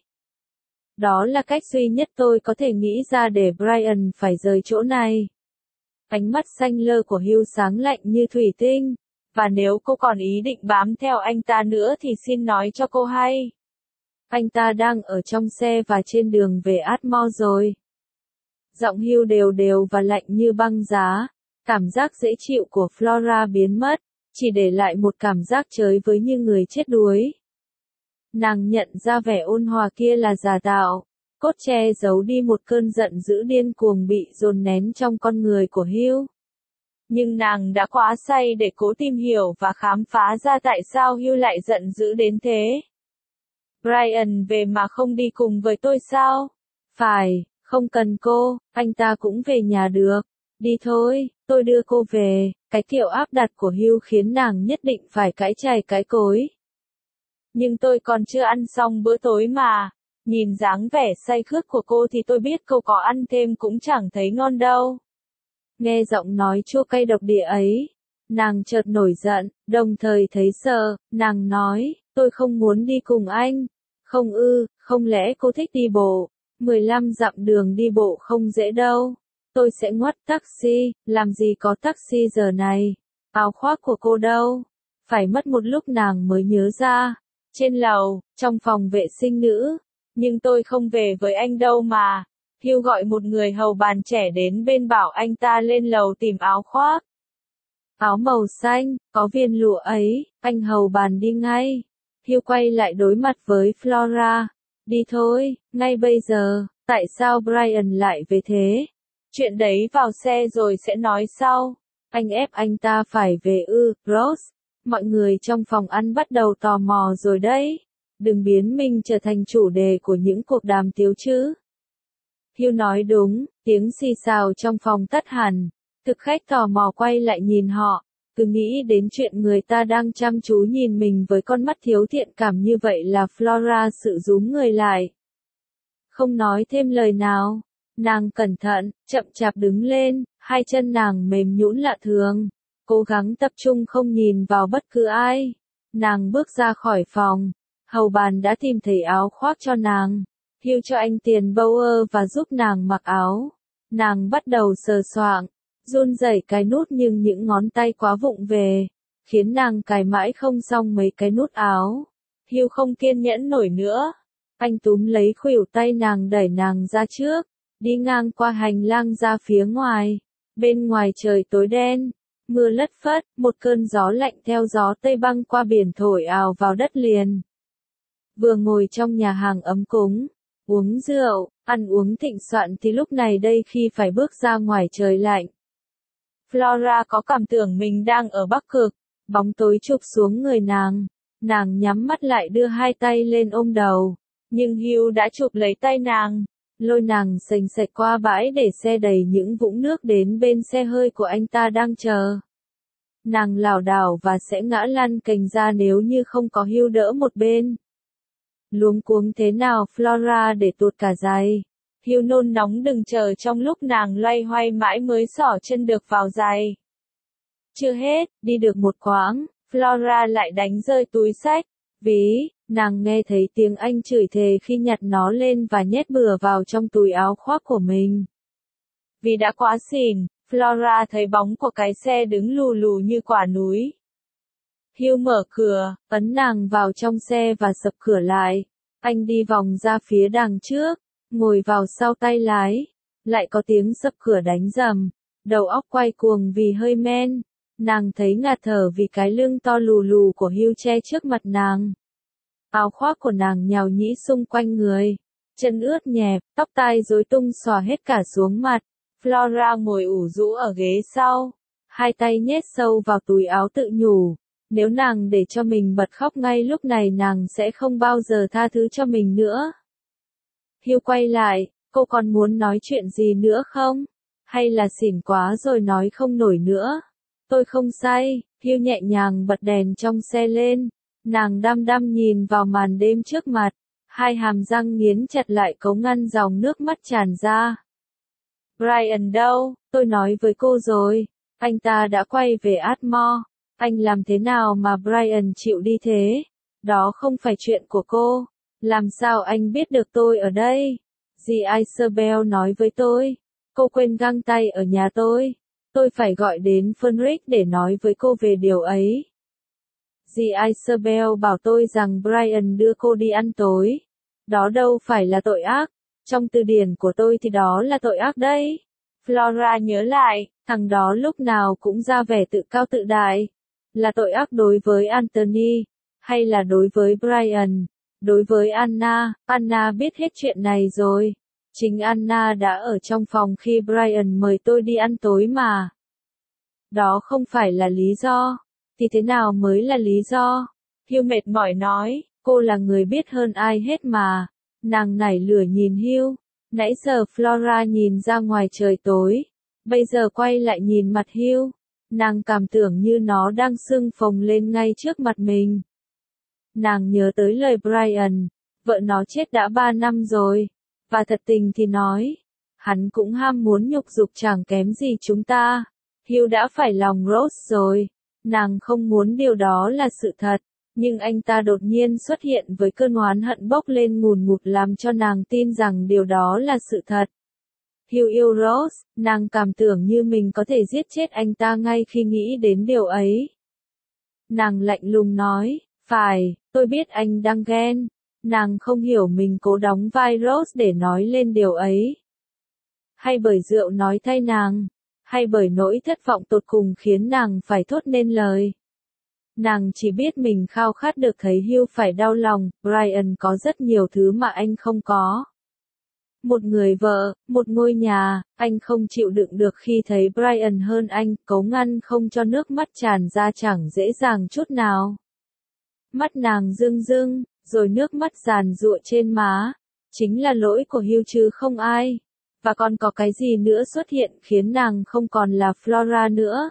Đó là cách duy nhất tôi có thể nghĩ ra để Brian phải rời chỗ này. Ánh mắt xanh lơ của Hugh sáng lạnh như thủy tinh. Và nếu cô còn ý định bám theo anh ta nữa thì xin nói cho cô hay. Anh ta đang ở trong xe và trên đường về Atmore rồi. Giọng Hugh đều đều và lạnh như băng giá. Cảm giác dễ chịu của Flora biến mất, chỉ để lại một cảm giác chới với như người chết đuối. Nàng nhận ra vẻ ôn hòa kia là giả tạo. cốt che giấu đi một cơn giận dữ điên cuồng bị dồn nén trong con người của Hugh. Nhưng nàng đã quá say để cố tìm hiểu và khám phá ra tại sao Hugh lại giận dữ đến thế. Brian về mà không đi cùng với tôi sao? Phải, không cần cô, anh ta cũng về nhà được. Đi thôi, tôi đưa cô về. Cái kiểu áp đặt của Hugh khiến nàng nhất định phải cãi chày cãi cối. Nhưng tôi còn chưa ăn xong bữa tối mà. Nhìn dáng vẻ say khướt của cô thì tôi biết cô có ăn thêm cũng chẳng thấy ngon đâu. Nghe giọng nói chua cay độc địa ấy, nàng chợt nổi giận, đồng thời thấy sợ, nàng nói, tôi không muốn đi cùng anh. Không ư, không lẽ cô thích đi bộ? 15 dặm đường đi bộ không dễ đâu. Tôi sẽ ngoắt taxi, làm gì có taxi giờ này. Áo khoác của cô đâu? Phải mất một lúc nàng mới nhớ ra. Trên lầu, trong phòng vệ sinh nữ. Nhưng tôi không về với anh đâu mà. Hugh gọi một người hầu bàn trẻ đến bên bảo anh ta lên lầu tìm áo khoác. Áo màu xanh, có viên lụa ấy, anh hầu bàn đi ngay. Hugh quay lại đối mặt với Flora. Đi thôi, ngay bây giờ, tại sao Brian lại về thế? Chuyện đấy vào xe rồi sẽ nói sau. Anh ép anh ta phải về ư, Rose. Mọi người trong phòng ăn bắt đầu tò mò rồi đấy. Đừng biến mình trở thành chủ đề của những cuộc đàm tiếu chứ. Hugh nói đúng, tiếng xì xào trong phòng tắt hẳn. Thực khách tò mò quay lại nhìn họ, cứ nghĩ đến chuyện người ta đang chăm chú nhìn mình với con mắt thiếu thiện cảm như vậy là Flora sự rúm người lại. Không nói thêm lời nào, nàng cẩn thận, chậm chạp đứng lên, hai chân nàng mềm nhũn lạ thường, cố gắng tập trung không nhìn vào bất cứ ai. Nàng bước ra khỏi phòng, hầu bàn đã tìm thấy áo khoác cho nàng. Hugh cho anh tiền Bower và giúp nàng mặc áo. Nàng bắt đầu sờ soạng, run rẩy cái nút nhưng những ngón tay quá vụng về, khiến nàng cài mãi không xong mấy cái nút áo. Hugh không kiên nhẫn nổi nữa. Anh túm lấy khuỷu tay nàng đẩy nàng ra trước, đi ngang qua hành lang ra phía ngoài. Bên ngoài trời tối đen, mưa lất phất, một cơn gió lạnh theo gió Tây băng qua biển thổi ào vào đất liền. Vừa ngồi trong nhà hàng ấm cúng, uống rượu, ăn uống thịnh soạn thì lúc này đây khi phải bước ra ngoài trời lạnh. Flora có cảm tưởng mình đang ở Bắc Cực, bóng tối chụp xuống người nàng. Nàng nhắm mắt lại đưa hai tay lên ôm đầu, nhưng Hugh đã chụp lấy tay nàng, lôi nàng sành sạch qua bãi để xe đẩy những vũng nước đến bên xe hơi của anh ta đang chờ. Nàng lảo đảo và sẽ ngã lăn cành ra nếu như không có Hugh đỡ một bên. Luống cuống thế nào Flora để tuột cả giày. Hugh nôn nóng đừng chờ trong lúc nàng loay hoay mãi mới xỏ chân được vào giày. Chưa hết, đi được một quãng, Flora lại đánh rơi túi xách. Ví, nàng nghe thấy tiếng anh chửi thề khi nhặt nó lên và nhét bừa vào trong túi áo khoác của mình. Vì đã quá xỉn, Flora thấy bóng của cái xe đứng lù lù như quả núi. Hugh mở cửa, ấn nàng vào trong xe và sập cửa lại. Anh đi vòng ra phía đằng trước, ngồi vào sau tay lái. Lại có tiếng sập cửa đánh rầm. Đầu óc quay cuồng vì hơi men. Nàng thấy ngạt thở vì cái lưng to lù lù của Hugh che trước mặt nàng. Áo khoác của nàng nhào nhĩ xung quanh người. Chân ướt nhẹp, tóc tai rối tung xòa hết cả xuống mặt. Flora ngồi ủ rũ ở ghế sau. Hai tay nhét sâu vào túi áo tự nhủ. Nếu nàng để cho mình bật khóc ngay lúc này nàng sẽ không bao giờ tha thứ cho mình nữa. Hugh quay lại, cô còn muốn nói chuyện gì nữa không? Hay là xỉn quá rồi nói không nổi nữa? Tôi không say. Hugh nhẹ nhàng bật đèn trong xe lên. Nàng đăm đăm nhìn vào màn đêm trước mặt. Hai hàm răng nghiến chặt lại cấu ngăn dòng nước mắt tràn ra. Brian đâu? Tôi nói với cô rồi. Anh ta đã quay về Atmore. Anh làm thế nào mà Brian chịu đi thế? Đó không phải chuyện của cô. Làm sao anh biết được tôi ở đây? Dì Isabel nói với tôi. Cô quên găng tay ở nhà tôi. Tôi phải gọi đến Fenric để nói với cô về điều ấy. Dì Isabel bảo tôi rằng Brian đưa cô đi ăn tối. Đó đâu phải là tội ác. Trong từ điển của tôi thì đó là tội ác đấy. Flora nhớ lại, thằng đó lúc nào cũng ra vẻ tự cao tự đại. Là tội ác đối với Anthony, hay là đối với Brian? Đối với Anna, Anna biết hết chuyện này rồi. Chính Anna đã ở trong phòng khi Brian mời tôi đi ăn tối mà. Đó không phải là lý do. Thì thế nào mới là lý do? Hugh mệt mỏi nói, cô là người biết hơn ai hết mà. Nàng nảy lửa nhìn Hugh. Nãy giờ Flora nhìn ra ngoài trời tối. Bây giờ quay lại nhìn mặt Hugh. Nàng cảm tưởng như nó đang sưng phồng lên ngay trước mặt mình. Nàng nhớ tới lời Brian. Vợ nó chết đã 3 năm rồi. Và thật tình thì nói. Hắn cũng ham muốn nhục dục chẳng kém gì chúng ta. Hugh đã phải lòng Rose rồi. Nàng không muốn điều đó là sự thật. Nhưng anh ta đột nhiên xuất hiện với cơn oán hận bốc lên ngùn ngụt làm cho nàng tin rằng điều đó là sự thật. Hugh yêu Rose, nàng cảm tưởng như mình có thể giết chết anh ta ngay khi nghĩ đến điều ấy. Nàng lạnh lùng nói, phải, tôi biết anh đang ghen. Nàng không hiểu mình cố đóng vai Rose để nói lên điều ấy. Hay bởi rượu nói thay nàng, hay bởi nỗi thất vọng tột cùng khiến nàng phải thốt nên lời. Nàng chỉ biết mình khao khát được thấy Hugh phải đau lòng, Brian có rất nhiều thứ mà anh không có. Một người vợ, một ngôi nhà, anh không chịu đựng được khi thấy Brian hơn anh, cố ngăn không cho nước mắt tràn ra chẳng dễ dàng chút nào. Mắt nàng rưng rưng, rồi nước mắt giàn giụa trên má. Chính là lỗi của Hugh chứ không ai. Và còn có cái gì nữa xuất hiện khiến nàng không còn là Flora nữa.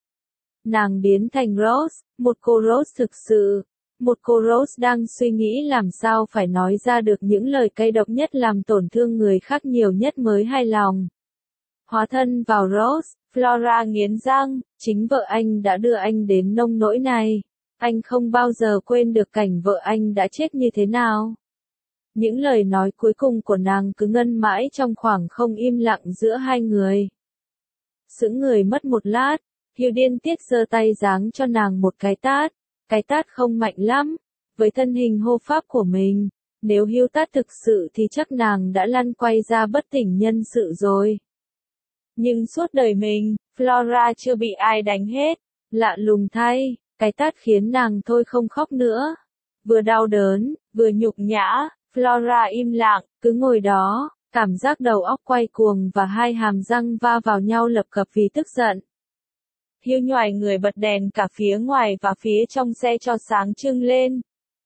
Nàng biến thành Rose, một cô Rose thực sự. Một cô Rose đang suy nghĩ làm sao phải nói ra được những lời cay độc nhất làm tổn thương người khác nhiều nhất mới hài lòng. Hóa thân vào Rose, Flora nghiến răng, chính vợ anh đã đưa anh đến nông nỗi này. Anh không bao giờ quên được cảnh vợ anh đã chết như thế nào. Những lời nói cuối cùng của nàng cứ ngân mãi trong khoảng không im lặng giữa hai người. Sững người mất một lát, Hugh điên tiết giơ tay giáng cho nàng một cái tát. Cái tát không mạnh lắm, với thân hình hô pháp của mình. Nếu Hugh tát thực sự thì chắc nàng đã lăn quay ra bất tỉnh nhân sự rồi. Nhưng suốt đời mình, Flora chưa bị ai đánh hết. Lạ lùng thay, cái tát khiến nàng thôi không khóc nữa. Vừa đau đớn, vừa nhục nhã, Flora im lặng, cứ ngồi đó, cảm giác đầu óc quay cuồng và hai hàm răng va vào nhau lập cập vì tức giận. Hugh nhoài người bật đèn cả phía ngoài và phía trong xe cho sáng trưng lên.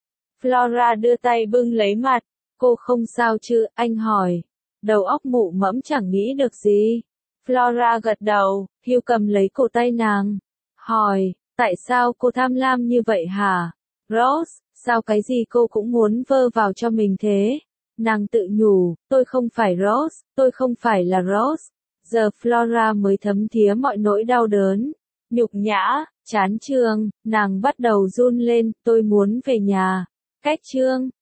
Flora đưa tay bưng lấy mặt. Cô không sao chứ, anh hỏi. Đầu óc mụ mẫm chẳng nghĩ được gì. Flora gật đầu, Hugh cầm lấy cổ tay nàng. Hỏi, tại sao cô tham lam như vậy hả? Rose, sao cái gì cô cũng muốn vơ vào cho mình thế? Nàng tự nhủ, tôi không phải Rose, tôi không phải là Rose. Giờ Flora mới thấm thía mọi nỗi đau đớn. Nhục nhã, chán chường, nàng bắt đầu run lên, tôi muốn về nhà. Cách chương